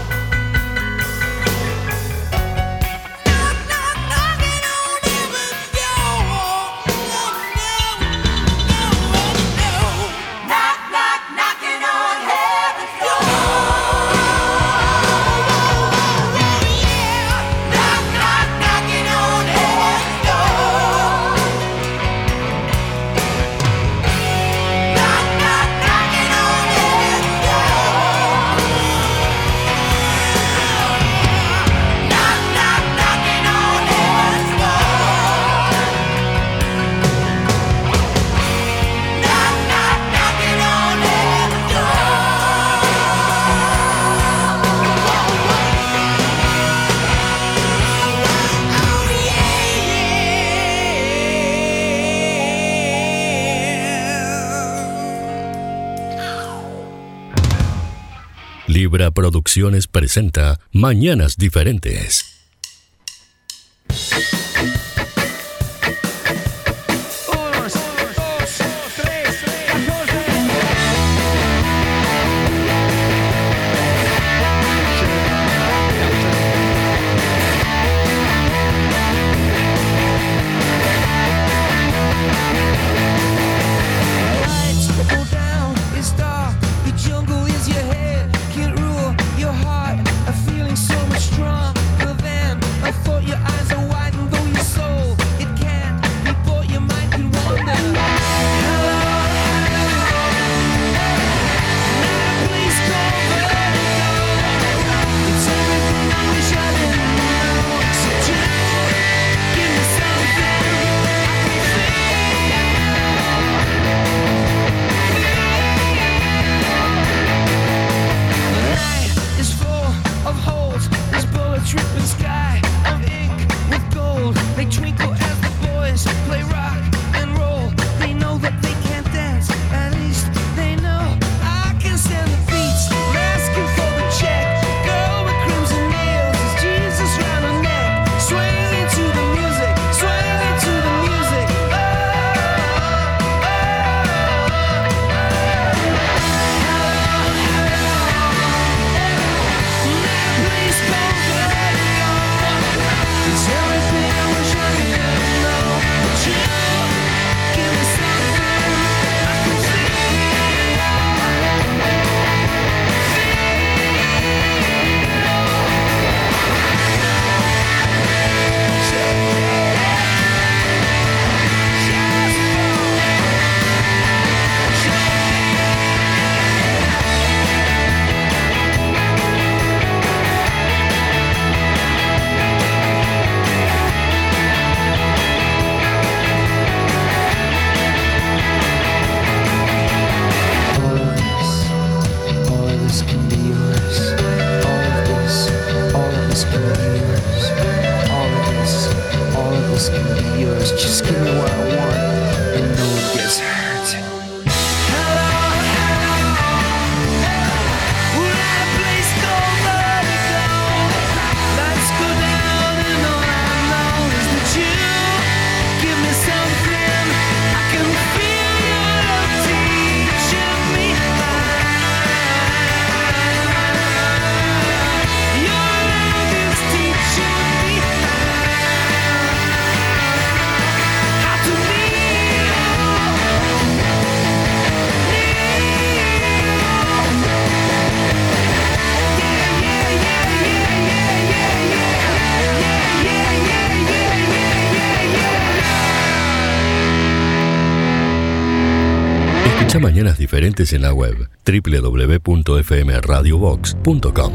S15: Knock, knock, knocking on heaven's door. Knock, knock, knocking on heaven's door. Knock, knock, knocking on heaven's door. Knock, knock, knocking on heaven's door. Knock, knock, knocking on heaven's
S2: Libra Producciones presenta Mañanas Diferentes.
S5: Lights go down, it's dark, the jungle is your head, can't rule your heart, a feeling so much stronger than I thought. Your eyes are wide and though your soul, it can't be bought, your mind can wander. Please call vertigo. It's everything I wish I didn't know. So just give me something I can The night is full of holes. This bullets dripping sky of ink with gold. They twinkle as the boys play rock and roll. They know that they can't dance. At least they know I can stand the beats. I'm asking for the check. Girl with crimson nails is Jesus round her neck. Swinging to the music, swinging to the music. Please call vertigo. It's everything I wish I didn't know. But you give me something I can All of this can be yours. All of this can be yours. All of this can be yours. Just give me what I want, and no one gets hurt. Lights go down, and all I know is that you give me something. I can feel your love teaching me Your love is teaching me how to
S2: Escucha Mañanas Diferentes en la web www.fmradiobox.com.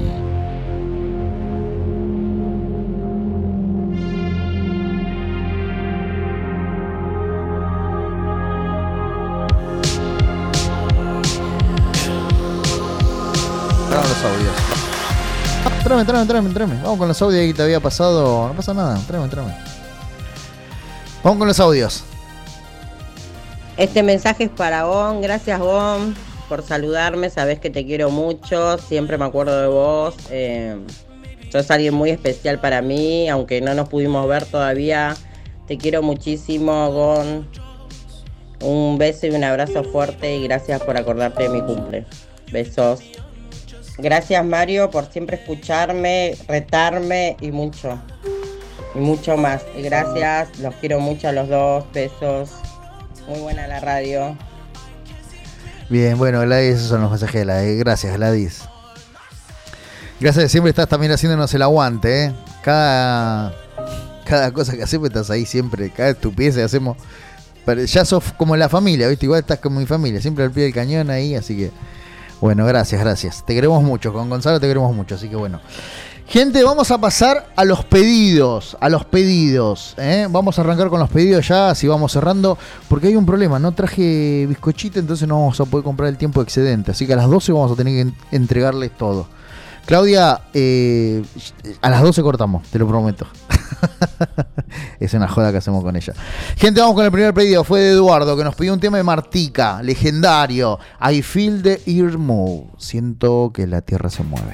S3: los audios. Tráeme. Vamos con los audios que te había pasado. No pasa nada, tráeme. Vamos con los audios.
S17: Este mensaje es para Gon. Gracias, Gon, por saludarme. Sabés que te quiero mucho. Siempre me acuerdo de vos. Sos alguien muy especial para mí. Aunque no nos pudimos ver todavía. Te quiero muchísimo, Gon. Un beso y un abrazo fuerte. Y gracias por acordarte de mi cumple. Besos. Gracias, Mario, por siempre escucharme, retarme y mucho más. Y gracias, los quiero mucho a los dos. Besos. Muy buena la radio.
S3: Bien, bueno, Gladys, esos son los mensajes de Gladys. Gracias, Gladys. Gracias que siempre estás también haciéndonos el aguante, ¿eh? Cada cosa que hacemos estás ahí siempre. Cada estupidez que hacemos. Pero ya sos como la familia, ¿viste? Igual estás como mi familia. Siempre al pie del cañón ahí, así que... Bueno, gracias. Te queremos mucho. Con Gonzalo te queremos mucho, así que bueno. Gente, vamos a pasar a los pedidos. ¿Eh? Vamos a arrancar con los pedidos ya, así vamos cerrando. Porque hay un problema, no traje bizcochito, entonces no vamos a poder comprar el tiempo excedente. Así que a las 12 vamos a tener que entregarles todo. Claudia, a las 12 cortamos, te lo prometo. Es una joda que hacemos con ella. Gente, vamos con el primer pedido. Fue de Eduardo, que nos pidió un tema de Martika, legendario. I feel the earth move. Siento que la tierra se mueve.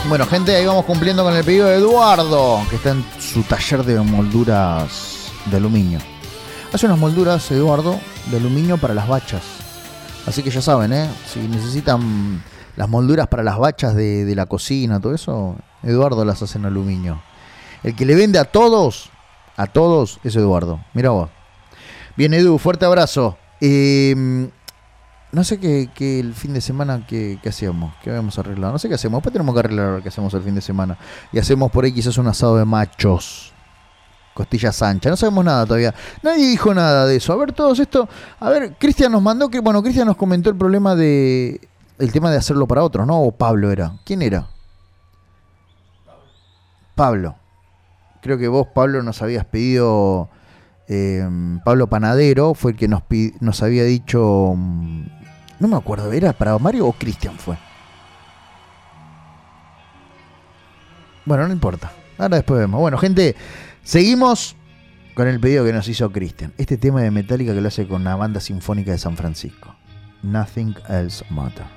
S3: Bueno, gente, ahí vamos cumpliendo con el pedido de Eduardo, que está en su taller de molduras de aluminio. Hace unas molduras, Eduardo, de aluminio para las bachas. Así que ya saben, si necesitan las molduras para las bachas de la cocina, todo eso, Eduardo las hace en aluminio. El que le vende a todos es Eduardo. Mira vos. Bien, Edu, fuerte abrazo. No sé qué el fin de semana qué hacíamos, qué habíamos arreglado. No sé qué hacemos. Después tenemos que arreglar qué hacemos el fin de semana. Y hacemos por ahí quizás un asado de machos. Costillas anchas. No sabemos nada todavía. Nadie dijo nada de eso. A ver, todos esto. A ver, Cristian nos mandó que. Bueno, Cristian nos comentó el problema de. El tema de hacerlo para otros, ¿no? O Pablo era. ¿Quién era? Pablo. Creo que vos, Pablo, nos habías pedido. Pablo Panadero fue el que nos había dicho. No me acuerdo, ¿era para Mario o Cristian fue? Bueno, no importa. Ahora después vemos. Bueno, gente, seguimos con el pedido que nos hizo Cristian. Este tema de Metallica que lo hace con la banda sinfónica de San Francisco. Nothing Else Matters.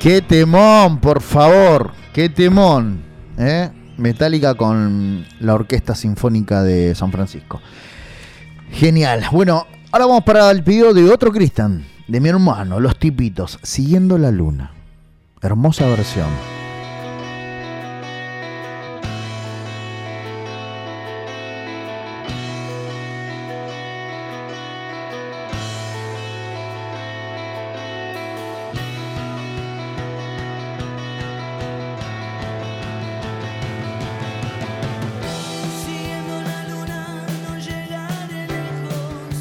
S3: Qué temón, por favor. Qué temón. Metallica con la Orquesta Sinfónica de San Francisco. Genial. Bueno, ahora vamos para el pedido de otro Cristian, de mi hermano, Los Tipitos, Siguiendo la Luna. Hermosa versión.
S5: Siguiendo la luna no llegaré lejos,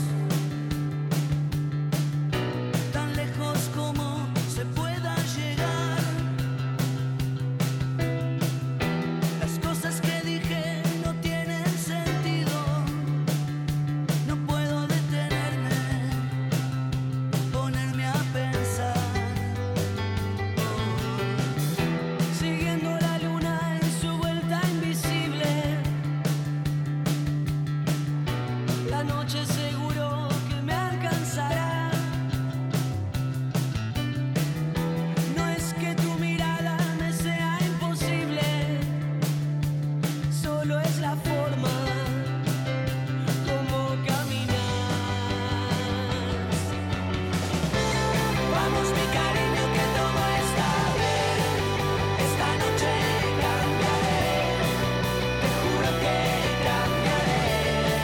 S5: tan lejos como se pueda llegar. Las cosas que dije no tienen sentido, no puedo detenerme, ponerme a pensar. Siguiendo la luna en su vuelta invisible, la noche seguro que me alcanzará. No es que tu mirada me sea imposible, solo es la forma como caminas. Vamos mi cariño que todo está bien, esta noche cambiaré, te juro que cambiaré.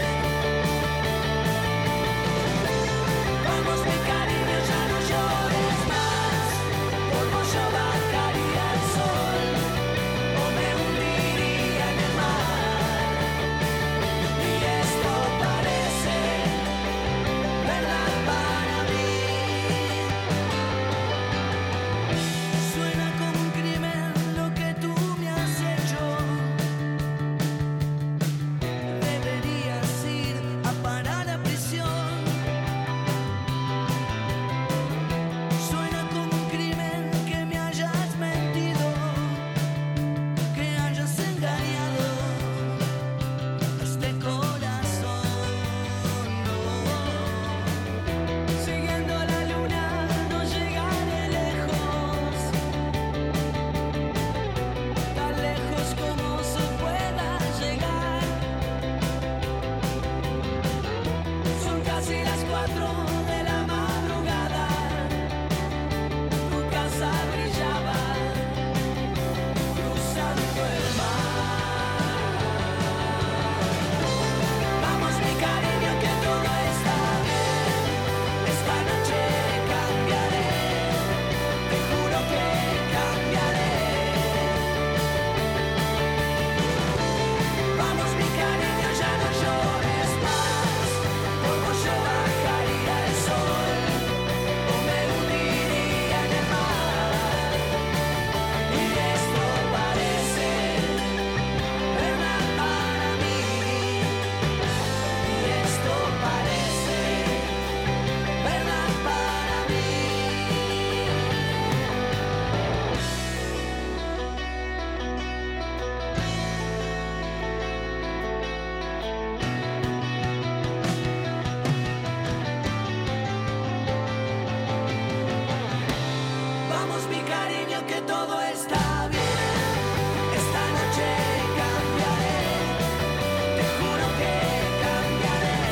S5: Vamos mi cariño, ya no llores más, por vos yo bajaría el sol o me hundiría en el mar. Y esto parece verdad para mí. Suena como un crimen lo que tú me has hecho. Deberías ir a parar a prisión. Suena como un crimen que me hayas mentido, que hayas engañado este corazón. Siguiendo la luna no llegaré lejos, tan lejos como se pueda llegar. Son casi las 4 de la madrugada, tu casa brillaba cruzando el mar. Vamos mi cariño que todo está bien, esta noche cambiaré, te juro que cambiaré. Vamos mi cariño, ya no llores más, por vos yo bajaría el sol o me hundiría en el mar. Y esto parece verdad para mí. Y esto parece verdad para mí. Vamos mi cariño que todo está bien, esta noche cambiaré, te juro que cambiaré.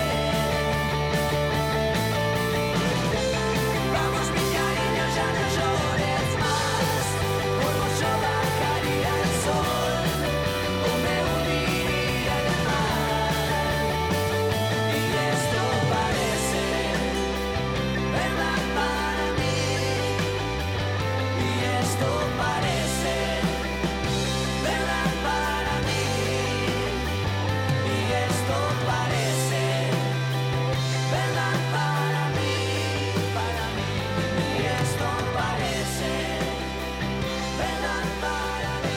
S5: Vamos mi cariño, ya no llores más, por vos yo bajaría el sol o me hundiría en el mar. Y esto parece verdad para mí. Y esto parece verdad para mí. Y esto parece verdad para mí, para mí. Y esto parece verdad para mí.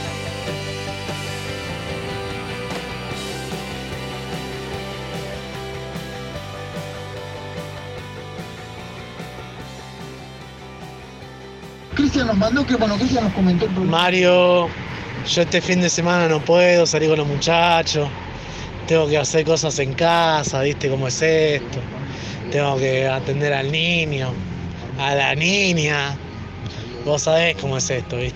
S3: Cristian nos mandó que, bueno, Cristian nos comentó.
S18: Mario, yo este fin de semana no puedo salir con los muchachos. Tengo que hacer cosas en casa, ¿viste cómo es esto? Tengo que atender al niño, a la niña. Vos sabés cómo es esto, ¿viste?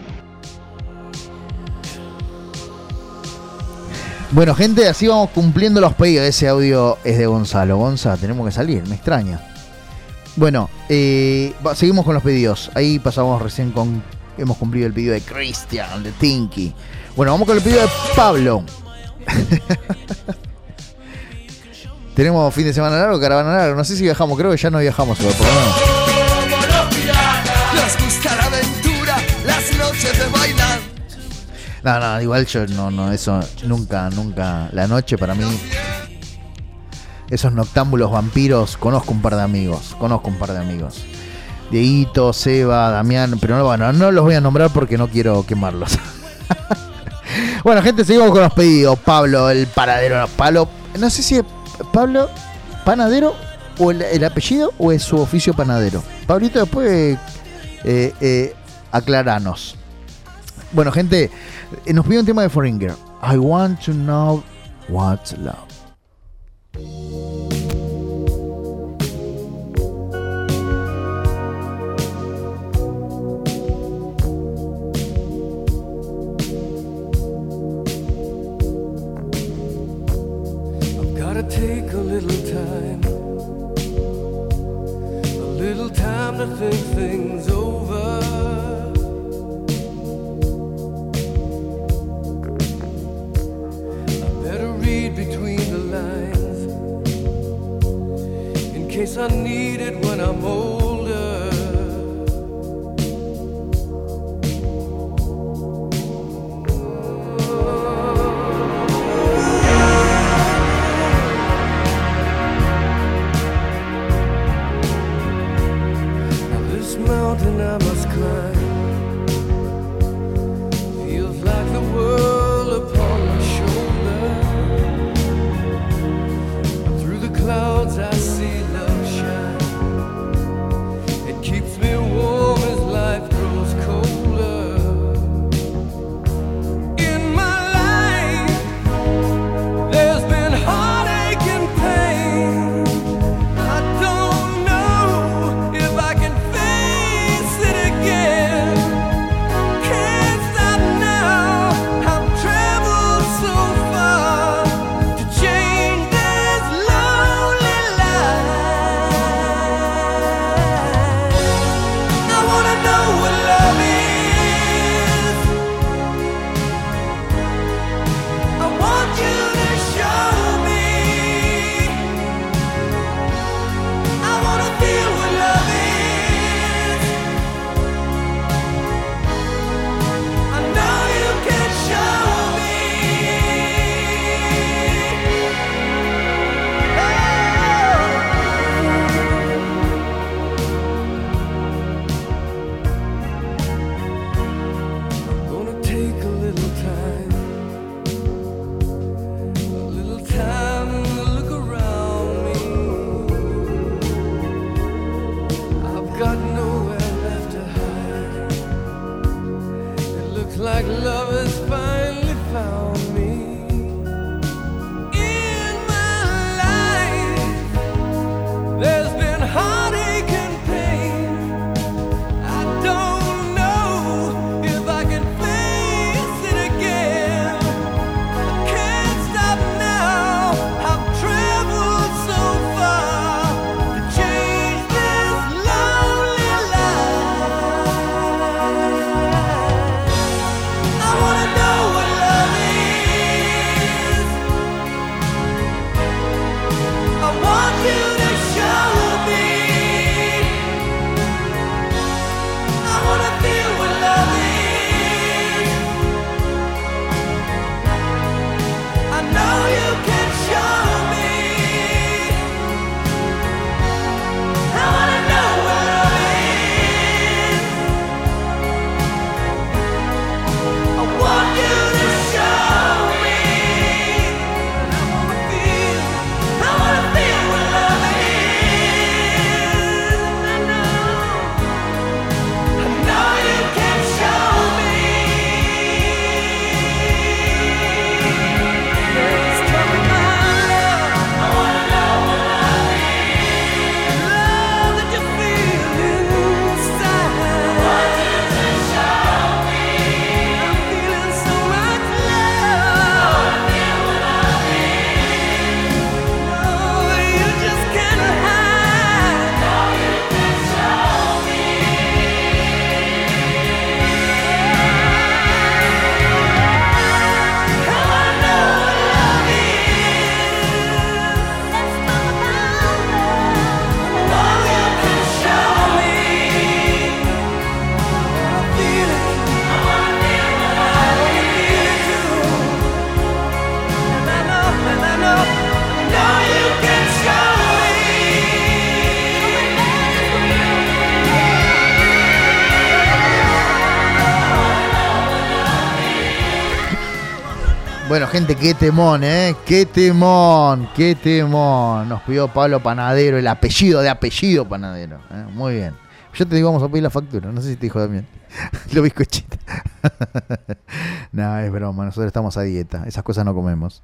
S3: Bueno, gente, así vamos cumpliendo los pedidos. Ese audio es de Gonzalo. Gonza, tenemos que salir, me extraña. Bueno, seguimos con los pedidos. Ahí pasamos recién con... Hemos cumplido el pedido de Cristian, de Tinky. Bueno, vamos con el pedido de Pablo. Tenemos fin de semana largo, caravana largo. No sé si viajamos, creo que ya no viajamos. Por lo menos.
S5: Les gusta la aventura, las noches de bailar.
S3: No, igual yo no, eso nunca. La noche para mí, esos noctámbulos vampiros, conozco un par de amigos. Dieguito, Seba, Damián, pero no los voy a nombrar porque no quiero quemarlos. Bueno, gente, seguimos con los pedidos. Pablo, el panadero, no sé si es Pablo Panadero o el apellido o es su oficio panadero. Pablito, después aclaranos. Bueno, gente, nos pide un tema de Foreigner. I want to know what's love.
S5: Take a little time to think things over. I better read between the lines in case I need it when I'm older. Mountain I must climb feels like the world upon my shoulder. Through the clouds I see love shine. It keeps me warm as life grows colder. In my life there's been heartache and pain. I don't know if I can like love has finally found me. In my life there's been heartache and pain. I don't know if I can face it again. I can't stop now. I've traveled so far to change this lonely life. I wanna
S3: Bueno, gente, qué temón, qué temón. Nos pidió Pablo Panadero, el apellido de apellido Panadero. Muy bien. Yo te digo, vamos a pedir la factura. No sé si te dijo también. Los bizcochitos. No, es broma. Nosotros estamos a dieta. Esas cosas no comemos.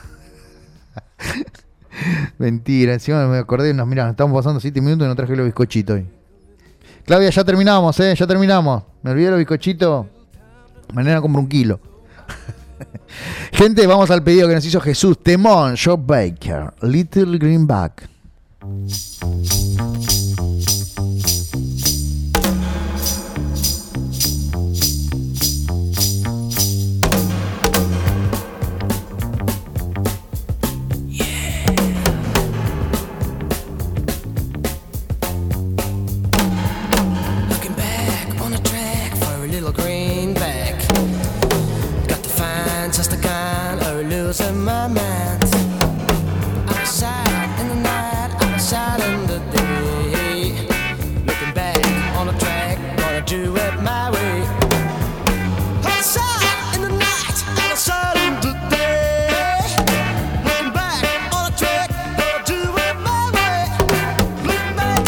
S3: Mentira. Encima me acordé. Mirá, estamos pasando 7 minutos y no traje los bizcochitos hoy. Claudia, ya terminamos, ya terminamos. Me olvidé los bizcochitos. Mañana compro 1 kilo. Gente, vamos al pedido que nos hizo Jesús. Temón, Joe Baker, Little Greenback.
S5: In my mind, outside in the night, outside in the day. Looking back on the track, gonna do it my way. Outside in the night, outside in the day. Looking back on the track, gonna do it my way. Looking back.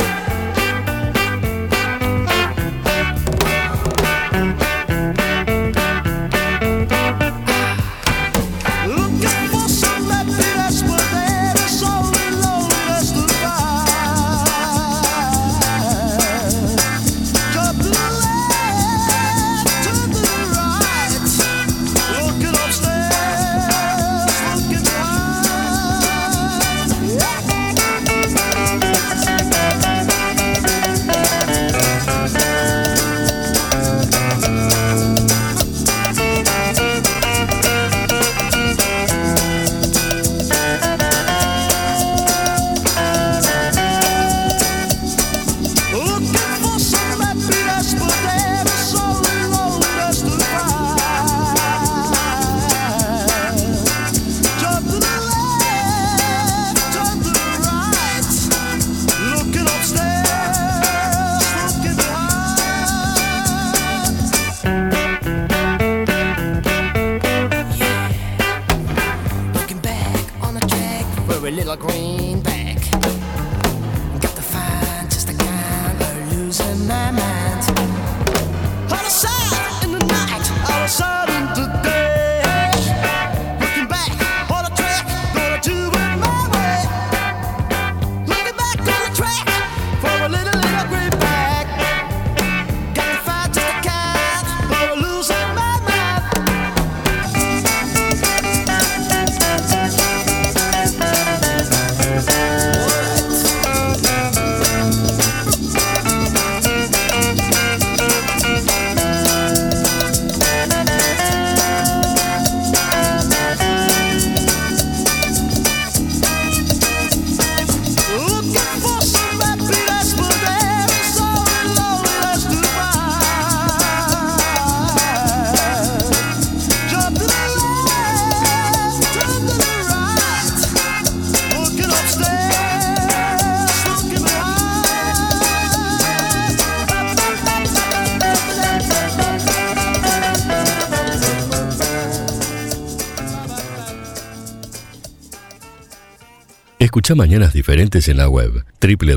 S2: Escucha Mañanas Diferentes en la web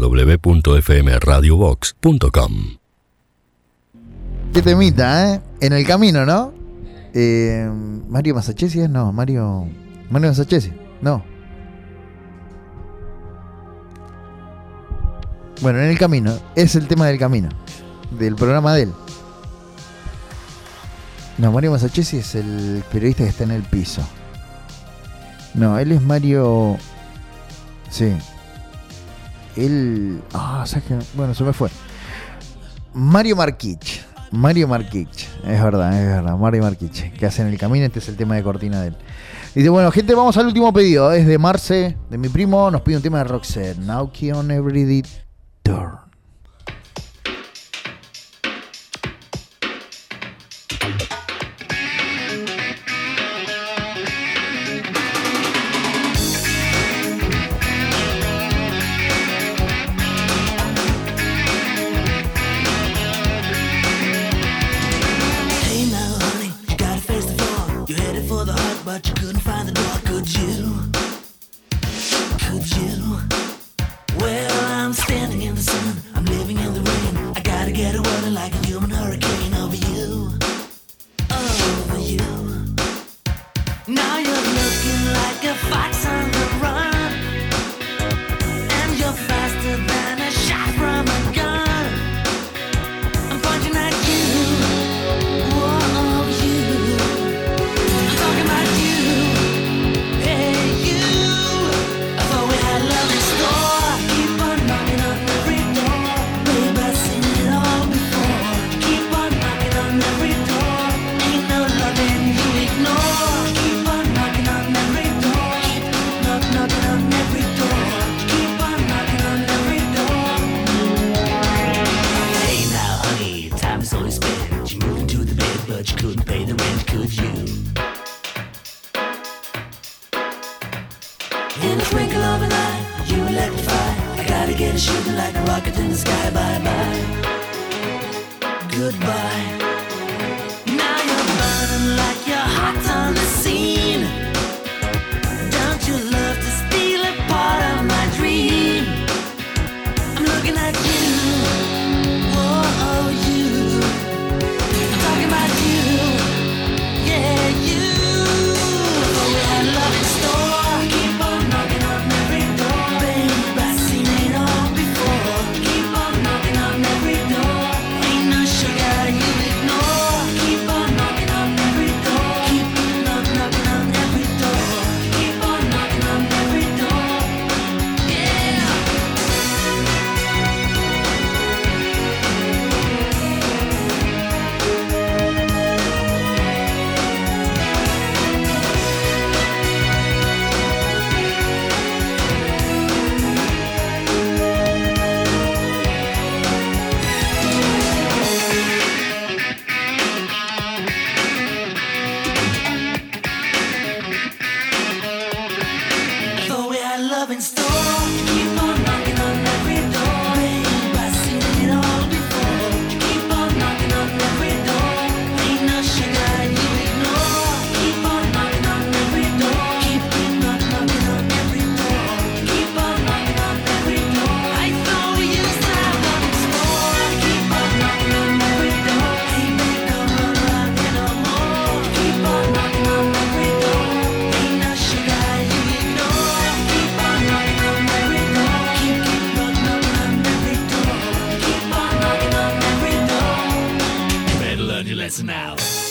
S2: www.fmradiobox.com.
S3: Qué temita, En el camino, ¿no? Mario Masachesi es, no, Mario Masachesi, no. Bueno, en el camino, es el tema del camino, del programa de él. No, Mario Masachesi es el periodista que está en el piso. No, él es Mario... Sí. Él... ¿sabes qué? Bueno, se me fue. Mario Marquich, es verdad, Mario Marquich, que hace en el camino. Este es el tema de cortina de él. Dice, bueno, gente, vamos al último pedido. Es de Marce, de mi primo. Nos pide un tema de Roxette, Knocking on Every Door.
S5: But you couldn't
S1: now.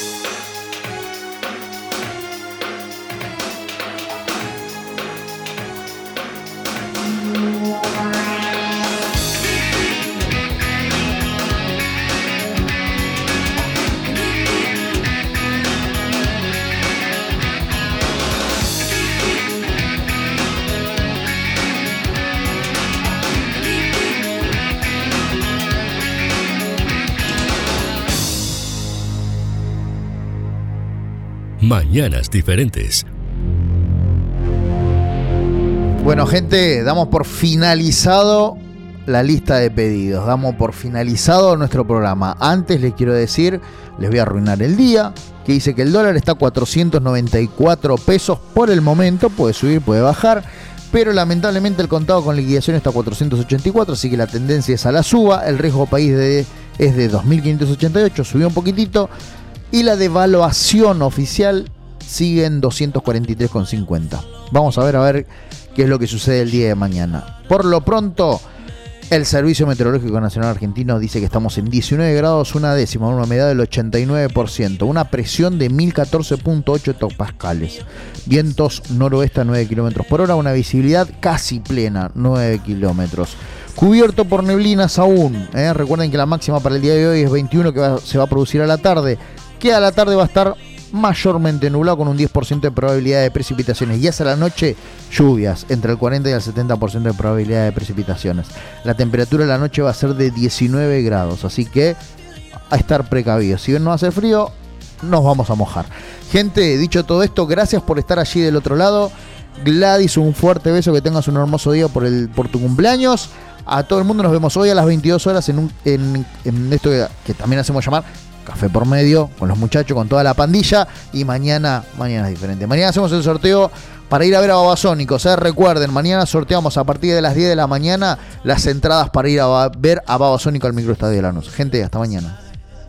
S2: Mañanas diferentes.
S3: Bueno, gente, damos por finalizado la lista de pedidos. Damos por finalizado nuestro programa. Antes les quiero decir, les voy a arruinar el día, que dice que el dólar está a 494 pesos por el momento. Puede subir, puede bajar. Pero lamentablemente el contado con liquidación está a 484, así que la tendencia es a la suba. El riesgo país es de 2.588, subió un poquitito. Y la devaluación oficial sigue en 243,50. Vamos a ver qué es lo que sucede el día de mañana. Por lo pronto, el Servicio Meteorológico Nacional Argentino dice que estamos en 19 grados, una décima, una humedad del 89%, una presión de 1014.8 hectopascales, vientos noroeste a 9 kilómetros por hora, una visibilidad casi plena, 9 kilómetros. Cubierto por neblinas aún. Recuerden que la máxima para el día de hoy es 21, que se va a producir a la tarde. Que a la tarde va a estar mayormente nublado con un 10% de probabilidad de precipitaciones. Y hacia la noche, lluvias, entre el 40 y el 70% de probabilidad de precipitaciones. La temperatura de la noche va a ser de 19 grados, así que a estar precavidos. Si bien no hace frío, nos vamos a mojar. Gente, dicho todo esto, gracias por estar allí del otro lado. Gladys, un fuerte beso, que tengas un hermoso día por tu cumpleaños. A todo el mundo nos vemos hoy a las 22 horas en esto que también hacemos llamar Café por Medio, con los muchachos, con toda la pandilla. Y mañana es diferente. Mañana hacemos el sorteo para ir a ver a Babasónicos. Recuerden, mañana sorteamos a partir de las 10 de la mañana las entradas para ir a ver a Babasónicos al Microestadio de Lanús. Gente, hasta mañana.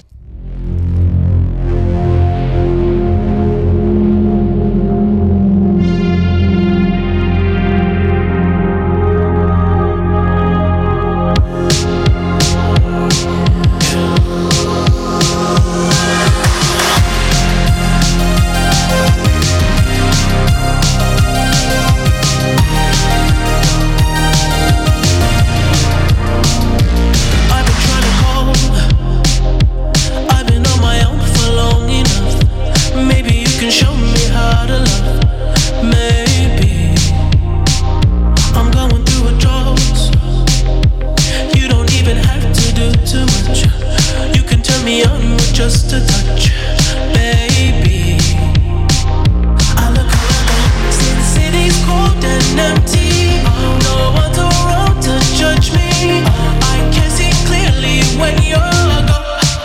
S5: Just a touch, baby. I look around, since city's cold and empty, no one's around to judge me. I can see clearly when you're gone.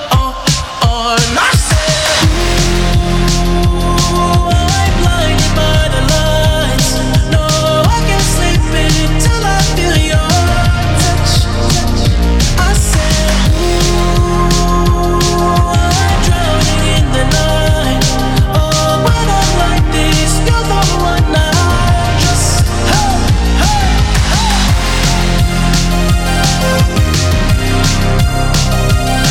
S5: I said, ooh, I'm blinded by the lights. No, I can't sleep until I feel your touch. I said, ooh, the night. Oh, when I'm like this, you're the one I just hey.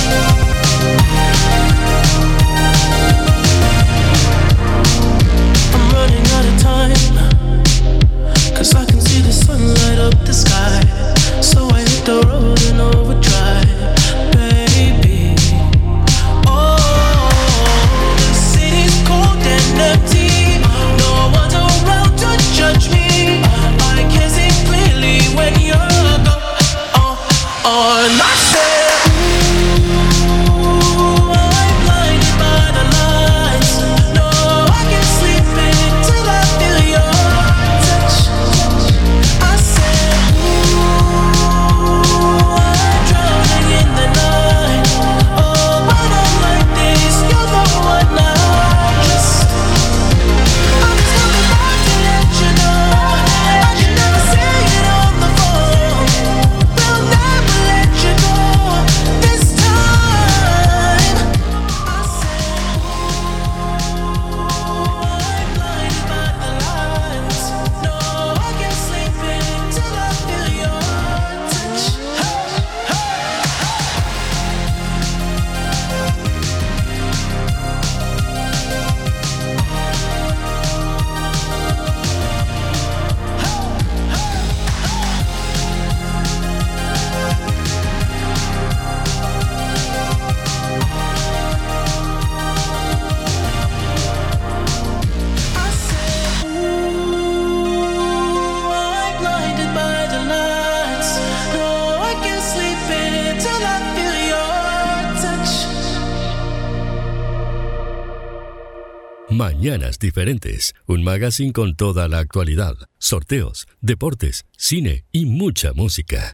S2: Mañanas Diferentes, un magazine con toda la actualidad, sorteos, deportes, cine y mucha música.